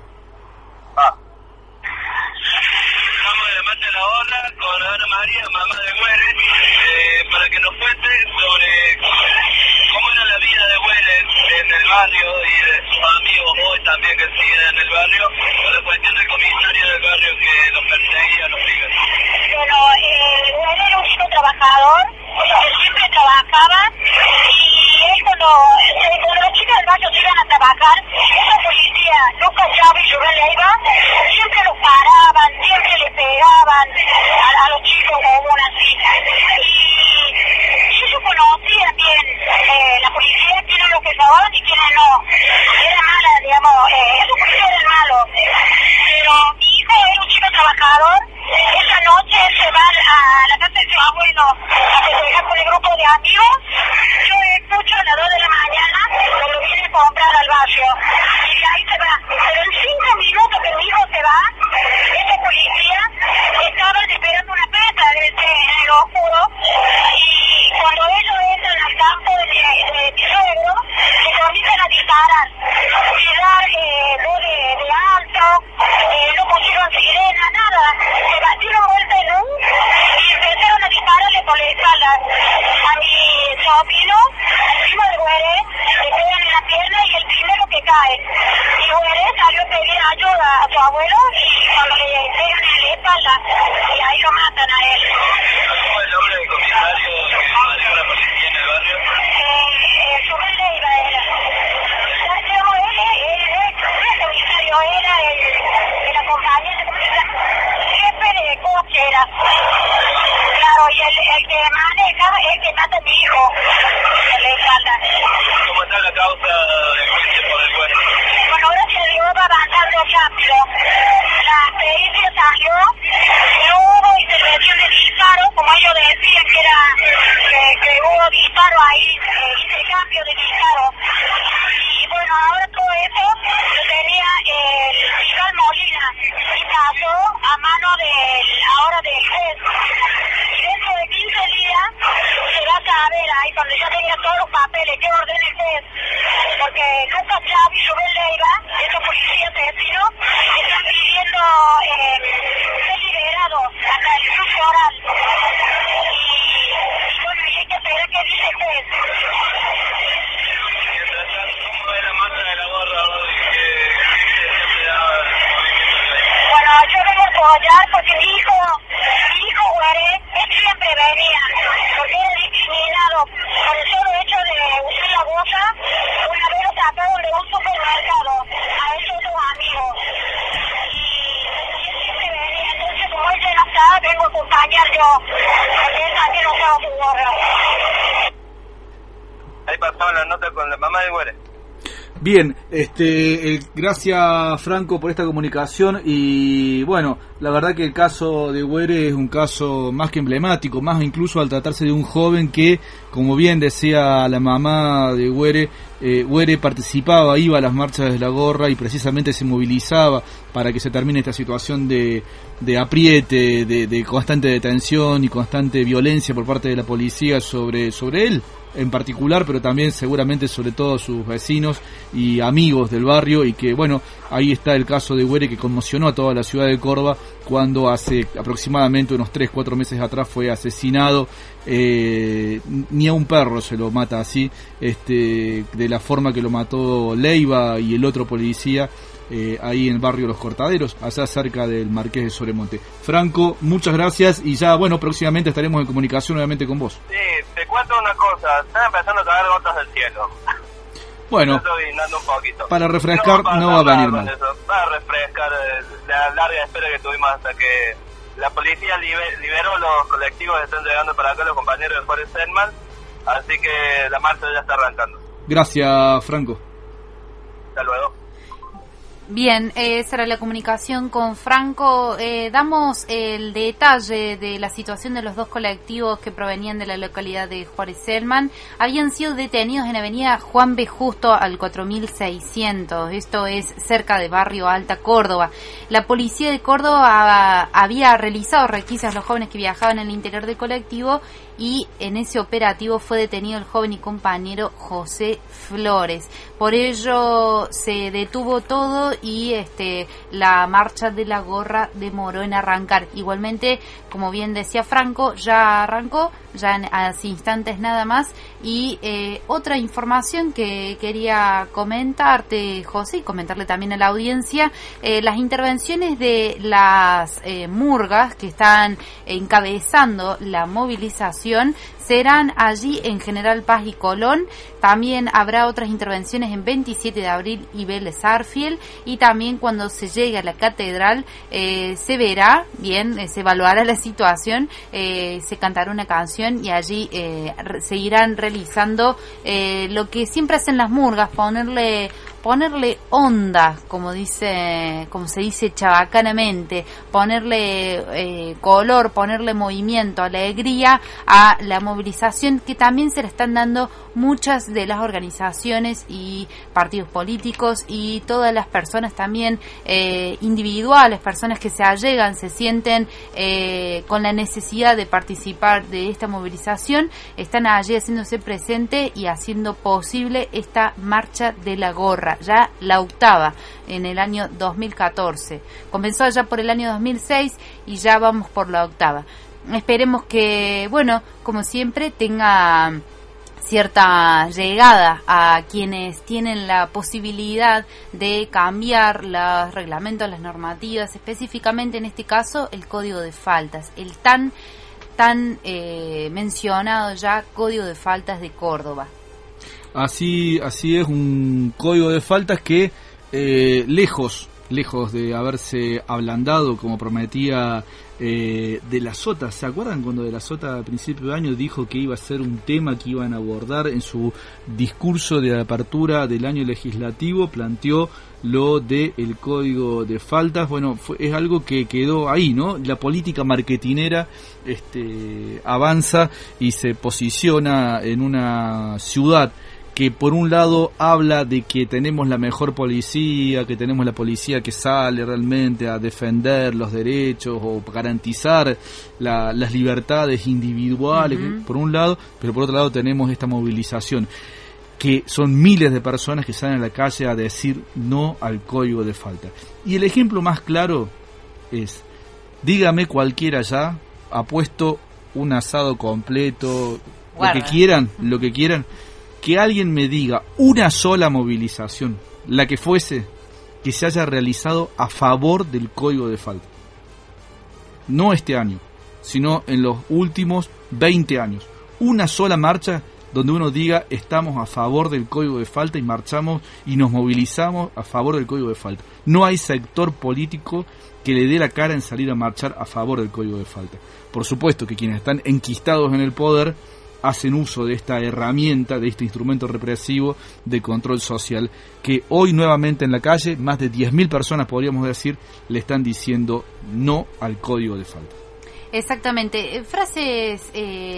Estamos de la Marcha de la Gorra con Ana María, mamá de Güere, para que nos cuente sobre cómo era la vida de Güere en el barrio y de sus amigos hoy también que siguen en el barrio, con la cuestión del comisario del barrio que nos perseguía, nos sigue. Bueno, él era un chico trabajador, que siempre trabajaba, y él cuando los chicos del barrio se iban a trabajar, esa policía, Lucas Chávez y Rubén Leiva, siempre los ayuda a su abuelo y cuando le pegan en la espalda y ahí lo matan a él. ¿Cómo es el nombre del comisario que maneja la policía en el barrio? Rubén Leiva era. El comisario era el acompañante, jefe de coche era. Claro, y el que maneja es el que mata a mi hijo en la espalda. ¿Cómo está la causa del juicio por el juez? Bueno, gracias a Dios va avanzando rápido. La pericia salió, no hubo intervención de disparo, como ellos decían que era que hubo disparo ahí, intercambio de disparo. Y bueno, ahora todo eso lo tenía el fiscal Molina y pasó a mano ahora del juez. Y dentro de 15 días se va a saber ahí cuando ya tenga todos los papeles que ordene el juez. Porque Lucas Chávez y Rubén Leiva, estos policías vecinos, están pidiendo ser liberados hasta el juicio oral. Y bueno, y hay que esperar qué dice el juez. ¿Cómo es la marcha de la gorra hoy? ¿Qué da movimiento que hay? Bueno, yo vengo a apoyar porque mi hijo Guaré, él siempre venía, porque era discriminado por el solo hecho de usar la bolsa una vez lo sacaron de un supermercado a esos dos amigos. Y él siempre venía, entonces como él ya no está, vengo a acompañar yo, porque él también usaba su gorra. Ahí pasaba la nota con la mamá de Güere. Bien, gracias Franco por esta comunicación y bueno, la verdad que el caso de Güere es un caso más que emblemático, más incluso al tratarse de un joven que, como bien decía la mamá de Güere, Güere participaba, iba a las marchas de la gorra y precisamente se movilizaba para que se termine esta situación de apriete, de constante detención y constante violencia por parte de la policía sobre él en particular, pero también seguramente sobre todo sus vecinos y amigos del barrio, y que bueno, ahí está el caso de Güere que conmocionó a toda la ciudad de Córdoba cuando hace aproximadamente unos 3-4 meses atrás fue asesinado. Ni a un perro se lo mata así, de la forma que lo mató Leiva y el otro policía, ahí en el barrio Los Cortaderos, allá cerca del Marqués de Sobremonte. Franco, muchas gracias y ya, bueno, próximamente estaremos en comunicación nuevamente con vos. Sí, te cuento una cosa, están empezando a caer gotas del cielo. Bueno, estoy guindando un poquito. Para refrescar no va a venir mal. Va a refrescar la larga espera que tuvimos hasta que la policía liberó los colectivos que están llegando para acá, los compañeros de Juárez Selman, así que la marcha ya está arrancando. Gracias, Franco. Hasta luego. Bien, esa era la comunicación con Franco. Damos el detalle de la situación de los dos colectivos que provenían de la localidad de Juárez Selman. Habían sido detenidos en avenida Juan B. Justo al 4600. Esto es cerca de Barrio Alta, Córdoba. La policía de Córdoba había realizado requisas a los jóvenes que viajaban en el interior del colectivo y en ese operativo fue detenido el joven y compañero José Flores. Por ello se detuvo todo y la marcha de la gorra demoró en arrancar. Igualmente, como bien decía Franco, ya arrancó, ya hace instantes nada más. Y otra información que quería comentarte, José, y comentarle también a la audiencia, las intervenciones de las murgas que están encabezando la movilización serán allí en General Paz y Colón. También habrá otras intervenciones en 27 de abril y Vélez Arfiel, y también cuando se llegue a la catedral se verá bien, se evaluará la situación, se cantará una canción y allí se irán realizando lo que siempre hacen las murgas, ponerle onda, como se dice chabacanamente, ponerle color, ponerle movimiento, alegría a la movilización que también se le están dando muchas de las organizaciones y partidos políticos y todas las personas también individuales, personas que se allegan, se sienten con la necesidad de participar de esta movilización, están allí haciéndose presente y haciendo posible esta marcha de la gorra, ya la octava en el año 2014. Comenzó allá por el año 2006 y ya vamos por la octava. Esperemos que, bueno, como siempre, cierta llegada a quienes tienen la posibilidad de cambiar los reglamentos, las normativas, específicamente en este caso el Código de Faltas, el tan mencionado ya Código de Faltas de Córdoba. Así es, un Código de Faltas que lejos de haberse ablandado como prometía De la Sota. ¿Se acuerdan cuando De la Sota a principio de año dijo que iba a ser un tema que iban a abordar en su discurso de apertura del año legislativo? Planteó lo del Código de Faltas. Bueno, es algo que quedó ahí, ¿no? La política marketinera avanza y se posiciona en una ciudad que por un lado habla de que tenemos la mejor policía, que tenemos la policía que sale realmente a defender los derechos o garantizar las libertades individuales, por un lado, pero por otro lado tenemos esta movilización, que son miles de personas que salen a la calle a decir no al Código de Faltas. Y el ejemplo más claro es, dígame cualquiera ya, ha puesto un asado completo, lo que quieran, que alguien me diga una sola movilización, la que fuese, que se haya realizado a favor del Código de Faltas. No este año, sino en los últimos 20 años. Una sola marcha donde uno diga estamos a favor del Código de Faltas y marchamos y nos movilizamos a favor del Código de Faltas. No hay sector político que le dé la cara en salir a marchar a favor del Código de Faltas. Por supuesto que quienes están enquistados en el poder hacen uso de esta herramienta, de este instrumento represivo de control social, que hoy nuevamente en la calle, más de 10.000 personas, podríamos decir, le están diciendo no al Código de Faltas. Exactamente, frases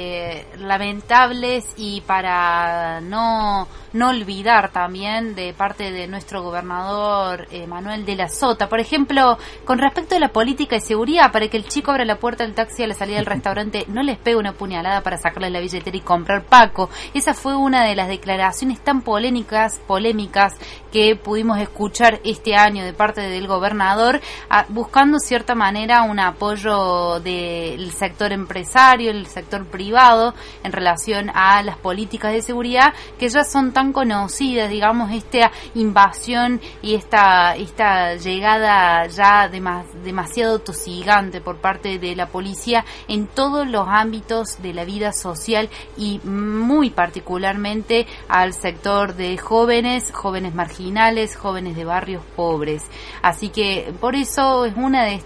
lamentables y para no olvidar también de parte de nuestro gobernador Manuel de la Sota. Por ejemplo, con respecto a la política de seguridad, para que el chico abra la puerta del taxi a la salida del restaurante no les pegue una puñalada para sacarle la billetera y comprar Paco. Esa fue una de las declaraciones tan polémicas que pudimos escuchar este año de parte del gobernador, buscando cierta manera un apoyo del sector empresario, el sector privado en relación a las políticas de seguridad que ya son tan conocidas, digamos, esta invasión y esta llegada ya demasiado tosigante por parte de la policía en todos los ámbitos de la vida social y muy particularmente al sector de jóvenes marginales, jóvenes de barrios pobres. Así que por eso es una de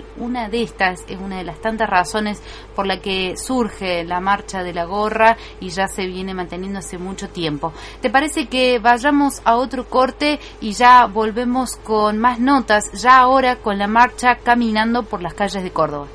las tantas razones por la que surge la marcha de la gorra y ya se viene manteniendo hace mucho tiempo. ¿Te parece que vayamos a otro corte y ya volvemos con más notas, ya ahora con la marcha caminando por las calles de Córdoba?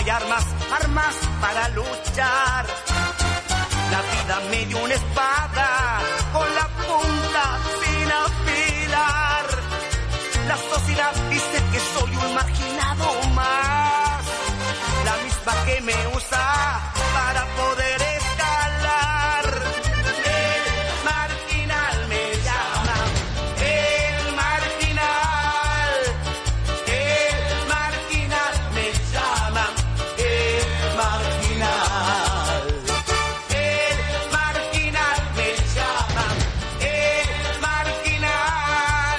hay armas para luchar. La vida me dio una espada con la punta sin afilar. La sociedad dice que soy un marginado más, la misma que me usa para poder escalar. El marginal me llama, el marginal me llama, el marginal me llama, el marginal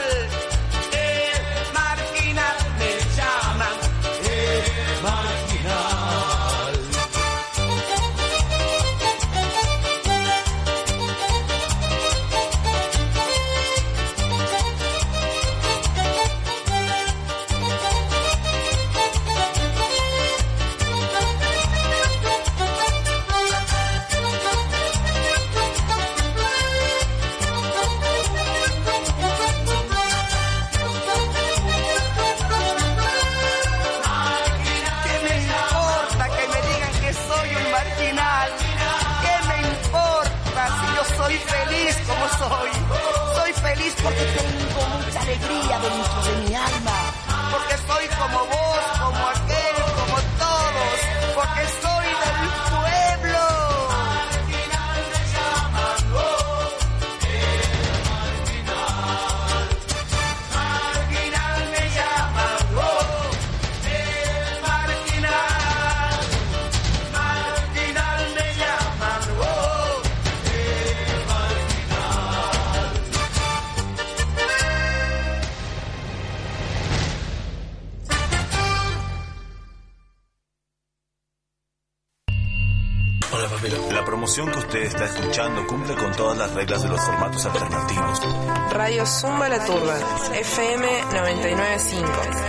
me llama, el marginal. ¿Qué me importa que me digan que soy un marginal? ¿Qué me importa si yo soy feliz como soy? Soy feliz porque tengo mucha alegría dentro de mi alma. Porque soy como vos, como aquel, como todos. Porque soy del pueblo. Marginal me llaman, marginal me llaman, marginal me llaman, Hola, papito. La promoción que usted está escuchando cumple con todas las reglas de los formatos alternativos. Radio Zumba La Turba, FM 995.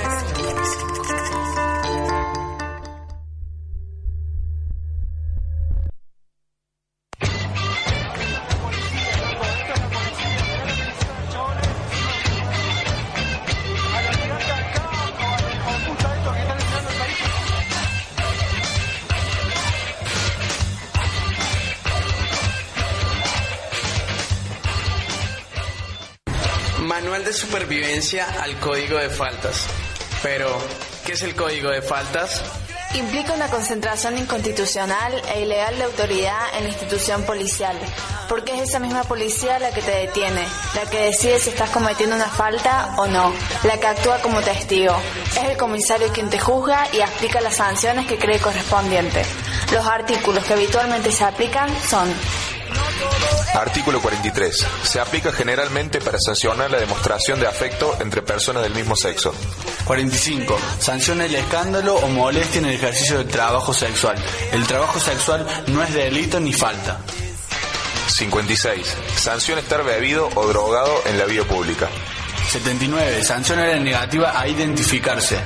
Manual de supervivencia al código de faltas. Pero, ¿qué es el código de faltas? Implica una concentración inconstitucional e ilegal de autoridad en la institución policial, porque es esa misma policía la que te detiene, la que decide si estás cometiendo una falta o no, la que actúa como testigo. Es el comisario quien te juzga y aplica las sanciones que cree correspondientes. Los artículos que habitualmente se aplican son: Artículo 43. Se aplica generalmente para sancionar la demostración de afecto entre personas del mismo sexo. 45. Sanciona el escándalo o molestia en el ejercicio del trabajo sexual. El trabajo sexual no es delito ni falta. 56. Sanciona estar bebido o drogado en la vía pública. 79. Sanciona la negativa a identificarse.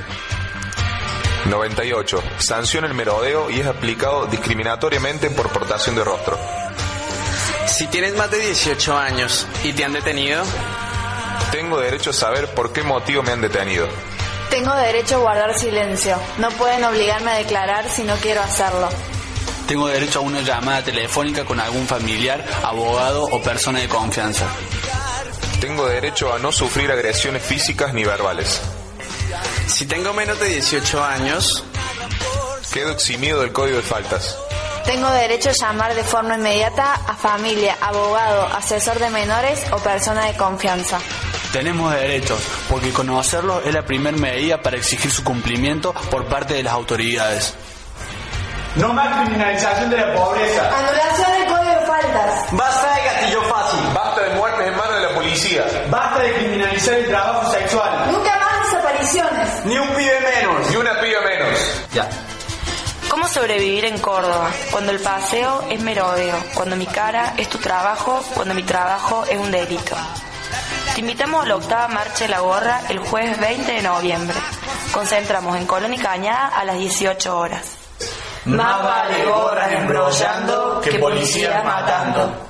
98. Sanciona el merodeo y es aplicado discriminatoriamente por portación de rostro. Si tienes más de 18 años y te han detenido, tengo derecho a saber por qué motivo me han detenido. Tengo derecho a guardar silencio. No pueden obligarme a declarar si no quiero hacerlo. Tengo derecho a una llamada telefónica con algún familiar, abogado o persona de confianza. Tengo derecho a no sufrir agresiones físicas ni verbales. Si tengo menos de 18 años, quedo eximido del código de faltas. Tengo derecho a llamar de forma inmediata a familia, abogado, asesor de menores o persona de confianza. Tenemos derechos, porque conocerlos es la primera medida para exigir su cumplimiento por parte de las autoridades. No más criminalización de la pobreza. Anulación del código de faltas. Basta de gatillo fácil. Basta de muertes en manos de la policía. Basta de criminalizar el trabajo sexual. Nunca más desapariciones. Ni un pibe menos. Ni una piba menos. Ya. ¿Cómo sobrevivir en Córdoba? Cuando el paseo es merodeo, cuando mi cara es tu trabajo, cuando mi trabajo es un delito. Te invitamos a la 8ª Marcha de la Gorra el jueves 20 de noviembre. Concentramos en Colón y Cañada a las 18 horas. Más vale gorras embrollando que policías matando.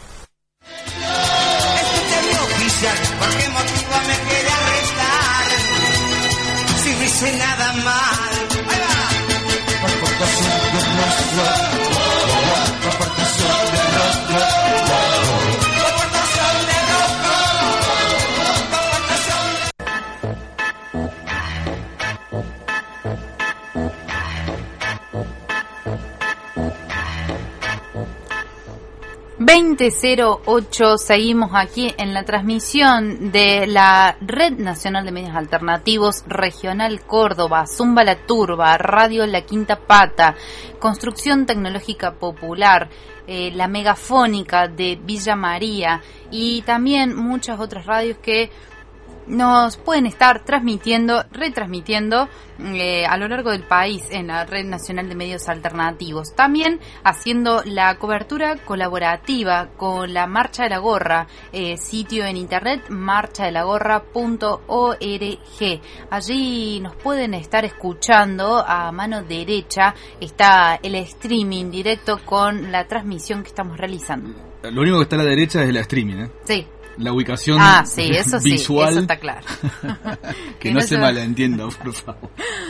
escuché mi oficial, ¿por qué motivo me quiere arrestar? Si no hice nada mal. Ahí va. ...20:08, seguimos aquí en la transmisión de la Red Nacional de Medios Alternativos, Regional Córdoba, Zumba la Turba, Radio La Quinta Pata, Construcción Tecnológica Popular, la Megafónica de Villa María y también muchas otras radios que nos pueden estar retransmitiendo a lo largo del país en la Red Nacional de Medios Alternativos. También haciendo la cobertura colaborativa con la Marcha de la Gorra, sitio en internet marchadelagorra.org. Allí nos pueden estar escuchando. A mano derecha está el streaming directo con la transmisión que estamos realizando. Lo único que está a la derecha es el streaming, ¿eh? Sí. La ubicación sí, eso visual. Sí, eso está claro. que no se malentienda, por favor.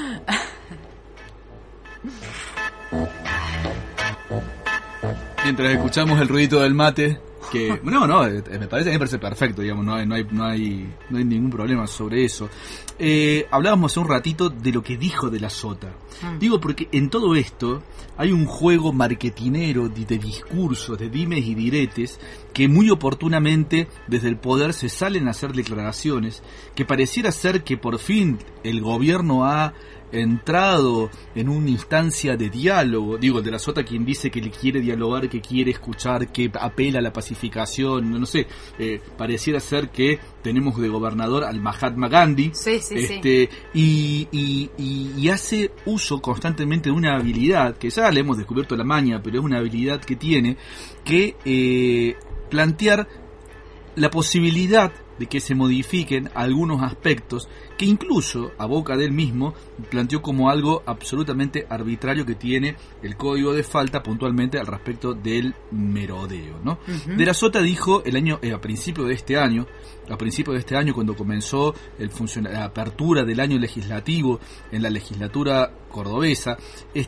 Mientras escuchamos el ruidito del mate, que me parece perfecto, digamos, no hay ningún problema sobre eso. Hablábamos hace un ratito de lo que dijo de la Sota. Digo porque en todo esto hay un juego marketinero de discursos, de dimes y diretes, que muy oportunamente desde el poder se salen a hacer declaraciones que pareciera ser que por fin el gobierno ha entrado en una instancia de diálogo. Digo, el de la Sota, quien dice que le quiere dialogar, que quiere escuchar, que apela a la pacificación, no sé, pareciera ser que tenemos de gobernador al Mahatma Gandhi. Sí. Y hace uso constantemente de una habilidad que ya le hemos descubierto la maña, pero es una habilidad que tiene que plantear la posibilidad de que se modifiquen algunos aspectos que incluso a boca de él mismo planteó como algo absolutamente arbitrario que tiene el código de falta puntualmente al respecto del merodeo, ¿no? De la Sota dijo a principio de este año cuando comenzó la apertura del año legislativo en la legislatura cordobesa,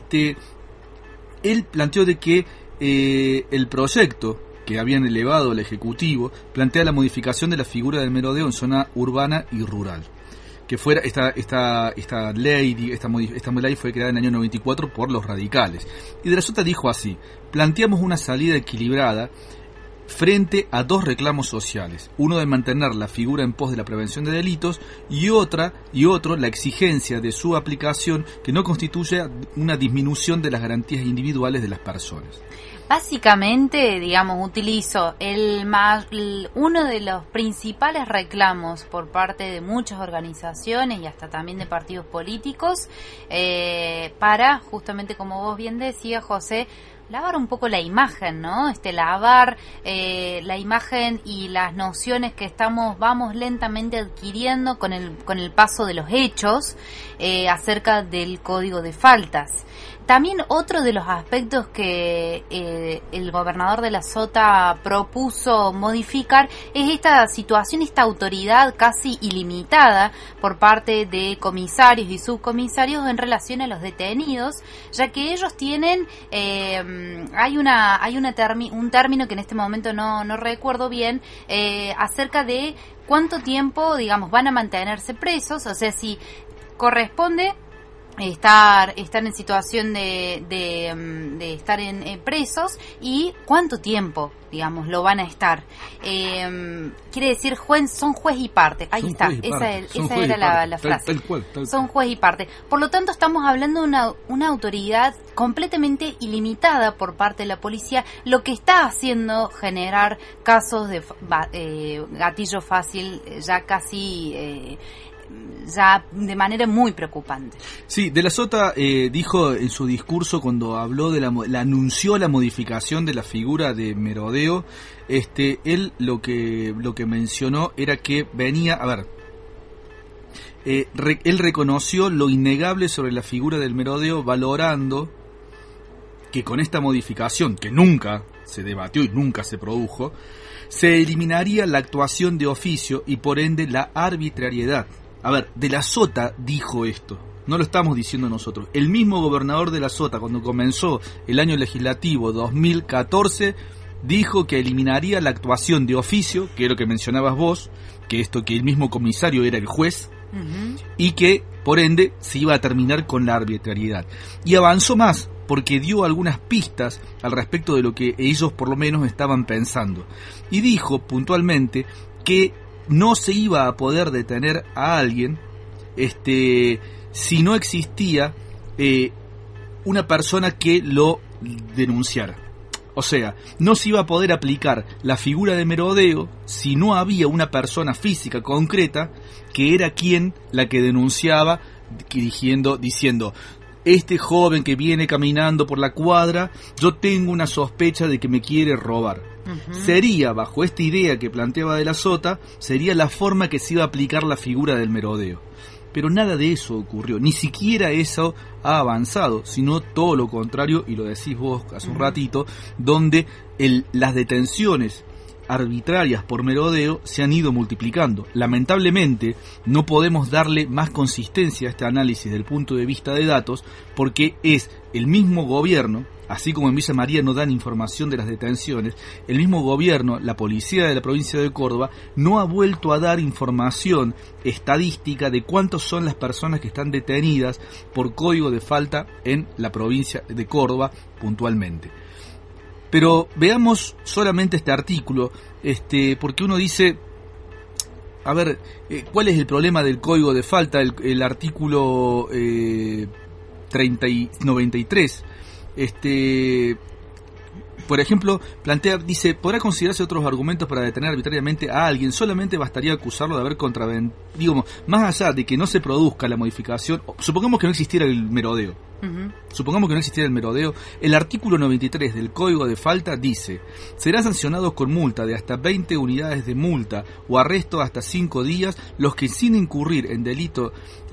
él planteó de que el proyecto que habían elevado al Ejecutivo plantea la modificación de la figura del merodeo en zona urbana y rural. Que fuera esta ley fue creada en el año 94 por los radicales. Y de la Sota dijo así: planteamos una salida equilibrada frente a dos reclamos sociales, uno de mantener la figura en pos de la prevención de delitos y otro la exigencia de su aplicación que no constituya una disminución de las garantías individuales de las personas. Básicamente, digamos, utilizo uno de los principales reclamos por parte de muchas organizaciones y hasta también de partidos políticos para, justamente como vos bien decías, José, lavar un poco la imagen, ¿no? Lavar la imagen y las nociones que vamos lentamente adquiriendo con el paso de los hechos acerca del código de faltas. También otro de los aspectos que el gobernador de la Sota propuso modificar es esta situación, esta autoridad casi ilimitada por parte de comisarios y subcomisarios en relación a los detenidos, ya que ellos tienen, hay un término que en este momento no recuerdo bien, acerca de cuánto tiempo, digamos, van a mantenerse presos, o sea, si corresponde estar en situación de estar en presos y cuánto tiempo, digamos, lo van a estar. Quiere decir, son juez y parte. Ahí está, esa era la frase. Tal son juez y parte. Por lo tanto, estamos hablando de una autoridad completamente ilimitada por parte de la policía, lo que está haciendo generar casos de gatillo fácil ya casi ya de manera muy preocupante. Sí, de la Sota dijo en su discurso cuando habló anunció la modificación de la figura de merodeo, él lo que mencionó era que venía, él reconoció lo innegable sobre la figura del merodeo, valorando que con esta modificación, que nunca se debatió y nunca se produjo, se eliminaría la actuación de oficio y por ende la arbitrariedad. De la Sota dijo esto, no lo estamos diciendo nosotros. El mismo gobernador de la Sota, cuando comenzó el año legislativo 2014, dijo que eliminaría la actuación de oficio, que es lo que mencionabas vos, que el mismo comisario era el juez, y que, por ende, se iba a terminar con la arbitrariedad. Y avanzó más, porque dio algunas pistas al respecto de lo que ellos por lo menos estaban pensando. Y dijo puntualmente que no se iba a poder detener a alguien si no existía una persona que lo denunciara. O sea, no se iba a poder aplicar la figura de merodeo si no había una persona física concreta que era quien la que denunciaba, diciendo este joven que viene caminando por la cuadra, yo tengo una sospecha de que me quiere robar. Sería, bajo esta idea que planteaba de la Sota, sería la forma que se iba a aplicar la figura del merodeo. Pero nada de eso ocurrió, ni siquiera eso ha avanzado, sino todo lo contrario, y lo decís vos hace un ratito, donde las detenciones arbitrarias por merodeo se han ido multiplicando. Lamentablemente no podemos darle más consistencia a este análisis desde el punto de vista de datos, porque es el mismo gobierno, así como en Villa María no dan información de las detenciones, el mismo gobierno, la policía de la provincia de Córdoba, no ha vuelto a dar información estadística de cuántas son las personas que están detenidas por código de falta en la provincia de Córdoba puntualmente. Pero veamos solamente este artículo, porque uno dice, a ver, ¿cuál es el problema del código de falta? El artículo 93, por ejemplo, dice, podrá considerarse otros argumentos para detener arbitrariamente a alguien, solamente bastaría acusarlo de haber contravenido, digamos, más allá de que no se produzca la modificación, supongamos que no existiera el merodeo. Supongamos que no existiera el merodeo, el artículo 93 del Código de Falta dice: será sancionados con multa de hasta 20 unidades de multa o arresto hasta 5 días los que sin incurrir en delito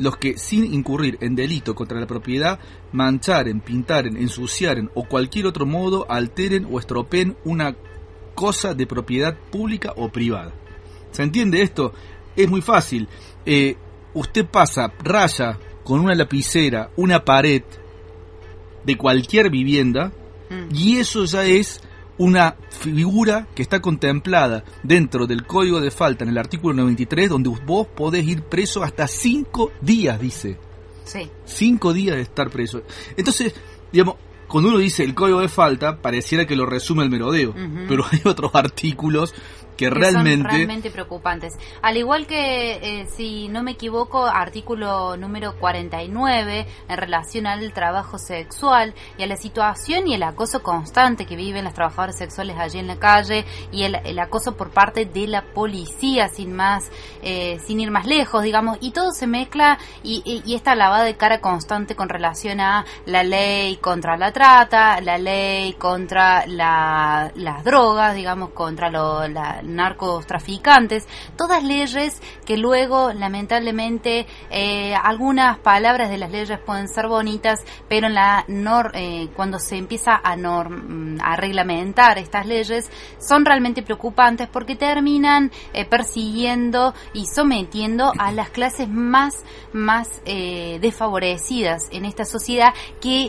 contra la propiedad mancharen, pintaren, ensuciaren o cualquier otro modo alteren o estropeen una cosa de propiedad pública o privada. ¿Se entiende esto? Es muy fácil. Usted raya con una lapicera una pared de cualquier vivienda y eso ya es una figura que está contemplada dentro del Código de Falta en el artículo 93, donde vos podés ir preso hasta 5 días, dice. Sí. 5 días de estar preso. Entonces, digamos, cuando uno dice el Código de Falta, pareciera que lo resume el merodeo, pero hay otros artículos que realmente son realmente preocupantes. Al igual que, si no me equivoco, artículo número 49 en relación al trabajo sexual y a la situación y el acoso constante que viven las trabajadoras sexuales allí en la calle y el acoso por parte de la policía, sin ir más lejos, digamos, y todo se mezcla y esta lavada de cara constante con relación a la ley contra la trata, la ley contra las drogas, digamos, contra narcotraficantes, todas leyes que luego lamentablemente algunas palabras de las leyes pueden ser bonitas, pero cuando se empieza a reglamentar estas leyes son realmente preocupantes porque terminan persiguiendo y sometiendo a las clases más desfavorecidas en esta sociedad, que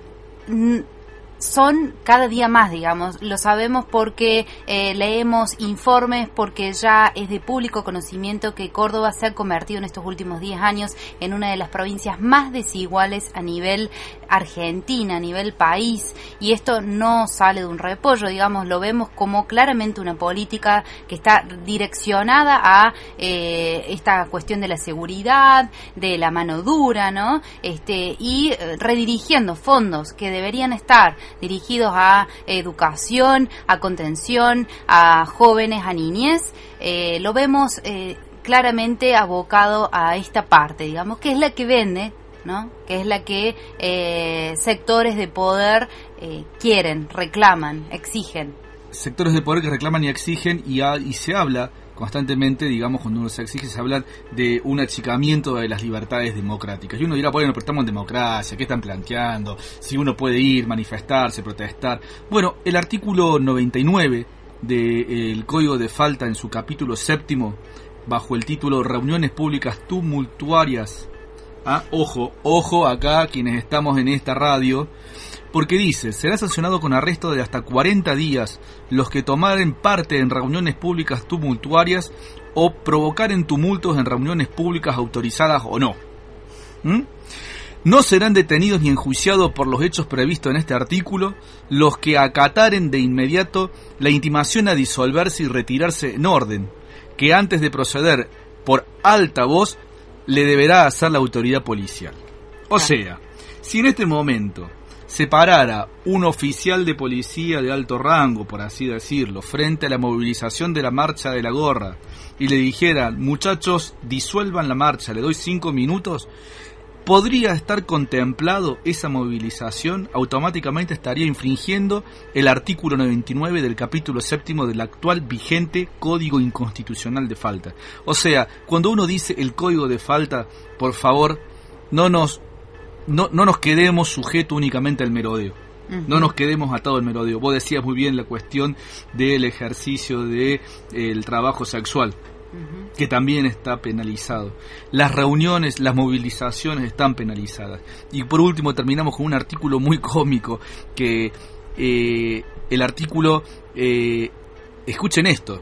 son cada día más, digamos, lo sabemos porque leemos informes, porque ya es de público conocimiento que Córdoba se ha convertido en estos últimos 10 años en una de las provincias más desiguales a nivel Argentina, a nivel país, y esto no sale de un repollo, digamos, lo vemos como claramente una política que está direccionada a esta cuestión de la seguridad, de la mano dura, ¿no? Y redirigiendo fondos que deberían estar dirigidos a educación, a contención, a jóvenes, a niñez, lo vemos claramente abocado a esta parte, digamos, que es la que vende, ¿no? Que es la que sectores de poder quieren, reclaman, exigen. Sectores de poder que reclaman y exigen, y se habla constantemente, digamos, cuando uno se exige, se habla de un achicamiento de las libertades democráticas. Y uno dirá, bueno, pero estamos en democracia, ¿qué están planteando? Si uno puede ir, manifestarse, protestar. Bueno, el artículo 99 del Código de Falta, en su capítulo 7, bajo el título Reuniones Públicas Tumultuarias Ojo acá quienes estamos en esta radio, porque dice, será sancionado con arresto de hasta 40 días los que tomaren parte en reuniones públicas tumultuarias o provocaren tumultos en reuniones públicas autorizadas o no. No serán detenidos ni enjuiciados por los hechos previstos en este artículo los que acataren de inmediato la intimación a disolverse y retirarse en orden, que antes de proceder por alta voz le deberá hacer la autoridad policial. O sea, si en este momento se parara un oficial de policía de alto rango, por así decirlo, frente a la movilización de la marcha de la gorra y le dijera, muchachos, disuelvan la marcha, le doy 5 minutos, podría estar contemplado esa movilización, automáticamente estaría infringiendo el artículo 99 del capítulo 7 del actual vigente Código Inconstitucional de Falta. O sea, cuando uno dice el Código de Falta, por favor, no nos quedemos sujetos únicamente al merodeo. No nos quedemos atados al merodeo. Vos decías muy bien la cuestión del ejercicio del trabajo sexual, que también está penalizado. Las reuniones, las movilizaciones están penalizadas. Y por último terminamos con un artículo muy cómico, que el artículo, escuchen esto,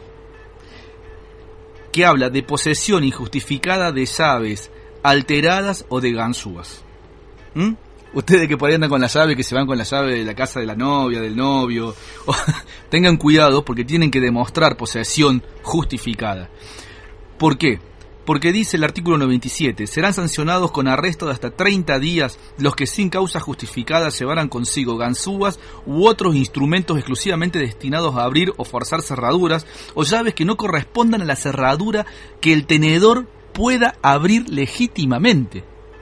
que habla de posesión injustificada de llaves alteradas o de ganzúas. Ustedes que por ahí andan con la llave, que se van con la llave de la casa de la novia, del novio, tengan cuidado porque tienen que demostrar posesión justificada. ¿Por qué? Porque dice el artículo 97, serán sancionados con arresto de hasta 30 días los que sin causa justificada llevaran consigo ganzúas u otros instrumentos exclusivamente destinados a abrir o forzar cerraduras o llaves que no correspondan a la cerradura que el tenedor pueda abrir legítimamente.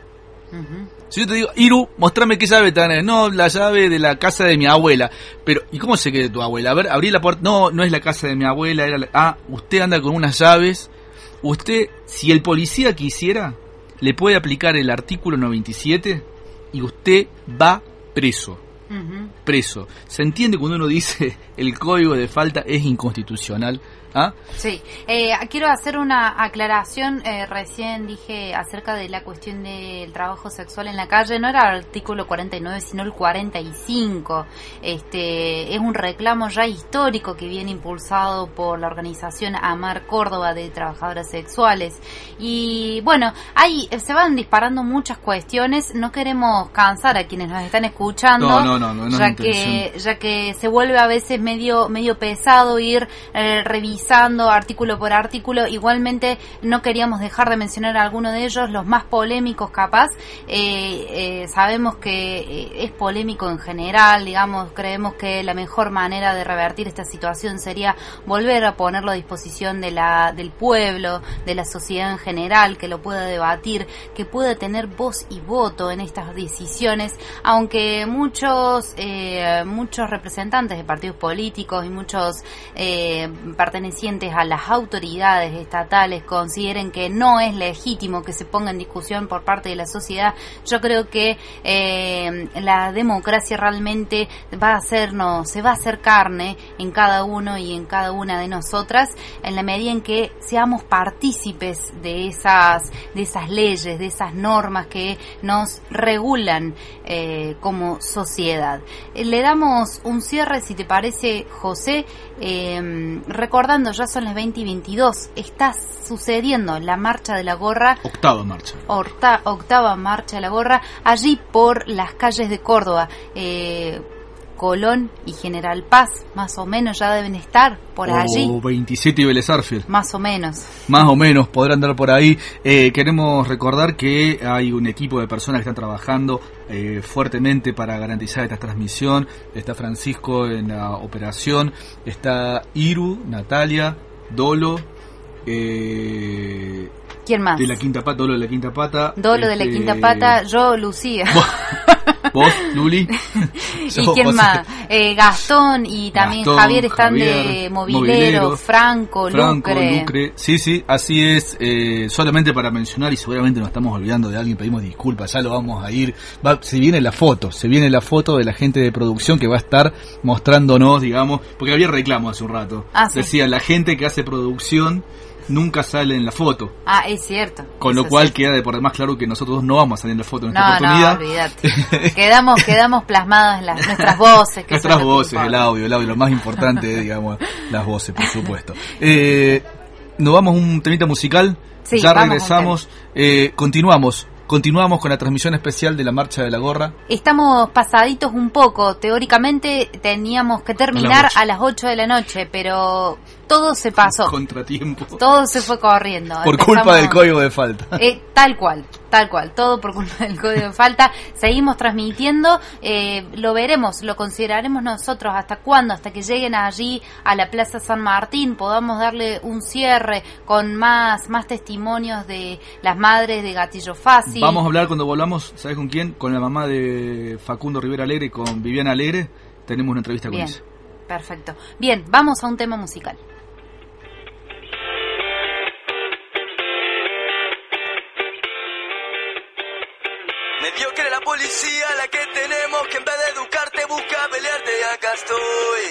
Si yo te digo, Iru, mostrame qué llave tenés. No, la llave de la casa de mi abuela. Pero, ¿y cómo sé que es de tu abuela? A ver, abrí la puerta. No, no es la casa de mi abuela. Usted anda con unas llaves. Usted, si el policía quisiera, le puede aplicar el artículo 97 y usted va preso. Preso. ¿Se entiende cuando uno dice el Código de Falta es inconstitucional? Sí, quiero hacer una aclaración. Recién dije acerca de la cuestión del trabajo sexual en la calle, no era el artículo 49 sino el 45. Es un reclamo ya histórico que viene impulsado por la organización Amar Córdoba de trabajadoras sexuales. Y bueno, ahí se van disparando muchas cuestiones. No queremos cansar a quienes nos están escuchando, ya que se vuelve a veces medio pesado ir revisando artículo por artículo. Igualmente no queríamos dejar de mencionar alguno de ellos, los más polémicos capaz. Sabemos que es polémico en general, digamos, creemos que la mejor manera de revertir esta situación sería volver a ponerlo a disposición del pueblo, de la sociedad en general, que lo pueda debatir, que pueda tener voz y voto en estas decisiones, aunque muchos representantes de partidos políticos y muchos pertenecientes a las autoridades estatales consideren que no es legítimo que se ponga en discusión por parte de la sociedad. Yo creo que la democracia realmente se va a hacer carne en cada uno y en cada una de nosotras, en la medida en que seamos partícipes de esas leyes, de esas normas que nos regulan como sociedad. Le damos un cierre, si te parece, José, recordando, ya son las 20:22, está sucediendo la marcha de la gorra, octava marcha de la gorra, allí por las calles de Córdoba. Colón y General Paz, más o menos ya deben estar por allí. 27 y Vélez Sarsfield. Más o menos podrán andar por ahí. Queremos recordar que hay un equipo de personas que están trabajando fuertemente para garantizar esta transmisión. Está Francisco en la operación, está Iru, Natalia, Dolo, ¿quién más? De la Quinta Pata, Dolo de la Quinta Pata. Dolo de la Quinta Pata, yo, Lucía. ¿Vos, Luli? ¿Y quién más? Gastón y también Javier están de Movilero, Franco, Lucre. Sí, así es. Solamente para mencionar, y seguramente nos estamos olvidando de alguien, pedimos disculpas, ya lo vamos a ir. Se viene la foto de la gente de producción que va a estar mostrándonos, digamos, porque había reclamo hace un rato. Sí. Decía, la gente que hace producción nunca sale en la foto. Ah, es cierto. Con lo cual queda de por demás claro que nosotros dos no vamos a salir en la foto en esta oportunidad. No, olvídate. quedamos plasmados en nuestras voces. Que nuestras voces, el audio, lo más importante, digamos, las voces, por supuesto. Nos vamos a un temita musical, sí, ya regresamos, continuamos con la transmisión especial de la Marcha de la Gorra. Estamos pasaditos un poco, teóricamente teníamos que terminar a las 8 de la noche, pero todo se pasó. Contratiempo. Todo se fue corriendo. Por culpa del código de falta. Tal cual, todo por culpa del código de falta. Seguimos transmitiendo, lo veremos, lo consideraremos nosotros hasta cuándo, hasta que lleguen allí a la Plaza San Martín, podamos darle un cierre con más testimonios de las madres de Gatillo Fácil. Vamos a hablar cuando volvamos, ¿sabes con quién? Con la mamá de Facundo Rivera Alegre, con Viviana Alegre. Tenemos una entrevista con ella. Perfecto. Bien, vamos a un tema musical. Mediocre la policía, la que tenemos, que en vez de educarte busca pelearte, y acá estoy.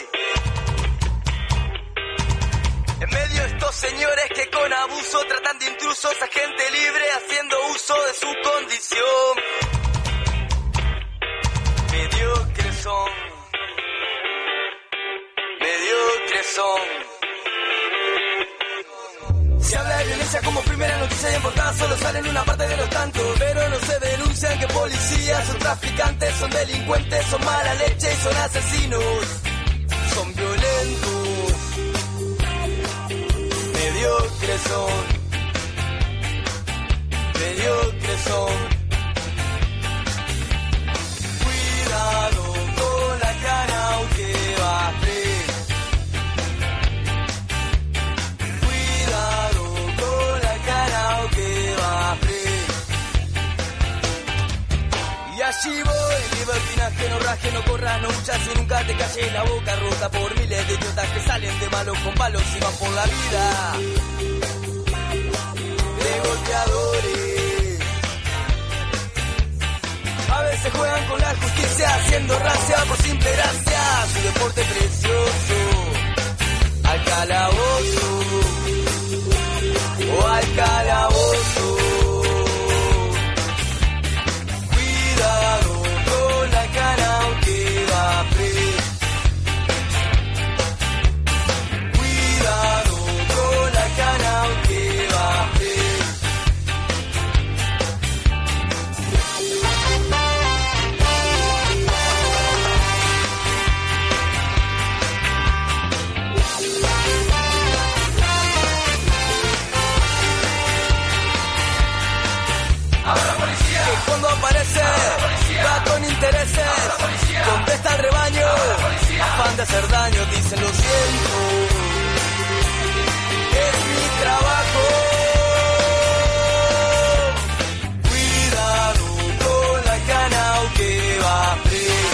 En medio de estos señores que con abuso tratan de intrusos a gente libre haciendo uso de su condición. Mediocres son. Se habla de violencia como primera noticia y en portada solo salen una parte de los tantos. Pero no se denuncian que policías son traficantes, son delincuentes, son mala leche y son asesinos. Son violentos. Mediocres son. Cuidado con la cara aunque baje. Y allí voy, libertinaje, no raje, no corras, no huchas y nunca te calles la boca rota por miles de idiotas que salen de malos con palos y van por la vida de golpeadores. A veces juegan con la justicia haciendo racia por simple gracia, su deporte precioso, al calabozo o al calabozo. Cuidado con la cara aunque va preso. Cuidado con la cara aunque va preso. Cuando aparece, va con intereses, contesta al rebaño, afán de hacer daño, dicen lo siento, es mi trabajo. Cuidado con la cana aunque va preso.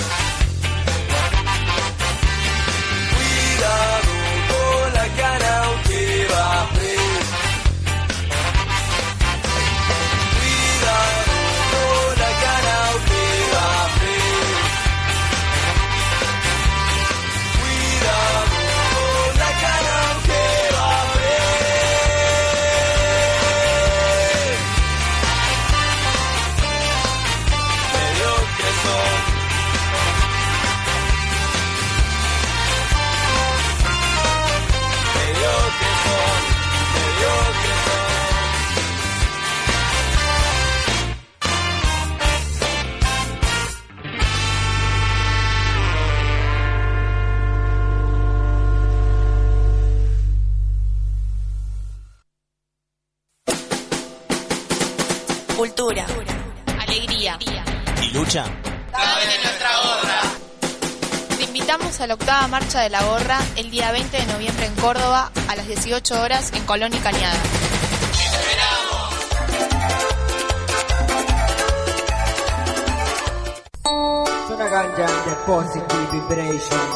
Cuidado con la cana aunque va preso. Cultura, alegría y lucha. Caben en nuestra gorra. Te invitamos a la octava marcha de la gorra el día 20 de noviembre en Córdoba a las 18 horas en Colón y Cañada. Suena ganja de positive vibration.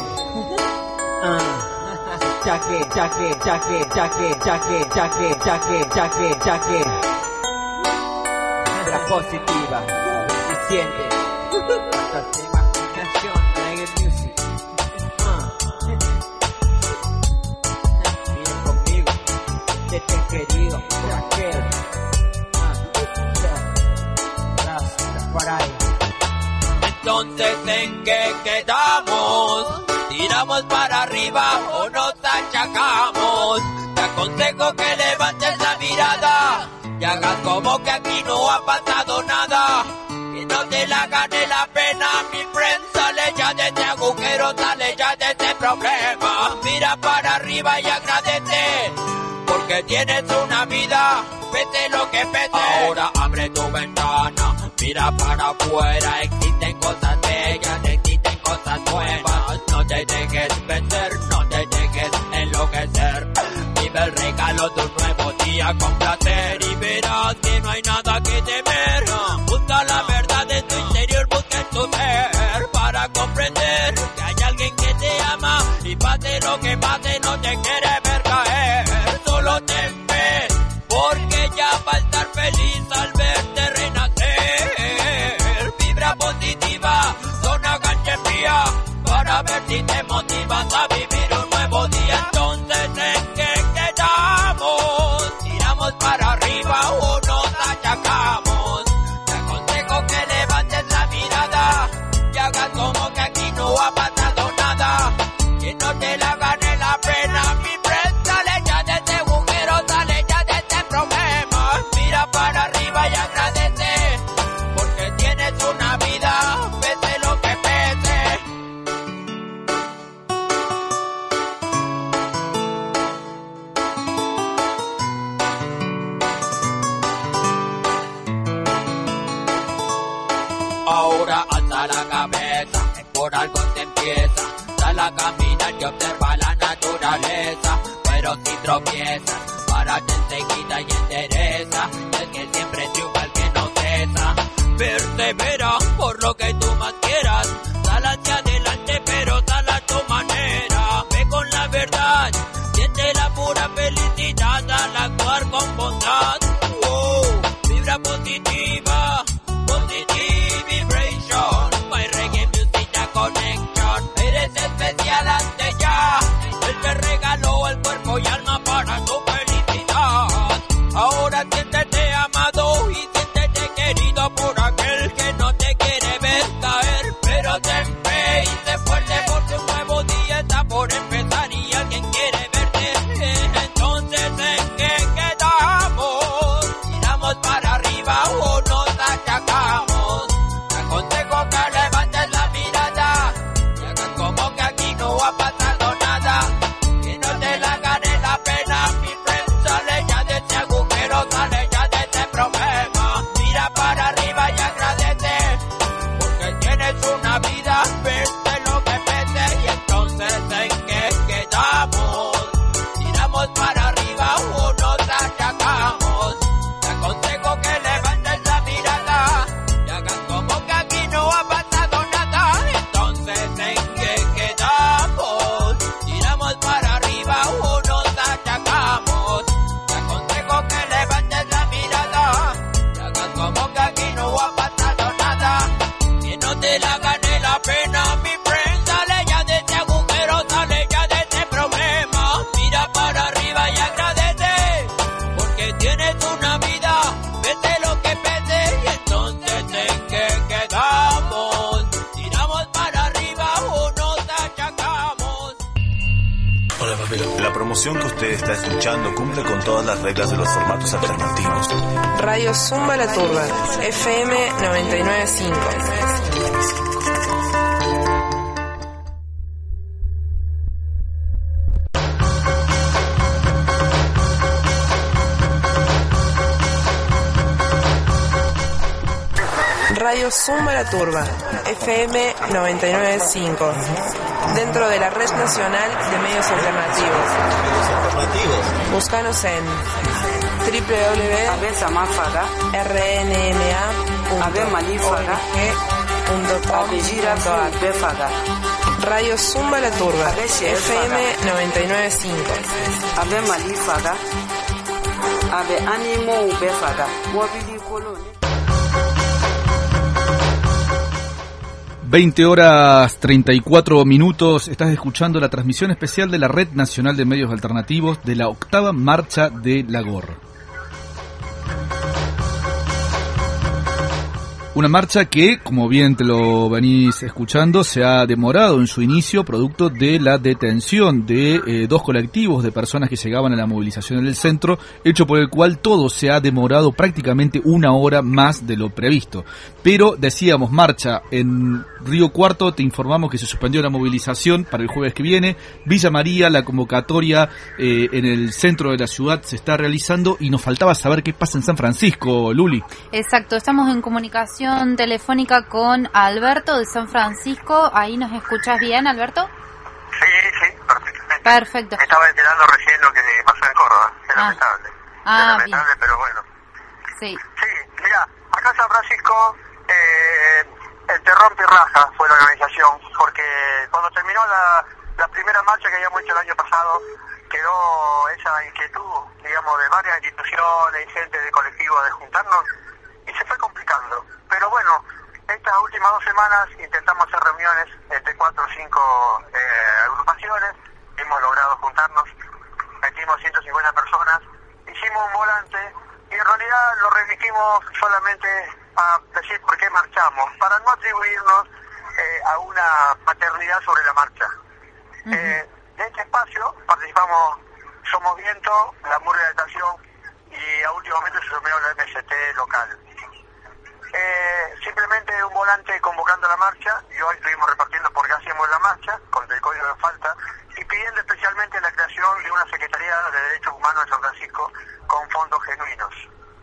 Chaque. La positiva, se siente. Hasta imaginación, reggae music. Miren conmigo, desde que por ahí. Entonces, ¿en qué quedamos? ¿Tiramos para arriba o nos achacamos? Te aconsejo que levantes la mirada y hagas como que aquí no ha pasado nada. Que no te la gane la pena, mi friend. Sale ya de este agujero, sale ya de este problema. Mira para arriba y agradece, porque tienes una vida, pese lo que pese. Ahora abre tu ventana, mira para afuera. Existen cosas bellas, existen cosas nuevas. No te dejes vencer, no te dejes enloquecer. Vive el regalo de un nuevo día con placer y verás que no hay nada que temer. Busca la verdad en tu interior, busca en tu ser para comprender que hay alguien que te ama y pase lo que pase no te quiere ver caer. Solo ten fe, porque ya va a estar feliz al verte renacer. Vibra positiva, zona cancha fría, para ver si te motivas a vivir un nuevo día. Entonces, ¿en qué quedamos? ¿Tiramos para arriba o nos achacamos? Te aconsejo que levantes la mirada y hagas como que aquí no ha pasado nada. Que no te la gane la pena, mi friend. Sale ya de este agujero, sale ya de este problema. Mira para arriba y agradece, porque tienes una vida, pese lo que pese. Ahora alza la cabeza, que por algo se empieza. Sal a caminar y observa la naturaleza. Pero si tropiezas, párate enseguida y endereza. El que siempre triunfa, el que no cesa. Persevera por lo que tú más quieras. Sal hacia adelante, pero sal a tu manera. Ve con la verdad, siente la pura felicidad al actuar con bondad. Vibra positiva, positive vibration. My reggae music a connection. Eres especial ante ya. Él te regaló el cuerpo y alma para tu felicidad. Ahora siéntete amado y siéntete querido por aquel que no te quiere ver caer. Pero ten fe y sé fuerte, porque un nuevo día está por empezar y alguien quiere verte. Entonces, ¿en qué quedamos? ¿Tiramos para arriba o nos achacamos? Te aconsejo que levantes la mirada y hagas como que aquí no ha pasado nada. Que no te la gane la pena, mi friend. Sale ya de este agujero, sale ya de este problema. Mira para arriba y agradece, porque tienes una vida, pese lo que pese. Y entonces, ¿en qué quedamos? ¿Tiramos para arriba o nos achacamos? Te aconsejo que levantes la mirada y hagas como que aquí no ha pasado nada. Entonces, ¿en qué quedamos? ¿Tiramos para arriba o nos achacamos? Te aconsejo que levantes la mirada y hagas como que aquí no ha pasado nada. Que no te la gane la pena, mi friend. Sale ya de este agujero, sale ya de este problema. Mira para arriba y agradece, porque tienes una vida, pese lo que pese. Y entonces, ¿en qué quedamos? ¿Tiramos para arriba o nos achacamos? Hola, papito. La promoción que usted está escuchando cumple con todas las reglas de los formatos alternativos. Radio Zumba La Turba, FM 99.5. Radio Zumba La Turba, FM 99.5. Dentro de la Red Nacional de Medios Alternativos. Búscanos en www.rnma.org.ar. Radio Zumba La Turba, FM 99.5. Abe Malifaga, Abe Animo Ubefaga, Mobili Colone. 20 horas 34 minutos, estás escuchando la transmisión especial de la Red Nacional de Medios Alternativos de la 8ª Marcha de la Gorra. Una marcha que, como bien te lo venís escuchando, se ha demorado en su inicio producto de la detención de 2 colectivos de personas que llegaban a la movilización en el centro, hecho por el cual todo se ha demorado prácticamente 1 hora más de lo previsto. Pero, decíamos, marcha en Río Cuarto, te informamos que se suspendió la movilización para el jueves que viene. Villa María, la convocatoria en el centro de la ciudad se está realizando y nos faltaba saber qué pasa en San Francisco, Luli. Exacto, estamos en comunicación telefónica con Alberto de San Francisco. ¿Ahí nos escuchas bien, Alberto? Sí, perfectamente. Perfecto. Me estaba enterando recién lo que pasó en Córdoba. Es lamentable. Es lamentable, bien. pero bueno. Sí. Sí, mira, acá en San Francisco el terror pirraja fue la organización, porque cuando terminó la primera marcha que habíamos hecho el año pasado, quedó esa inquietud, digamos, de varias instituciones y gente de colectivos de juntarnos, y se fue complicando. Pero bueno, estas últimas 2 semanas intentamos hacer reuniones entre 4 o 5 agrupaciones, hemos logrado juntarnos, metimos 150 personas, hicimos un volante y en realidad lo remitimos solamente a decir por qué marchamos, para no atribuirnos a una paternidad sobre la marcha. De este espacio participamos Somos Viento, la Murga de Estación y a último momento se sumó la MST local. Simplemente un volante convocando la marcha, y hoy estuvimos repartiendo por qué hacíamos la marcha, contra el código de falta, y pidiendo especialmente la creación de una Secretaría de Derechos Humanos de San Francisco con fondos genuinos.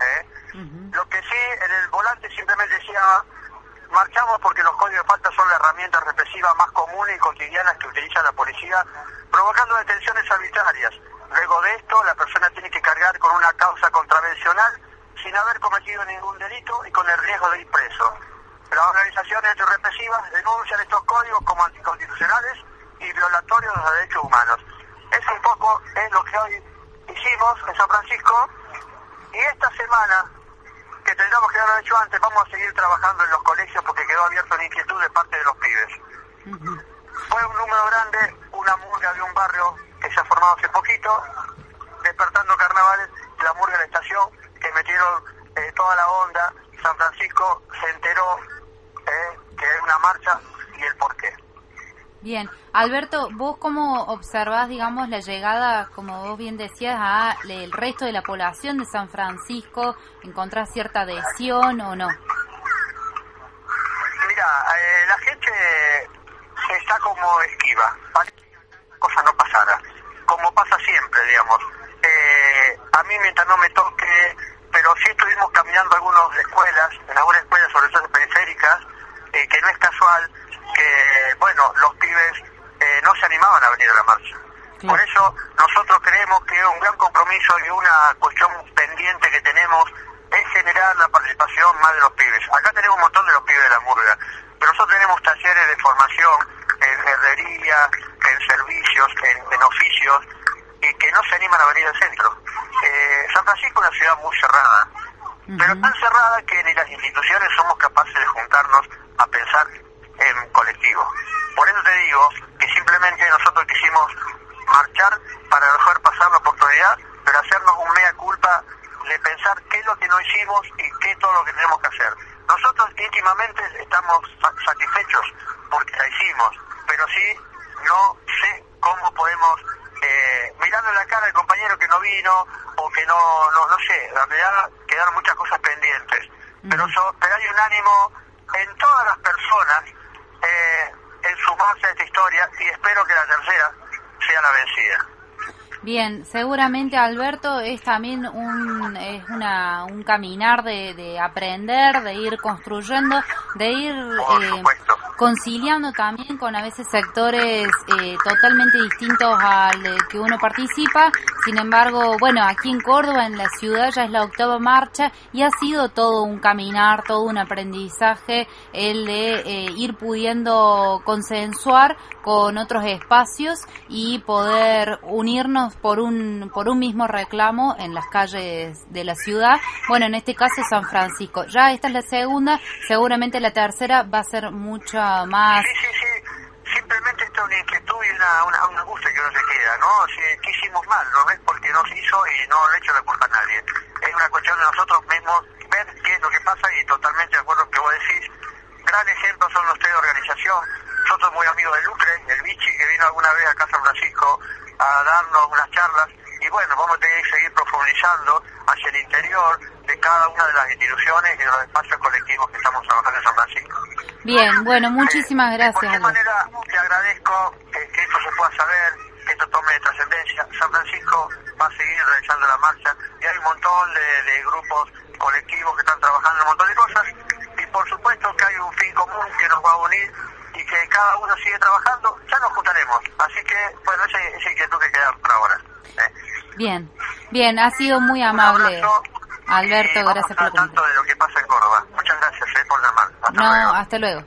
Lo que sí, en el volante simplemente decía, marchamos porque los códigos de falta son la herramienta represiva más común y cotidiana que utiliza la policía, provocando detenciones arbitrarias. Luego de esto, la persona tiene que cargar con una causa contravencional sin haber cometido ningún delito y con el riesgo de ir preso. Las organizaciones represivas denuncian estos códigos como anticonstitucionales y violatorios de los derechos humanos. Eso un poco es lo que hoy hicimos en San Francisco, y esta semana, que tendríamos que haberlo hecho antes, vamos a seguir trabajando en los colegios porque quedó abierta una inquietud de parte de los pibes. Fue un número grande, una murga de un barrio que se ha formado hace poquito, despertando carnavales, la murga de la estación, que metieron toda la onda. San Francisco se enteró que hay una marcha y el porqué. Bien, Alberto, ¿vos cómo observás, digamos, la llegada, como vos bien decías, a el resto de la población de San Francisco? ¿Encontrás cierta adhesión o no? Mira, la gente está como esquiva, para que la cosa no pasara, como pasa siempre, digamos. A mí mientras no me toque, pero sí estuvimos caminando algunas escuelas, en algunas escuelas, sobre todo periféricas, que no es casual que, bueno, los pibes no se animaban a venir a la marcha. Por eso nosotros creemos que un gran compromiso y una cuestión pendiente que tenemos es generar la participación más de los pibes. Acá tenemos un montón de los pibes de la murga, pero nosotros tenemos talleres de formación en herrería, en servicios, en oficios, y que no se animan a venir al centro. San Francisco es una ciudad muy cerrada, pero tan cerrada que ni las instituciones somos capaces de juntarnos a pensar en colectivo. Por eso te digo que simplemente nosotros quisimos marchar para dejar pasar la oportunidad, pero hacernos un mea culpa de pensar qué es lo que no hicimos y qué es todo lo que tenemos que hacer. Nosotros íntimamente estamos satisfechos porque la hicimos, pero sí no sé cómo podemos, mirando en la cara al compañero que no vino o que no sé, en realidad quedaron muchas cosas pendientes, pero hay un ánimo en todas las personas en sumarse a esta historia, y espero que la tercera sea la vencida. Bien, seguramente, Alberto, es también un caminar de aprender, de ir construyendo, de ir conciliando también con a veces sectores totalmente distintos al que uno participa. Sin embargo, bueno, aquí en Córdoba, en la ciudad, ya es la 8ª marcha y ha sido todo un caminar, todo un aprendizaje el de ir pudiendo consensuar con otros espacios y poder unirnos por un mismo reclamo en las calles de la ciudad. Bueno, en este caso San Francisco. Ya esta es la segunda, seguramente la tercera va a ser mucha más. Sí. Simplemente esto es una inquietud y una angustia que no se queda, ¿no? Si, ¿qué hicimos mal? ¿No ves? Porque no se hizo y no le echo la culpa a nadie. es una cuestión de nosotros mismos ver qué es lo que pasa, y totalmente de acuerdo con lo que vos decís. Gran ejemplo son ustedes de organización. Nosotros muy amigos de Lucre, el Vichy, que vino alguna vez acá a San Francisco a darnos unas charlas, y bueno, vamos a tener que seguir profundizando hacia el interior de cada una de las instituciones y de los espacios colectivos que estamos trabajando en San Francisco. Bien, bueno, muchísimas gracias. De cualquier manera, te agradezco que esto se pueda saber, que esto tome trascendencia. San Francisco va a seguir realizando la marcha, y hay un montón de grupos colectivos que están trabajando en un montón de cosas, y por supuesto que hay un fin común que nos va a unir, y que cada uno sigue trabajando, ya nos juntaremos. Así que, bueno, esa inquietud que queda por ahora. Bien, bien, ha sido muy amable, Alberto, gracias por tanto de lo que pasa en Córdoba. Muchas gracias por llamar. Hasta luego.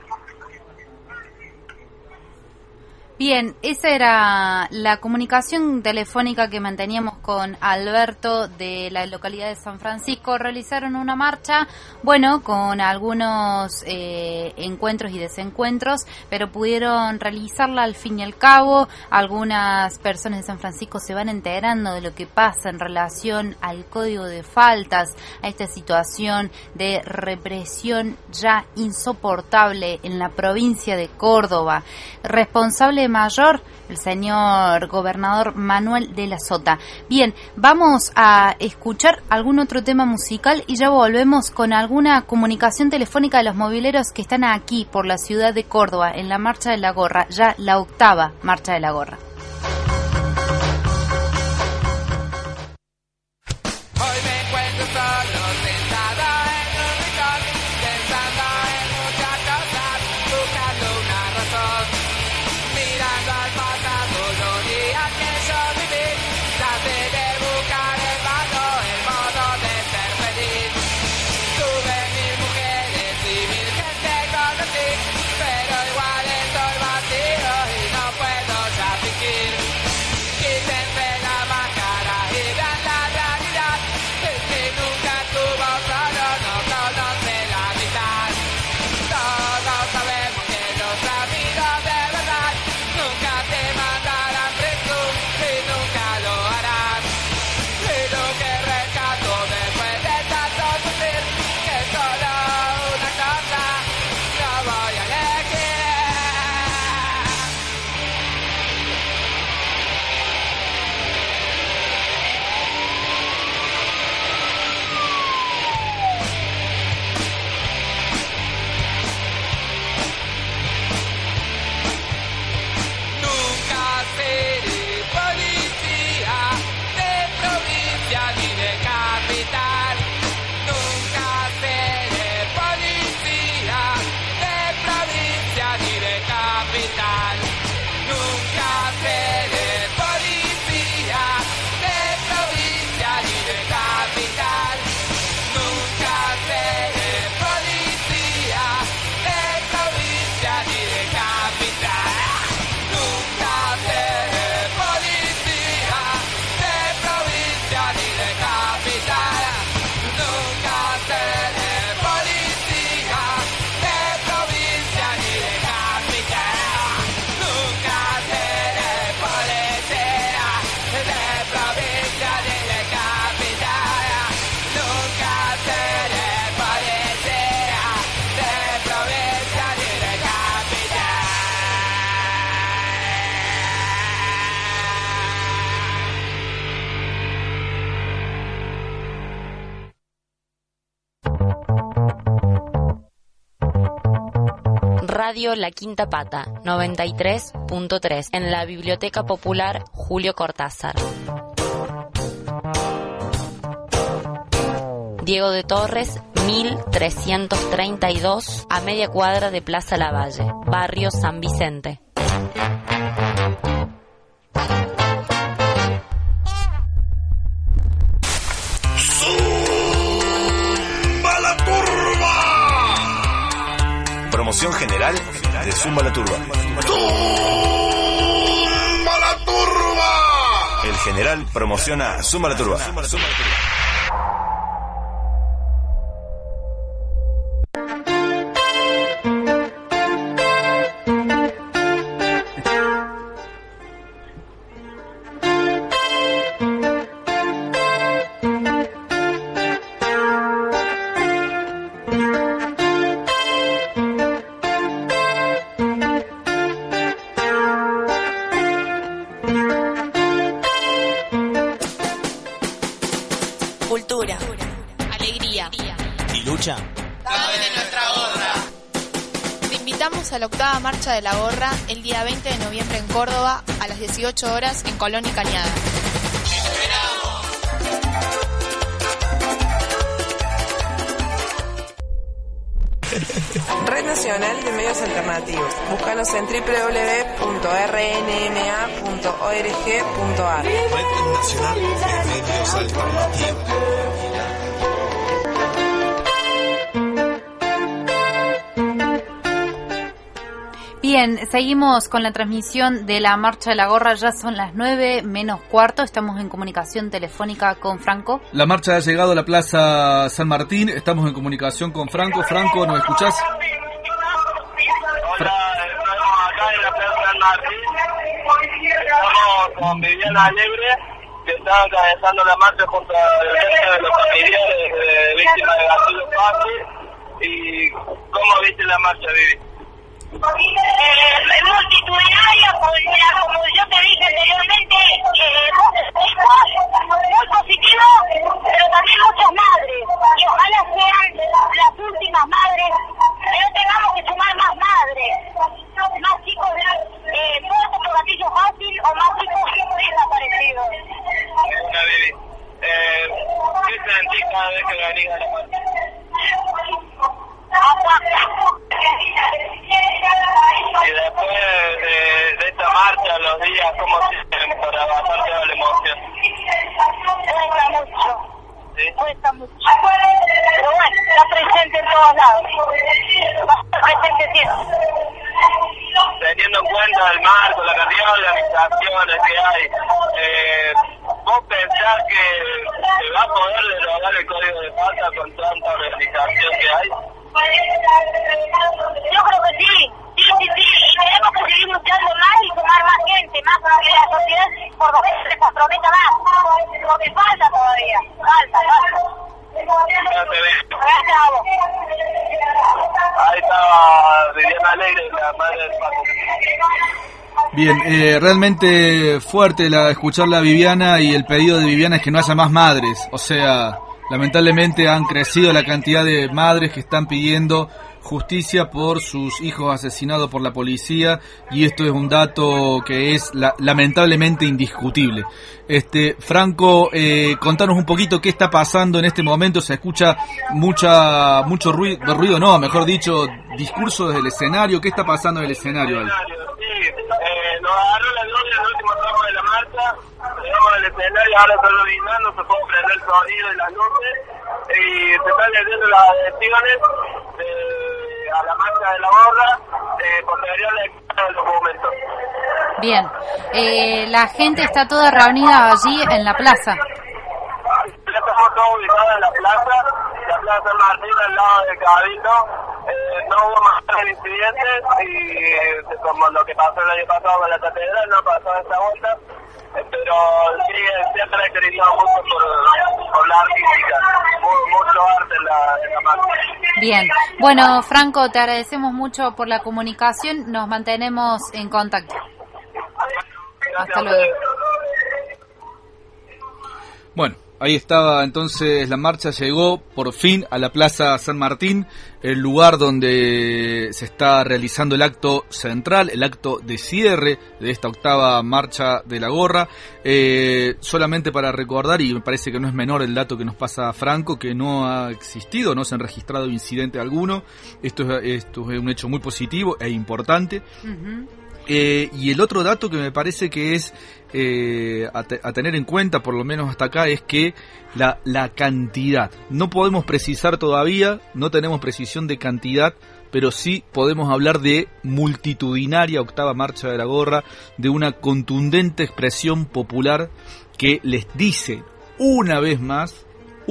Bien, esa era la comunicación telefónica que manteníamos con Alberto de la localidad de San Francisco. Realizaron una marcha, bueno, con algunos encuentros y desencuentros, pero pudieron realizarla al fin y al cabo. Algunas personas de San Francisco se van enterando de lo que pasa en relación al código de faltas, a esta situación de represión ya insoportable en la provincia de Córdoba. Responsable mayor, el señor gobernador Manuel de la Sota. Bien, vamos a escuchar algún otro tema musical y ya volvemos con alguna comunicación telefónica de los mobileros que están aquí por la ciudad de Córdoba en la Marcha de la Gorra, ya la 8ª Marcha de la Gorra. Hoy me encuentro solo sentado en un rincón, pensando en muchas cosas, buscando una razón. Mirando al pasado los días que yo viví, traté de buscar el modo de ser feliz. Tuve 1000 mujeres y 1000 gente conocí, pero igual estoy vacío y no puedo ya fingir. Quítense la máscara y vean la realidad, el que nunca estuvo solo no conoce la mitad. Todos sabemos que los amigos de verdad nunca te mandarán preso y nunca lo harán. Y lo que rescato después de tanto sufrir, que solo una cosa no voy a elegir. Nunca seré policía de provincia ni de capital. Nunca seré policía de provincia ni de capital. Nunca seré policía de provincia ni de capital. Nunca seré policía de provincia ni de capital. Nunca seré policía de provincia ni de capital. Nunca seré policía de provincia ni de capital. Nunca seré policía de provincia ni de capital. Nunca seré policía de provincia ni de capital. Radio La Quinta Pata, 93.3, en la Biblioteca Popular Julio Cortázar. Diego de Torres, 1332, a media cuadra de Plaza Lavalle, barrio San Vicente. Promoción general de Zumba la Turba. ¡Zumba la Turba! El general promociona a Zumba la Turba. marcha. Cabe en nuestra gorra. Te invitamos a la octava marcha de la gorra el día 20 de noviembre en Córdoba a las 18 horas en Colón y Cañada. Red Nacional de Medios Alternativos. Búscanos en www.rnma.org.ar. Red Nacional de Medios Alternativos. Bien, seguimos con la transmisión de la Marcha de la Gorra, ya son las 9:15, estamos en comunicación telefónica con Franco. La marcha ha llegado a la Plaza San Martín, estamos en comunicación con Franco. Franco, ¿nos escuchás? Hola, estamos acá en la Plaza San Martín, estamos con Viviana Alegre, que está encabezando la marcha junto a los familiares de víctimas de gatillo fácil. ¿Y cómo viste la marcha, Vivi? Multitudinaria, como yo te dije anteriormente, muy positivo, pero también muchas madres, y ojalá sean las últimas madres, que no tengamos que sumar más madres, más chicos muertos por gatillo fácil o más chicos desaparecidos. Vivi, ¿qué sentís cada vez que venís a la marcha? Y después de esta marcha, los días, ¿cómo siguen para bajar toda la emoción? Cuesta mucho. ¿Sí? Cuesta mucho. Pero bueno, está presente en todos lados. Va a estar presente siempre. Teniendo en cuenta el marco, la cantidad de organizaciones que hay, ¿vos pensás que se va a poder derogar el código de falta con tanta organización que hay? Yo creo que sí. Y tenemos que seguir luchando más y sumar más gente, más para que la sociedad por lo menos se comprometa más, porque falta todavía, falta. Gracias a vos. Ahí estaba Viviana Alegre, la madre del Paco. Bien, realmente fuerte escucharla a Viviana, y el pedido de Viviana es que no haya más madres. O sea, lamentablemente han crecido la cantidad de madres que están pidiendo justicia por sus hijos asesinados por la policía, y esto es un dato que es lamentablemente indiscutible. Franco, contanos un poquito qué está pasando en este momento. Se escucha mucho ruido, no, mejor dicho, discurso desde el escenario. ¿Qué está pasando en el escenario ahí? Nos agarró la lluvia en el último tramo de la marcha, llegamos al escenario, ahora está iluminando, se puede prender el sonido y las luces, y se están leyendo las adhesiones a la marcha de la gorra, posterior lectura del documento. Bien, la gente está toda reunida allí en la plaza. Ya estamos todos ubicados en la Plaza San Martín, al lado del Cabildo. No hubo más incidentes, y como lo que pasó el año pasado con la catedral, no pasó esta vuelta, pero sí se ha caracterizado mucho por la artística, mucho arte en la marcha. Bien, bueno, Franco, te agradecemos mucho por la comunicación, nos mantenemos en contacto. Hasta luego. Bueno, ahí estaba entonces la marcha, llegó por fin a la Plaza San Martín, el lugar donde se está realizando el acto central, el acto de cierre de esta octava marcha de la gorra. Solamente para recordar, y me parece que no es menor el dato que nos pasa Franco, que no ha existido, no se han registrado incidente alguno. Esto es un hecho muy positivo e importante. Uh-huh. Y el otro dato que me parece que es a tener en cuenta, por lo menos hasta acá, es que la cantidad, no podemos precisar todavía, no tenemos precisión de cantidad, pero sí podemos hablar de multitudinaria octava marcha de la gorra, de una contundente expresión popular que les dice una vez más,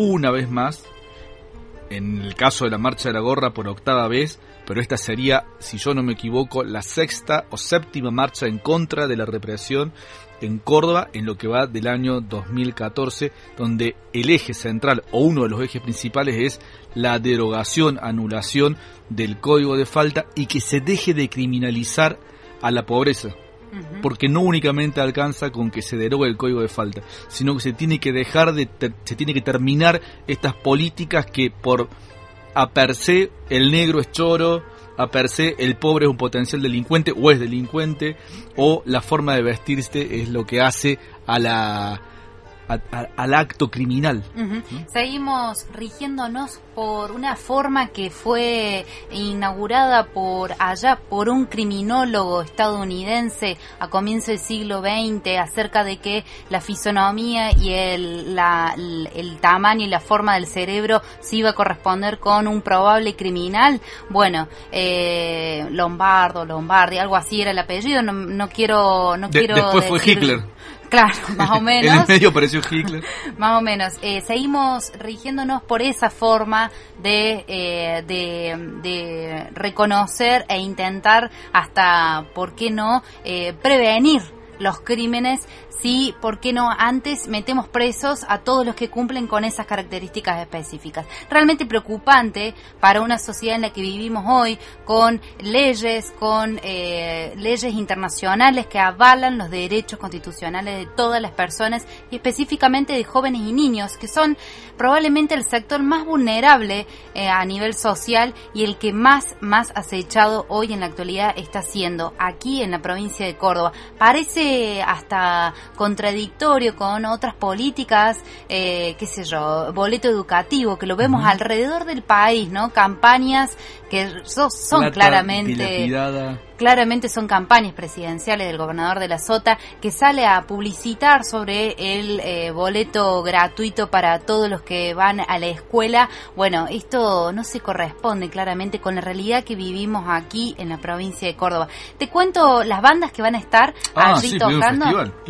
en el caso de la marcha de la gorra por octava vez, pero esta sería, si yo no me equivoco, la sexta o séptima marcha en contra de la represión en Córdoba en lo que va del año 2014, donde el eje central o uno de los ejes principales es la derogación, anulación del código de falta y que se deje de criminalizar a la pobreza. Porque no únicamente alcanza con que se derogue el código de falta, sino que se tiene que terminar estas políticas que por a per se el negro es choro, a per se el pobre es un potencial delincuente o es delincuente, o la forma de vestirse es lo que hace al acto criminal. Uh-huh. Seguimos rigiéndonos por una forma que fue inaugurada por un criminólogo estadounidense a comienzo del siglo XX, acerca de que la fisonomía y el tamaño y la forma del cerebro se iba a corresponder con un probable criminal. Bueno, Lombardi, algo así era el apellido, no quiero después fue Hitler. Claro, más o menos. En el medio apareció Hitler. Más o menos. Seguimos rigiéndonos por esa forma de reconocer e intentar hasta, ¿por qué no?, prevenir los crímenes. Sí, ¿por qué no? Antes metemos presos a todos los que cumplen con esas características específicas. Realmente preocupante para una sociedad en la que vivimos hoy, con leyes internacionales que avalan los derechos constitucionales de todas las personas y específicamente de jóvenes y niños, que son probablemente el sector más vulnerable a nivel social y el que más acechado hoy en la actualidad está siendo aquí en la provincia de Córdoba. Parece hasta contradictorio con otras políticas, qué sé yo, boleto educativo, que lo vemos alrededor del país, ¿no? Campañas que son claramente son campañas presidenciales del gobernador de la Sota, que sale a publicitar sobre el boleto gratuito para todos los que van a la escuela. Bueno, esto no se corresponde claramente con la realidad que vivimos aquí en la provincia de Córdoba. Te cuento las bandas que van a estar allí tocando.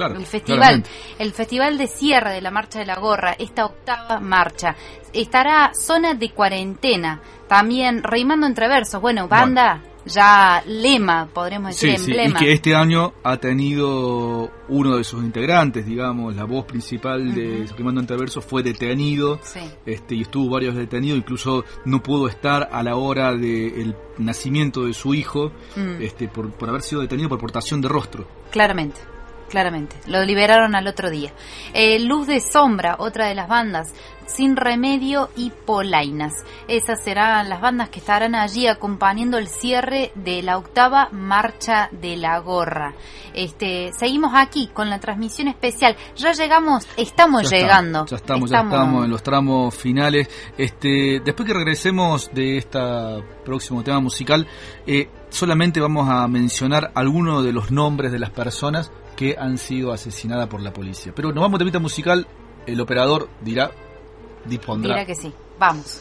El festival de cierre de la Marcha de la Gorra, esta 8ª marcha. Estará Zona de Cuarentena, también Rimando entre Versos. Bueno, banda ya lema, podríamos decir, emblema. Y que este año ha tenido uno de sus integrantes, digamos, la voz principal de Rimando entre Versos fue detenido, y estuvo varios detenidos, incluso no pudo estar a la hora del nacimiento de su hijo, por haber sido detenido por portación de rostro. Claramente, lo liberaron al otro día. Luz de Sombra, otra de las bandas, Sin Remedio y Polainas. Esas serán las bandas que estarán allí acompañando el cierre de la 8ª Marcha de la Gorra. Seguimos aquí con la transmisión especial. Estamos llegando en los tramos finales. Después que regresemos de este próximo tema musical, solamente vamos a mencionar algunos de los nombres de las personas que han sido asesinadas por la policía. Pero nos vamos de temita musical, el operador dispondrá. Dirá que sí, vamos.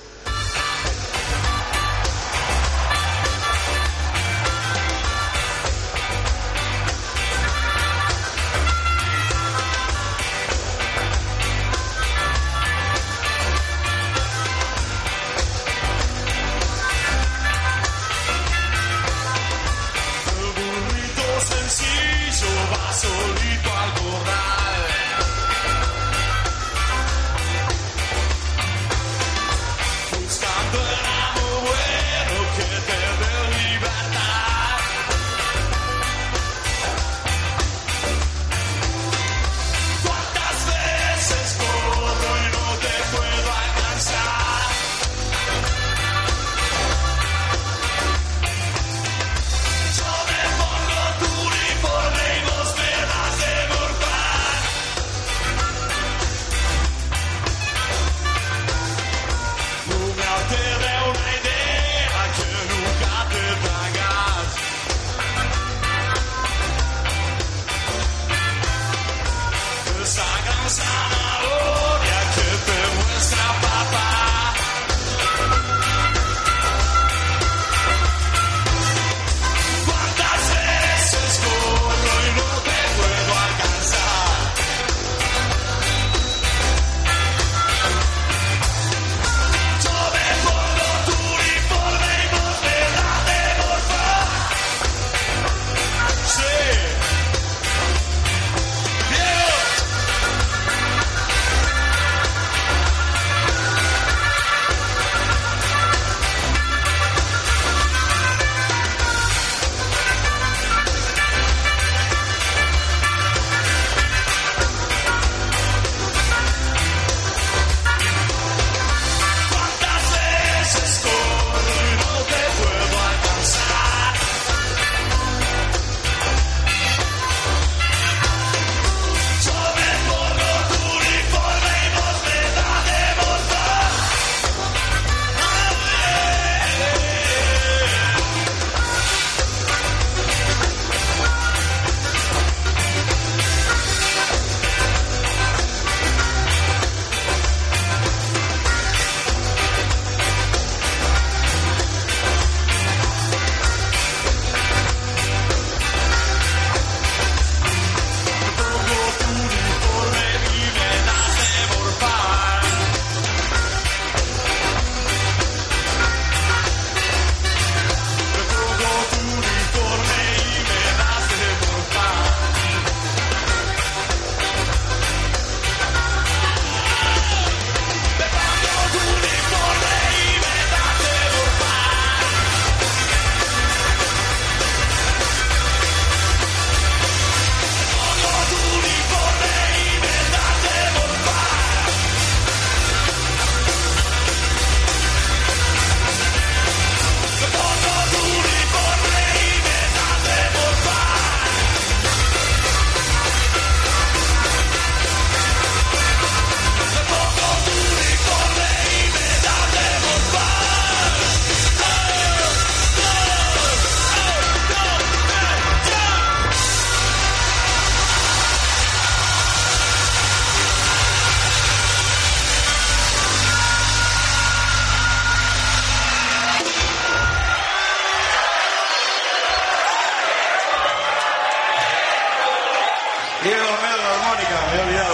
armónica, me he olvidado.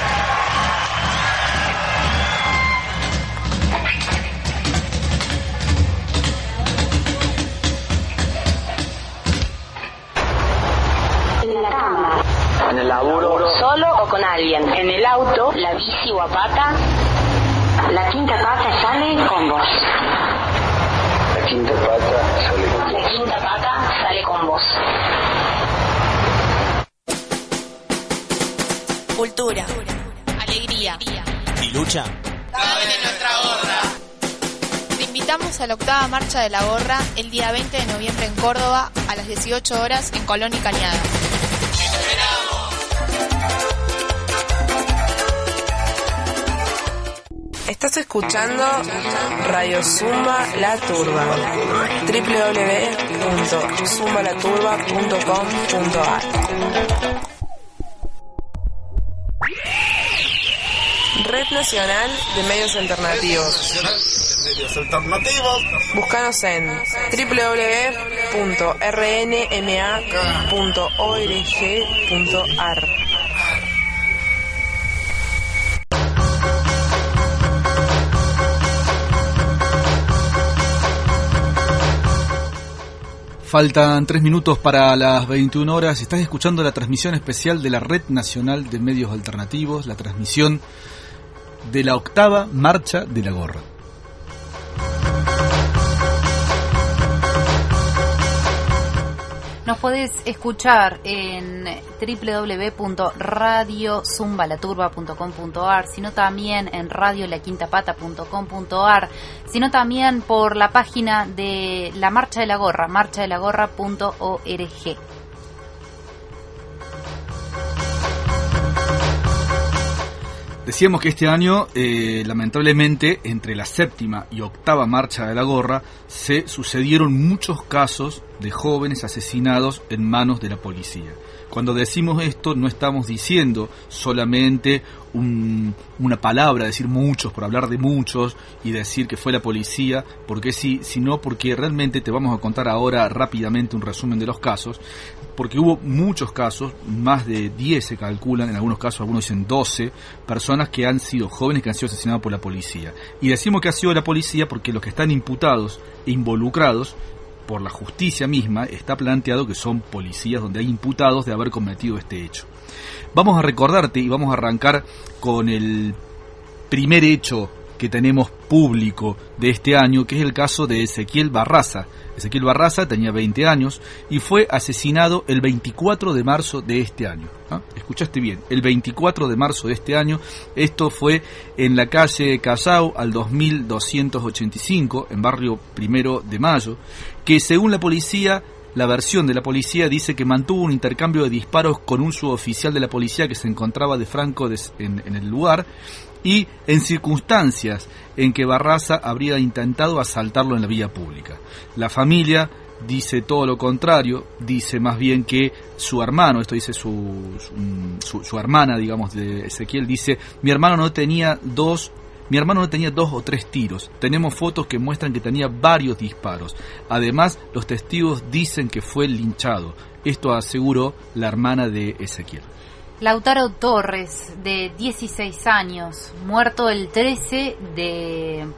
En la cama. En el laburo. Solo o con alguien. En el auto, la bici o a pata. La quinta pata sale con vos. La quinta pata sale con vos. La quinta pata sale con vos. Cultura, alegría y lucha. Caben en nuestra gorra. Te invitamos a la octava marcha de la gorra el día 20 de noviembre en Córdoba a las 18 horas en Colón y Cañada. Estás escuchando Radio Zumba La Turba. www.zumbalaturba.com.ar. Red Nacional de Medios Alternativos. Búscanos en www.rnma.org.ar. Faltan 3 minutos para las 21 horas. Estás escuchando la transmisión especial de la Red Nacional de Medios Alternativos, la transmisión de la octava Marcha de la Gorra. Nos podés escuchar en www.radiozumbaLaturba.com.ar, sino también en radiolaquintapata.com.ar, sino también por la página de la Marcha de la Gorra, marchadelagorra.org. Decíamos que este año, lamentablemente, entre la séptima y octava Marcha de la Gorra, se sucedieron muchos casos de jóvenes asesinados en manos de la policía. Cuando decimos esto, no estamos diciendo solamente una palabra, decir muchos, por hablar de muchos y decir que fue la policía, porque sí, sino porque realmente te vamos a contar ahora rápidamente un resumen de los casos, porque hubo muchos casos, más de 10 se calculan, en algunos casos algunos dicen 12, personas que han sido jóvenes que han sido asesinados por la policía. Y decimos que ha sido la policía porque los que están imputados e involucrados por la justicia misma está planteado que son policías donde hay imputados de haber cometido este hecho. Vamos a recordarte y vamos a arrancar con el primer hecho que tenemos público de este año, que es el caso de Ezequiel Barraza. Ezequiel Barraza tenía 20 años y fue asesinado el 24 de marzo de este año. ¿Ah? Escuchaste bien, el 24 de marzo de este año. Esto fue en la calle Callao al 2285, en barrio Primero de Mayo, que según la policía, la versión de la policía dice que mantuvo un intercambio de disparos con un suboficial de la policía que se encontraba de franco en el lugar, y en circunstancias en que Barraza habría intentado asaltarlo en la vía pública. La familia dice todo lo contrario, dice más bien que su hermano, esto dice su hermana, digamos, de Ezequiel, dice: mi hermano no tenía dos o tres tiros. Tenemos fotos que muestran que tenía varios disparos. Además, los testigos dicen que fue linchado. Esto aseguró la hermana de Ezequiel. Lautaro Torres, de 16 años, muerto el 13 de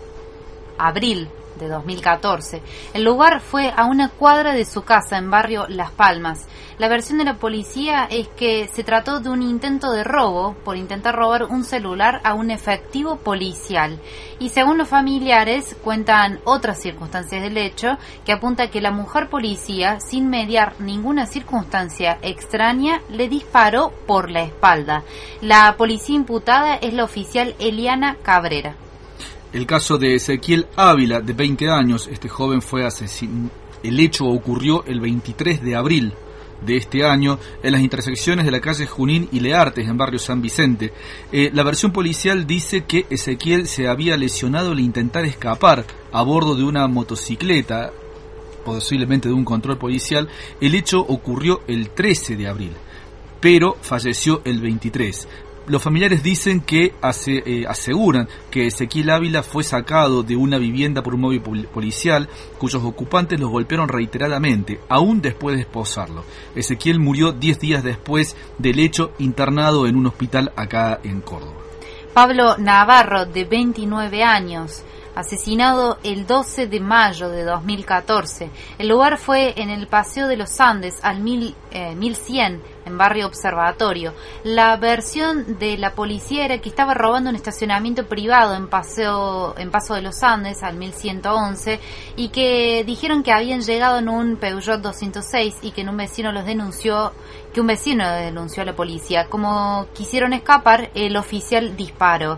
abril de 2014. El lugar fue a una cuadra de su casa en barrio Las Palmas. La versión de la policía es que se trató de un intento de robo por intentar robar un celular a un efectivo policial. Y según los familiares, cuentan otras circunstancias del hecho que apunta que la mujer policía, sin mediar ninguna circunstancia extraña, le disparó por la espalda. La policía imputada es la oficial Eliana Cabrera. El caso de Ezequiel Ávila, de 20 años, este joven fue asesinado. El hecho ocurrió el 23 de abril de este año en las intersecciones de la calle Junín y Leartes, en barrio San Vicente. La versión policial dice que Ezequiel se había lesionado al intentar escapar a bordo de una motocicleta, posiblemente de un control policial. El hecho ocurrió el 13 de abril, pero falleció el 23. Los familiares dicen que aseguran que Ezequiel Ávila fue sacado de una vivienda por un móvil policial cuyos ocupantes los golpearon reiteradamente, aún después de esposarlo. Ezequiel murió 10 días después del hecho, internado en un hospital acá en Córdoba. Pablo Navarro, de 29 años, asesinado el 12 de mayo de 2014. El lugar fue en el Paseo de los Andes, al 1100, en Barrio Observatorio. La versión de la policía era que estaba robando un estacionamiento privado en Paso de los Andes, al 1111, y que dijeron que habían llegado en un Peugeot 206 y que un vecino denunció a la policía. Como quisieron escapar, el oficial disparó.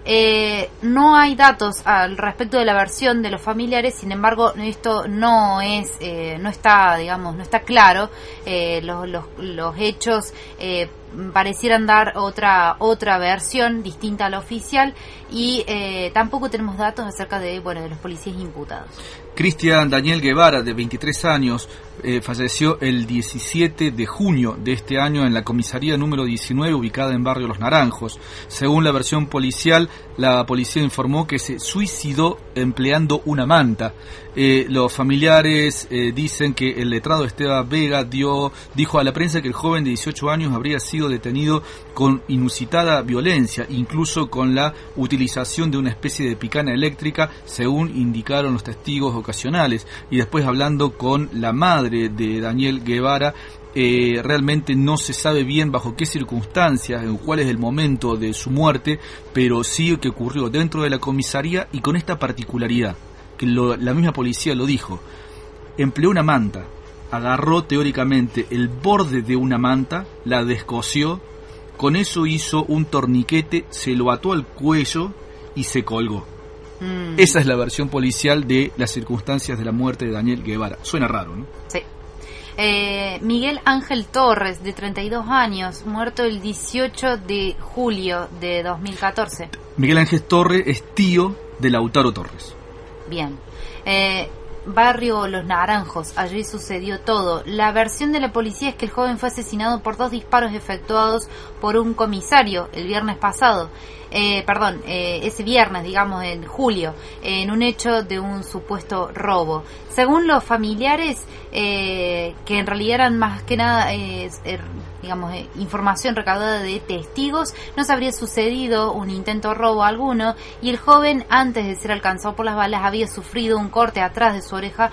No hay datos al respecto de la versión de los familiares, sin embargo esto no está claro. Los hechos parecieran dar otra versión distinta a la oficial, y tampoco tenemos datos acerca de los policías imputados. Cristian Daniel Guevara, de 23 años, falleció el 17 de junio de este año en la comisaría número 19, ubicada en Barrio Los Naranjos. Según la versión policial, la policía informó que se suicidó empleando una manta. Los familiares dicen que el letrado Esteban Vega dijo a la prensa que el joven de 18 años habría sido detenido con inusitada violencia, incluso con la utilización de una especie de picana eléctrica, según indicaron los testigos ocasionales. Y después, hablando con la madre de Daniel Guevara, realmente no se sabe bien bajo qué circunstancias, cuál es el momento de su muerte, pero sí que ocurrió dentro de la comisaría, y con esta particularidad, que la misma policía lo dijo: empleó una manta, agarró teóricamente el borde de una manta, la descosió, con eso hizo un torniquete, se lo ató al cuello y se colgó. Esa es la versión policial de las circunstancias de la muerte de Daniel Guevara. Suena raro, ¿no? Sí. Miguel Ángel Torres, de 32 años, muerto el 18 de julio de 2014. Miguel Ángel Torres es tío de Lautaro Torres. Bien. Barrio Los Naranjos, allí sucedió todo. La versión de la policía es que el joven fue asesinado por 2 disparos efectuados por un comisario el viernes pasado. Ese viernes, en julio, en un hecho de un supuesto robo. Según los familiares, que en realidad eran más que nada, información recaudada de testigos, no se habría sucedido un intento de robo alguno, y el joven, antes de ser alcanzado por las balas, había sufrido un corte atrás de su oreja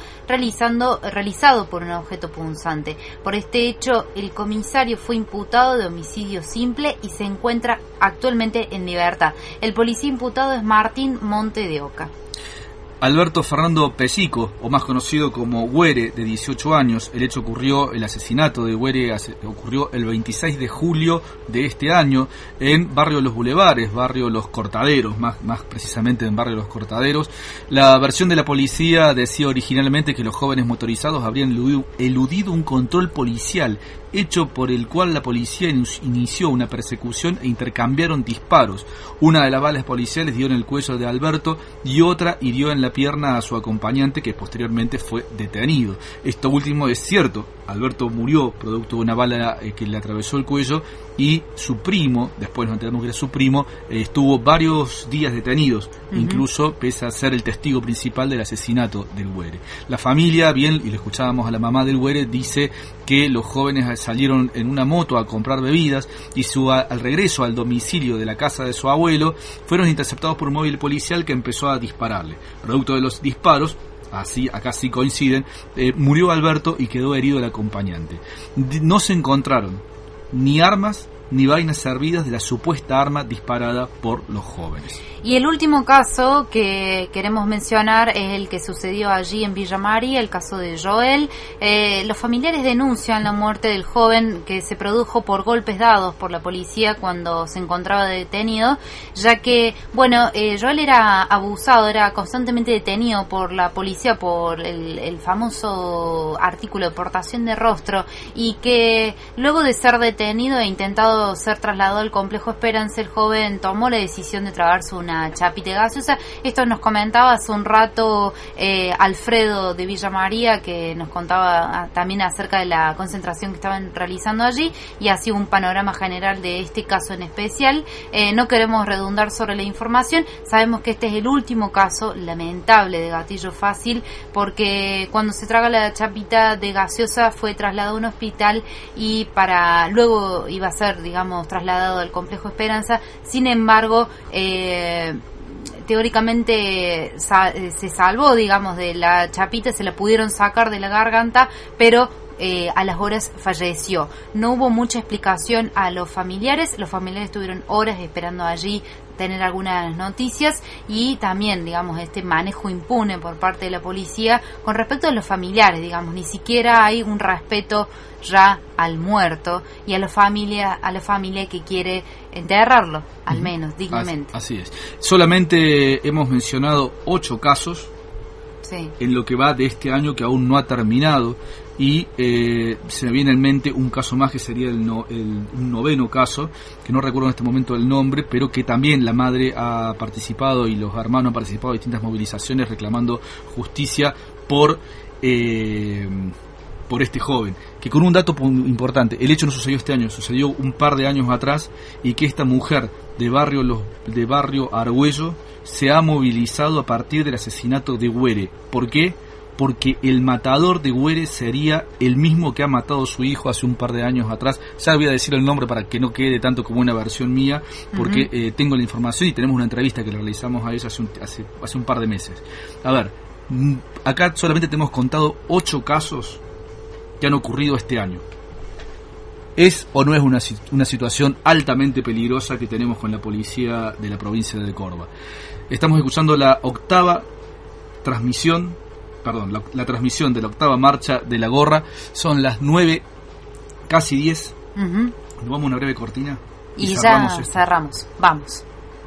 realizado por un objeto punzante. Por este hecho, el comisario fue imputado de homicidio simple y se encuentra actualmente en libertad. El policía imputado es Martín Monte de Oca. Alberto Fernando Pellico, o más conocido como Güere, de 18 años. El asesinato de Güere ocurrió el 26 de julio de este año en Barrio Los Bulevares, Barrio Los Cortaderos, más precisamente en Barrio Los Cortaderos. La versión de la policía decía originalmente que los jóvenes motorizados habrían eludido un control policial, hecho por el cual la policía inició una persecución e intercambiaron disparos. Una de las balas policiales dio en el cuello de Alberto y otra hirió en la pierna a su acompañante, que posteriormente fue detenido. Esto último es cierto. Alberto murió producto de una bala que le atravesó el cuello, y su primo, después nos enteramos que era su primo, estuvo varios días detenidos, incluso pese a ser el testigo principal del asesinato del Güere. La familia, bien, y le escuchábamos a la mamá del Güere, dice que los jóvenes salieron en una moto a comprar bebidas, y al regreso al domicilio de la casa de su abuelo fueron interceptados por un móvil policial que empezó a dispararle. Producto de los disparos, acá sí coinciden, murió Alberto y quedó herido el acompañante. No se encontraron ni armas ni vainas servidas de la supuesta arma disparada por los jóvenes. Y el último caso que queremos mencionar es el que sucedió allí en Villa María, el caso de Joel. Los familiares denuncian la muerte del joven, que se produjo por golpes dados por la policía cuando se encontraba detenido, ya que, Joel era abusado, era constantemente detenido por la policía por el famoso artículo de portación de rostro, y que luego de ser detenido e intentado solicitado ser trasladado al complejo Esperanza, el joven tomó la decisión de tragarse una chapita gaseosa. Esto nos comentaba hace un rato Alfredo de Villa María, que nos contaba también acerca de la concentración que estaban realizando allí, y así un panorama general de este caso en especial. No queremos redundar sobre la información, sabemos que este es el último caso lamentable de gatillo fácil, porque cuando se traga la chapita de gaseosa fue trasladado a un hospital y para luego iba a ser, digamos, trasladado al complejo Esperanza. Sin embargo, teóricamente se salvó, digamos, de la chapita, se la pudieron sacar de la garganta, pero a las horas falleció. No hubo mucha explicación a los familiares estuvieron horas esperando allí tener algunas noticias, y también, digamos, este manejo impune por parte de la policía con respecto a los familiares, digamos, ni siquiera hay un respeto ya al muerto y a la familia que quiere enterrarlo, al menos dignamente. Así es. Solamente hemos mencionado 8 casos en lo que va de este año, que aún no ha terminado, y se me viene en mente un caso más que sería un 9º caso, que no recuerdo en este momento el nombre, pero que también la madre ha participado y los hermanos han participado en distintas movilizaciones reclamando justicia por este joven, que con un dato importante: el hecho no sucedió este año, sucedió un par de años atrás, y que esta mujer de barrio Argüello se ha movilizado a partir del asesinato de Güere. ¿Por qué? Porque el matador de Güere sería el mismo que ha matado a su hijo hace un par de años atrás. Ya voy a decir el nombre para que no quede tanto como una versión mía, porque tengo la información y tenemos una entrevista que le realizamos a ella hace un par de meses. A ver, acá solamente tenemos contado 8 casos que han ocurrido este año. ¿Es o no es una situación altamente peligrosa que tenemos con la policía de la provincia de Córdoba? Estamos escuchando la transmisión de la octava marcha de la gorra. Son las 9, casi 10. Nos vamos a una breve cortina y ya cerramos. Vamos.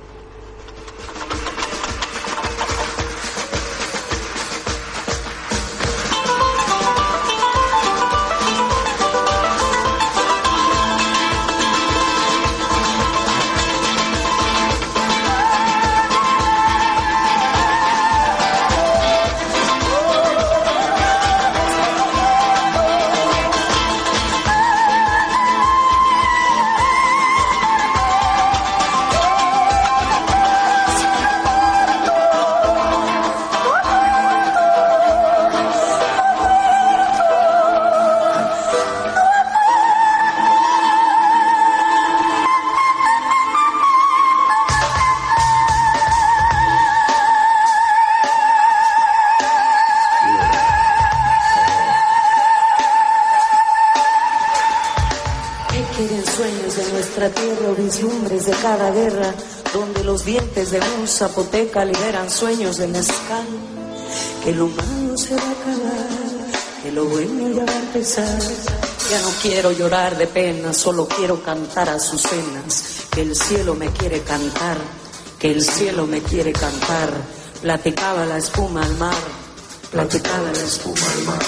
Vislumbres de cada guerra, donde los dientes de un zapoteca liberan sueños de mezcal. Que lo malo se va a acabar, que lo bueno ya va a empezar. Ya no quiero llorar de pena, solo quiero cantar azucenas. Que el cielo me quiere cantar, que el cielo me quiere cantar. Platicaba la espuma al mar, platicaba la espuma al mar.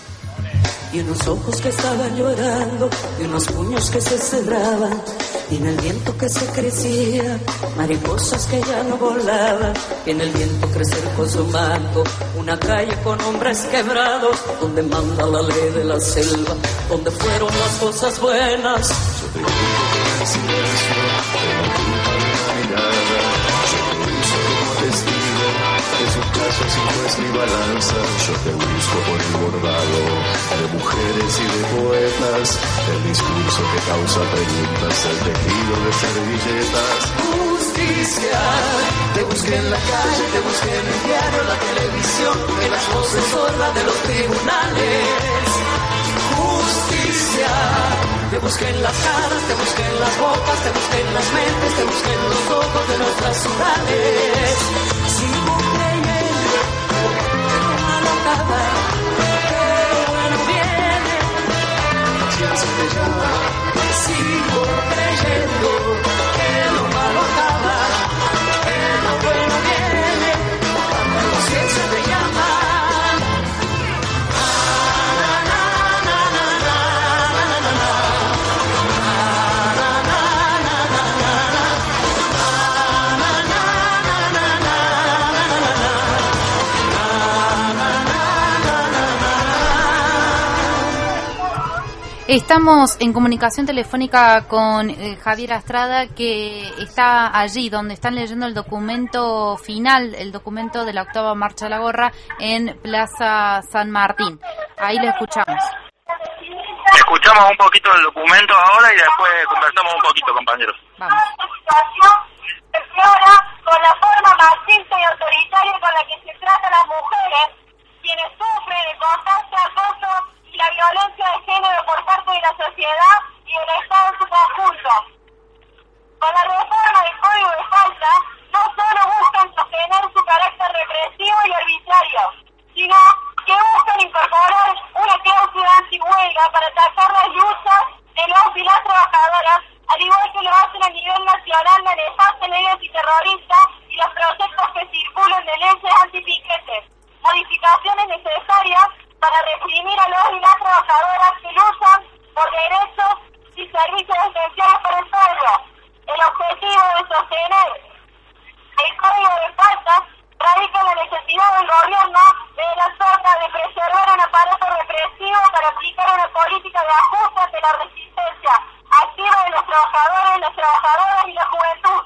Y unos ojos que estaban llorando, y unos puños que se cerraban, y en el viento que se crecía, mariposas que ya no volaban, y en el viento crecer con su manto, una calle con hombres quebrados, donde manda la ley de la selva, donde fueron las cosas buenas. Yo te grito con el silencio, de la culpa de la mirada, yo te uso como testigo, de sus casos sin juez ni balanza, yo te busco por el bordado, de mujeres y de poetas, el discurso que causa preguntas, el tejido de servilletas. Justicia, te busqué en la calle, te busqué en el diario, la televisión, en las voces sordas de los tribunales. Justicia, te busqué en las caras, te busqué en las bocas, te busqué en las mentes, te busqué en los ojos de nuestras ciudades. Sigo creyendo que lo malo acaba, que lo bueno viene. Paciencia te llama. Sigo creyendo que lo malo acaba, que lo bueno viene. La conciencia te llama. Na, na, na, na, na, na, na, na, na, na. Estamos en comunicación telefónica con Javier Astrada, que está allí donde están leyendo el documento final, el documento de la octava Marcha de la Gorra en Plaza San Martín. Ahí le escuchamos. Escuchamos un poquito del documento ahora y después conversamos un poquito, compañeros. Vamos. Con la forma machista y autoritaria con la que se trata a las mujeres, quienes sufren de constante acoso y la violencia de género por parte de la sociedad y el Estado en su conjunto. Con la reforma del Código de Falta, no solo buscan sostener su carácter represivo y arbitrario, sino que buscan incorporar una cláusula antihuelga para atacar las luchas de los y las trabajadoras, al igual que lo hacen a nivel nacional manejando leyes antiterroristas y los proyectos que circulan de leyes antipiquetes, modificaciones necesarias para reprimir a los y las trabajadoras que luchan por derechos y servicios esenciales para el pueblo. El objetivo de sostener el Código de Faltas radica en la necesidad del gobierno de la zona de preservar un aparato represivo para aplicar una política de ajuste ante la resistencia activa de los trabajadores, las trabajadoras y la juventud.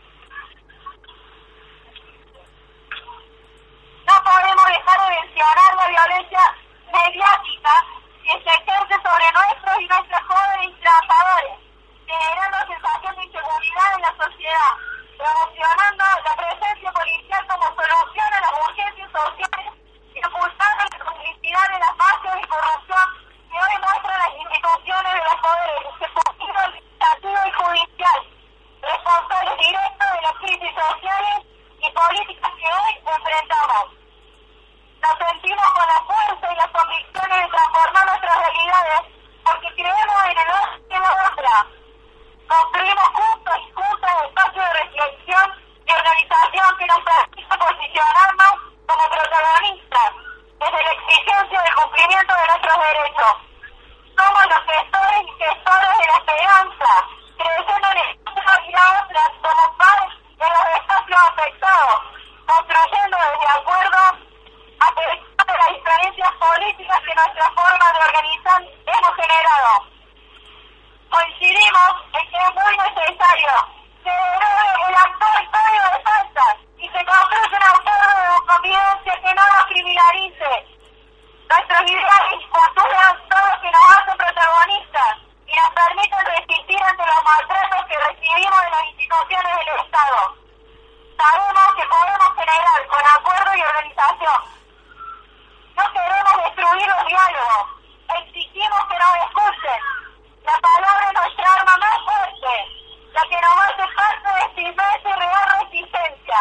No podemos dejar de mencionar la violencia mediática que se ejerce sobre nuestros y nuestras jóvenes y trabajadores, generando sensación de inseguridad en la sociedad, promocionando la presencia policial como solución a las urgencias sociales y ocultando la complicidad de las mafias y corrupción que hoy muestran las instituciones de los poderes ejecutivo, legislativo y judicial, responsables directos de las crisis sociales y políticas que hoy enfrentamos. Nos sentimos con la fuerza y las convicciones de transformar nuestras realidades porque creemos en el otro y en la otra. Construimos juntos y juntas espacios de reflexión y organización que nos permite posicionarnos como protagonistas desde la exigencia del cumplimiento de nuestros derechos. Somos los gestores y gestoras de la esperanza, creciendo en el uno y la otra como pares de los espacios afectados, construyendo desde acuerdo a pesar de las diferencias políticas que nuestra forma de organizar hemos generado. Coincidimos en que es muy necesario que derogue el actual Código de Faltas y se construya un acuerdo de convivencia que no nos criminalice. Nuestros ideales y culturas son los que nos hacen protagonistas y nos permiten resistir ante los maltratos que recibimos de las instituciones del Estado. Sabemos que podemos generar con acuerdo y organización. No queremos destruir los diálogos, exigimos que nos escuchen. La palabra es nuestra arma más fuerte, la que nos hace parte de esta inmensa y real resistencia.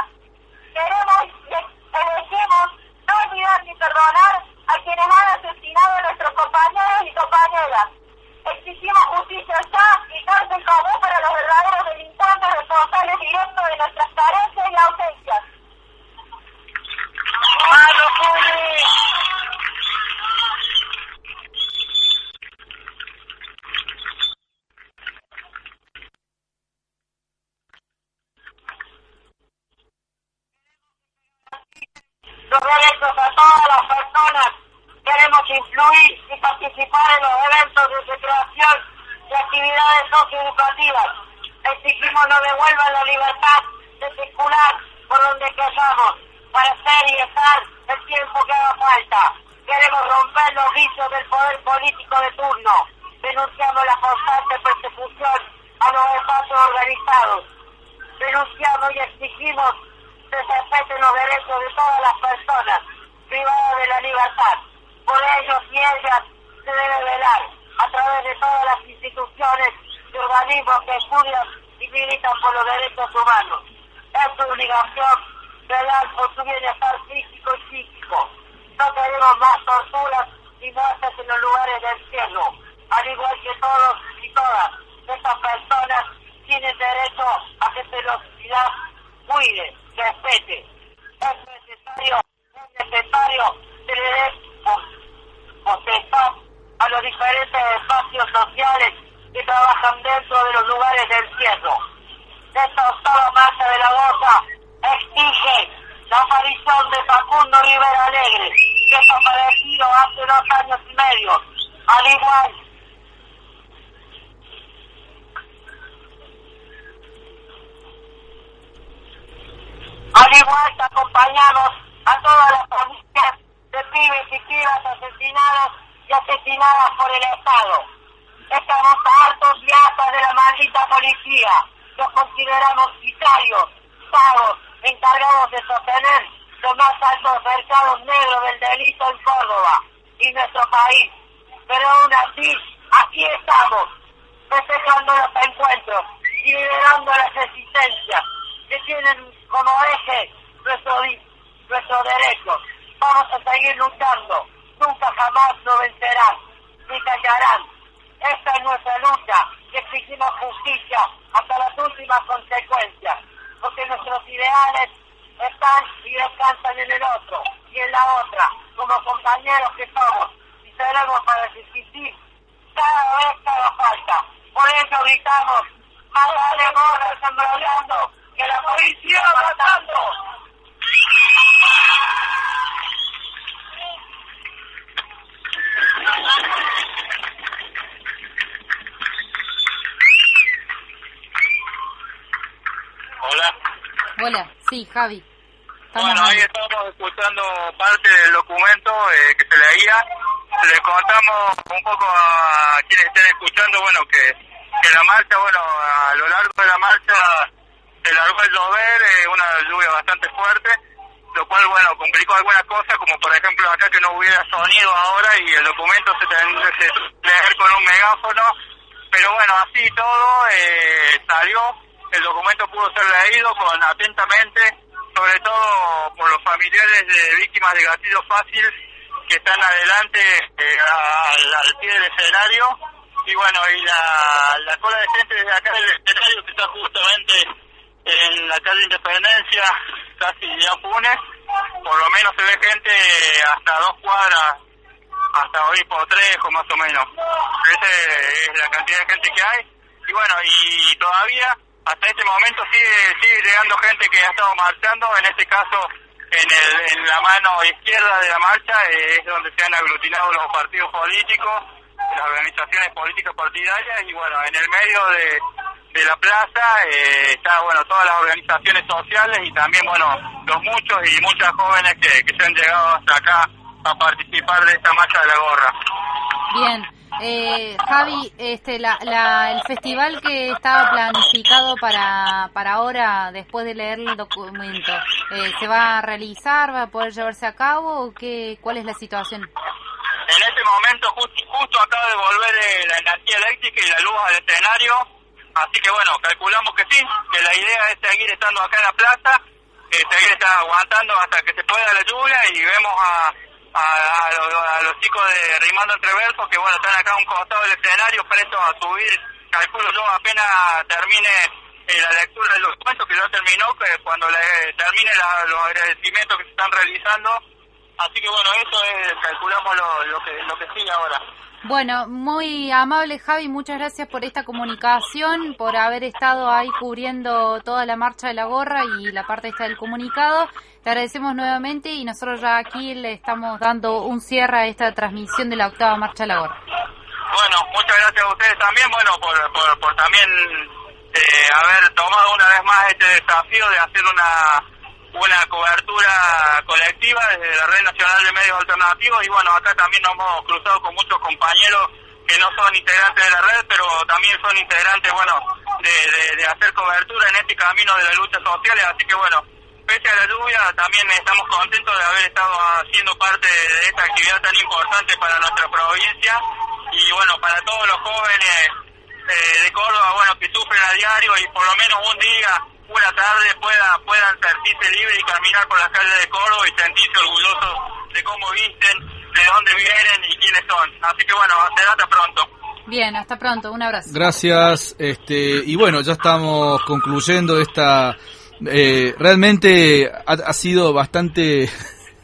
Elegimos no olvidar ni perdonar a quienes han asesinado a nuestros compañeros y compañeras. Exigimos justicia ya y cárcel común para los verdaderos delincuentes responsables directos de nuestras carencias y ausencias. ¡Mano, Juli! Los derechos a todas las personas. Queremos influir y participar en los eventos de recreación y actividades socioeducativas. Exigimos nos devuelvan la libertad de circular por donde queramos para ser y estar el tiempo que haga falta. Queremos romper los vicios del poder político de turno. Denunciamos la constante persecución a los espacios organizados. Denunciamos y exigimos que se respeten los derechos de todas las personas privadas de la libertad. Por ellos y ellas se debe velar a través de todas las instituciones y organismos que estudian y militan por los derechos humanos. Es su obligación velar por su bienestar físico y psíquico. No queremos más torturas y muertes en los lugares del cielo. Al igual que todos y todas estas personas tienen derecho a que se los cuide, respete. Es necesario que le dé potestad a los diferentes espacios sociales que trabajan dentro de los lugares del cielo. Esta octava marcha de la Gorra exige la aparición de Facundo Rivera Alegre, desaparecido hace 2 años y medio, al igual acompañamos a todas las familias de pibes y pibas asesinados y asesinadas por el Estado. Estamos hartos y hartas de la maldita policía. Los consideramos sicarios, pagos, encargados de sostener los más altos mercados negros del delito en Córdoba y nuestro país. Pero aún así, aquí estamos, festejando los encuentros y liderando las resistencias que tienen como eje nuestro derecho. Vamos a seguir luchando, nunca jamás nos vencerán, ni callarán. Esta es nuestra lucha, que exigimos justicia hasta las últimas consecuencias, porque nuestros ideales están y descansan en el otro y en la otra, como compañeros que somos, y seremos para resistir cada vez que haga falta. Por eso gritamos, más vale gorras embrollando que la policía matando. Hola. Hola, sí, Javi. Bueno, ahí estamos escuchando parte del documento que se leía. Le contamos un poco a quienes estén escuchando, bueno, que la marcha, bueno, a lo largo de la marcha se largó el llover, una lluvia bastante fuerte, lo cual, bueno, complicó algunas cosas, como por ejemplo acá que no hubiera sonido ahora y el documento se leer con un megáfono, pero bueno, así todo salió, el documento pudo ser leído atentamente, sobre todo por los familiares de víctimas de gatillo fácil que están adelante al pie del escenario, y bueno, y la cola de gente desde acá del escenario que está justamente en la calle Independencia, casi ya Funes, por lo menos se ve gente hasta 2 cuadras, hasta Obispo Trejo más o menos. Esa es la cantidad de gente que hay, y bueno, y todavía hasta este momento sigue llegando gente que ha estado marchando, en este caso en la mano izquierda de la marcha es donde se han aglutinado los partidos políticos, las organizaciones políticas partidarias, y bueno, en el medio de la plaza está, bueno, todas las organizaciones sociales y también, bueno, los muchos y muchas jóvenes que se han llegado hasta acá a participar de esta marcha de la gorra. Bien. Javi, el festival que estaba planificado para ahora, después de leer el documento, ¿se va a realizar? ¿Va a poder llevarse a cabo? ¿O cuál es la situación? En este momento justo acaba de volver la energía eléctrica y la luz al escenario, así que bueno, calculamos que sí, que la idea es seguir estando acá en la plaza, seguir aguantando hasta que se pueda la lluvia, y vemos a los chicos de Rimando Entre Versos que bueno, están acá a un costado del escenario prestos a subir, calculo yo apenas termine la lectura del documento, que ya terminó, que cuando termine los agradecimientos que se están realizando. Así que bueno, eso es, calculamos lo que sigue ahora. Bueno, muy amable Javi, muchas gracias por esta comunicación, por haber estado ahí cubriendo toda la marcha de la gorra y la parte esta del comunicado. Te agradecemos nuevamente y nosotros ya aquí le estamos dando un cierre a esta transmisión de la 8ª marcha de la gorra. Bueno, muchas gracias a ustedes también, bueno, por también haber tomado una vez más este desafío de hacer una cobertura colectiva desde la Red Nacional de Medios Alternativos, y bueno, acá también nos hemos cruzado con muchos compañeros que no son integrantes de la red, pero también son integrantes, bueno, de hacer cobertura en este camino de la lucha social, así que bueno, pese a la lluvia, también estamos contentos de haber estado haciendo parte de esta actividad tan importante para nuestra provincia, y bueno, para todos los jóvenes de Córdoba, bueno, que sufren a diario y por lo menos un día, una tarde puedan sentirse libres y caminar por las calles de Córdoba y sentirse orgullosos de cómo visten, de dónde vienen y quiénes son. Así que bueno, hasta pronto. Bien, hasta pronto, un abrazo. Gracias, y bueno, ya estamos concluyendo esta... realmente ha sido bastante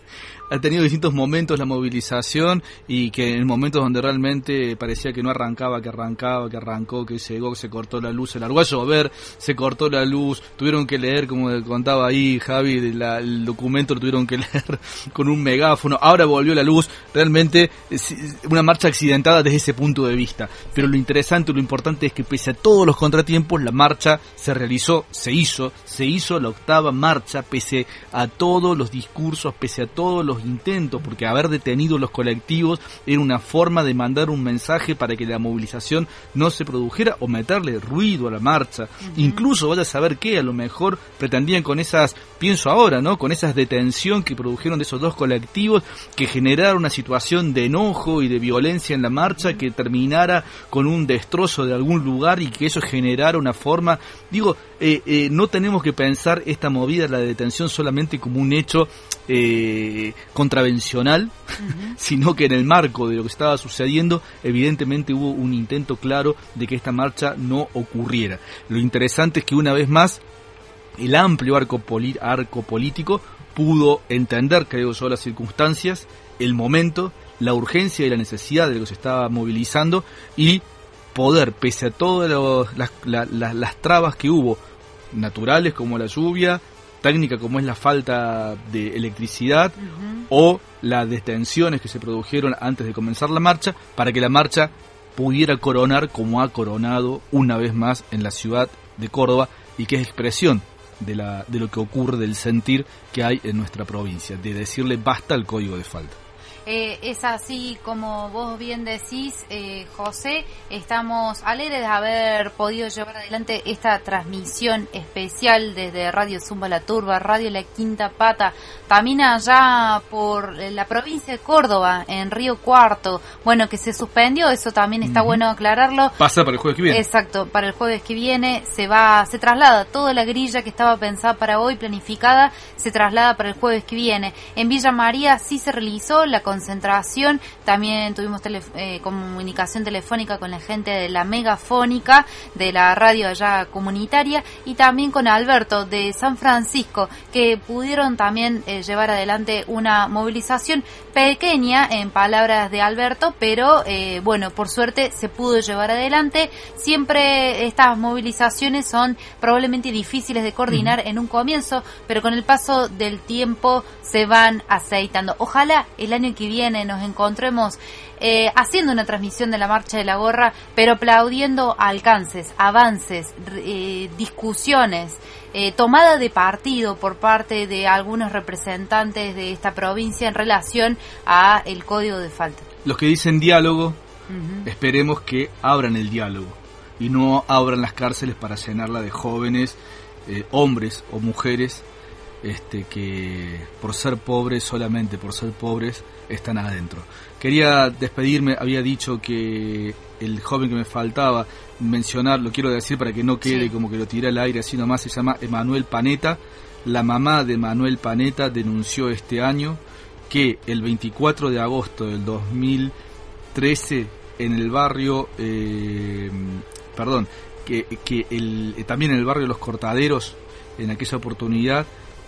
ha tenido distintos momentos la movilización, y que en momentos donde realmente parecía que no arrancaba, que arrancó, que llegó, que se cortó la luz, se largó a llover, se cortó la luz, tuvieron que leer, como contaba ahí Javi, el documento lo tuvieron que leer con un megáfono, ahora volvió la luz, realmente una marcha accidentada desde ese punto de vista, pero lo interesante, lo importante es que pese a todos los contratiempos, la marcha se realizó, se hizo la octava marcha, pese a todos los discursos, pese a todos los intentos, porque haber detenido los colectivos era una forma de mandar un mensaje para que la movilización no se produjera o meterle ruido a la marcha. Incluso vaya a saber qué, a lo mejor pretendían con esas, pienso ahora, ¿no? Con esas detención que produjeron de esos dos colectivos, que generaron una situación de enojo y de violencia en la marcha, que terminara con un destrozo de algún lugar y que eso generara una forma, no tenemos que pensar esta movida, la detención, solamente como un hecho contravencional, sino que en el marco de lo que estaba sucediendo, evidentemente hubo un intento claro de que esta marcha no ocurriera. Lo interesante es que una vez más el amplio arco político pudo entender, creo yo, las circunstancias, el momento, la urgencia y la necesidad de lo que se estaba movilizando, y poder, pese a todas las trabas que hubo, naturales como la lluvia, técnica como es la falta de electricidad, o las detenciones que se produjeron antes de comenzar la marcha, para que la marcha pudiera coronar como ha coronado una vez más en la ciudad de Córdoba, y que es expresión de lo que ocurre, del sentir que hay en nuestra provincia, de decirle basta al código de falta. Es así como vos bien decís, José, estamos alegres de haber podido llevar adelante esta transmisión especial desde Radio Zumba La Turba, Radio La Quinta Pata, también allá por la provincia de Córdoba, en Río Cuarto, bueno, que se suspendió, eso también está bueno aclararlo. Pasa para el jueves que viene. Exacto, para el jueves que viene se traslada toda la grilla que estaba pensada para hoy, planificada, se traslada para el jueves que viene. En Villa María sí se realizó la concentración, también tuvimos comunicación telefónica con la gente de la Megafónica, de la radio allá comunitaria, y también con Alberto de San Francisco, que pudieron también llevar adelante una movilización pequeña, en palabras de Alberto, pero bueno, por suerte se pudo llevar adelante. Siempre estas movilizaciones son probablemente difíciles de coordinar en un comienzo, pero con el paso del tiempo se van aceitando. Ojalá el año que viene nos encontremos haciendo una transmisión de la Marcha de la Gorra, pero aplaudiendo alcances, avances, discusiones, tomada de partido por parte de algunos representantes de esta provincia en relación a el código de falta. Los que dicen diálogo, esperemos que abran el diálogo y no abran las cárceles para llenarla de jóvenes, hombres o mujeres, que por ser pobres, solamente por ser pobres, están adentro. Quería despedirme, había dicho que el joven que me faltaba mencionar, lo quiero decir para que no quede como que lo tiré al aire así nomás, se llama Emanuel Panetta. La mamá de Emanuel Panetta denunció este año que el 24 de agosto del 2013 en el barrio, también en el barrio Los Cortaderos, en aquella oportunidad,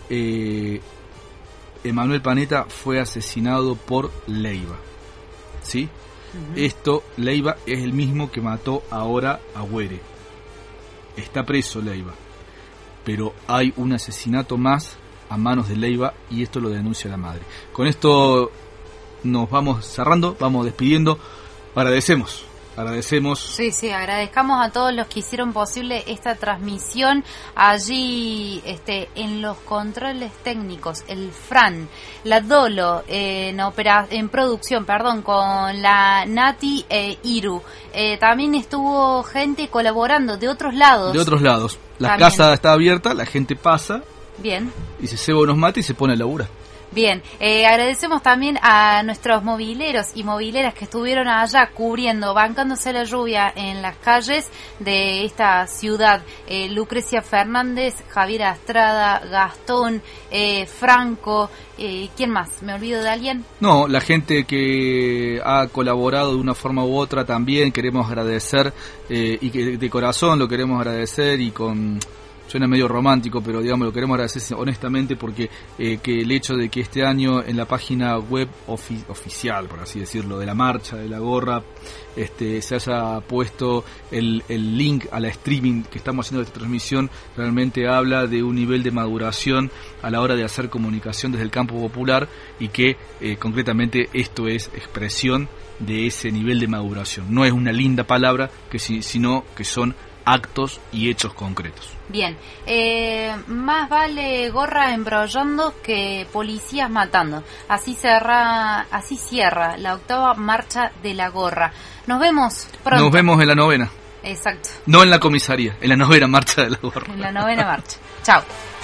Emanuel Panetta fue asesinado por Leiva, ¿sí? Leiva es el mismo que mató ahora a Güere. Está preso Leiva, pero hay un asesinato más a manos de Leiva, y esto lo denuncia la madre. Con esto nos vamos cerrando, vamos despidiendo. Agradecemos. Sí, agradezcamos a todos los que hicieron posible esta transmisión allí, en los controles técnicos, el Fran, la Dolo, en producción, con la Nati Iru. También estuvo gente colaborando de otros lados. La casa está abierta, la gente pasa. Bien. Y se ceba unos mates y se pone a laburar. Bien, agradecemos también a nuestros mobileros y mobileras que estuvieron allá cubriendo, bancándose la lluvia en las calles de esta ciudad. Lucrecia Fernández, Javier Astrada, Gastón, Franco, ¿quién más? ¿Me olvido de alguien? No, la gente que ha colaborado de una forma u otra también queremos agradecer, y que de corazón lo queremos agradecer, y con suena medio romántico, pero digamos lo queremos agradecer honestamente porque que el hecho de que este año en la página web oficial, por así decirlo, de la marcha de la gorra, se haya puesto el link a la streaming que estamos haciendo de esta transmisión, realmente habla de un nivel de maduración a la hora de hacer comunicación desde el campo popular y que concretamente esto es expresión de ese nivel de maduración. No es una linda palabra, sino que son actos y hechos concretos. Bien, más vale gorra embrollando que policías matando. Así cierra la 8ª marcha de la gorra. Nos vemos pronto. Nos vemos en la 9ª. Exacto. No en la comisaría, en la 9ª marcha de la gorra. En la 9ª marcha. Chao.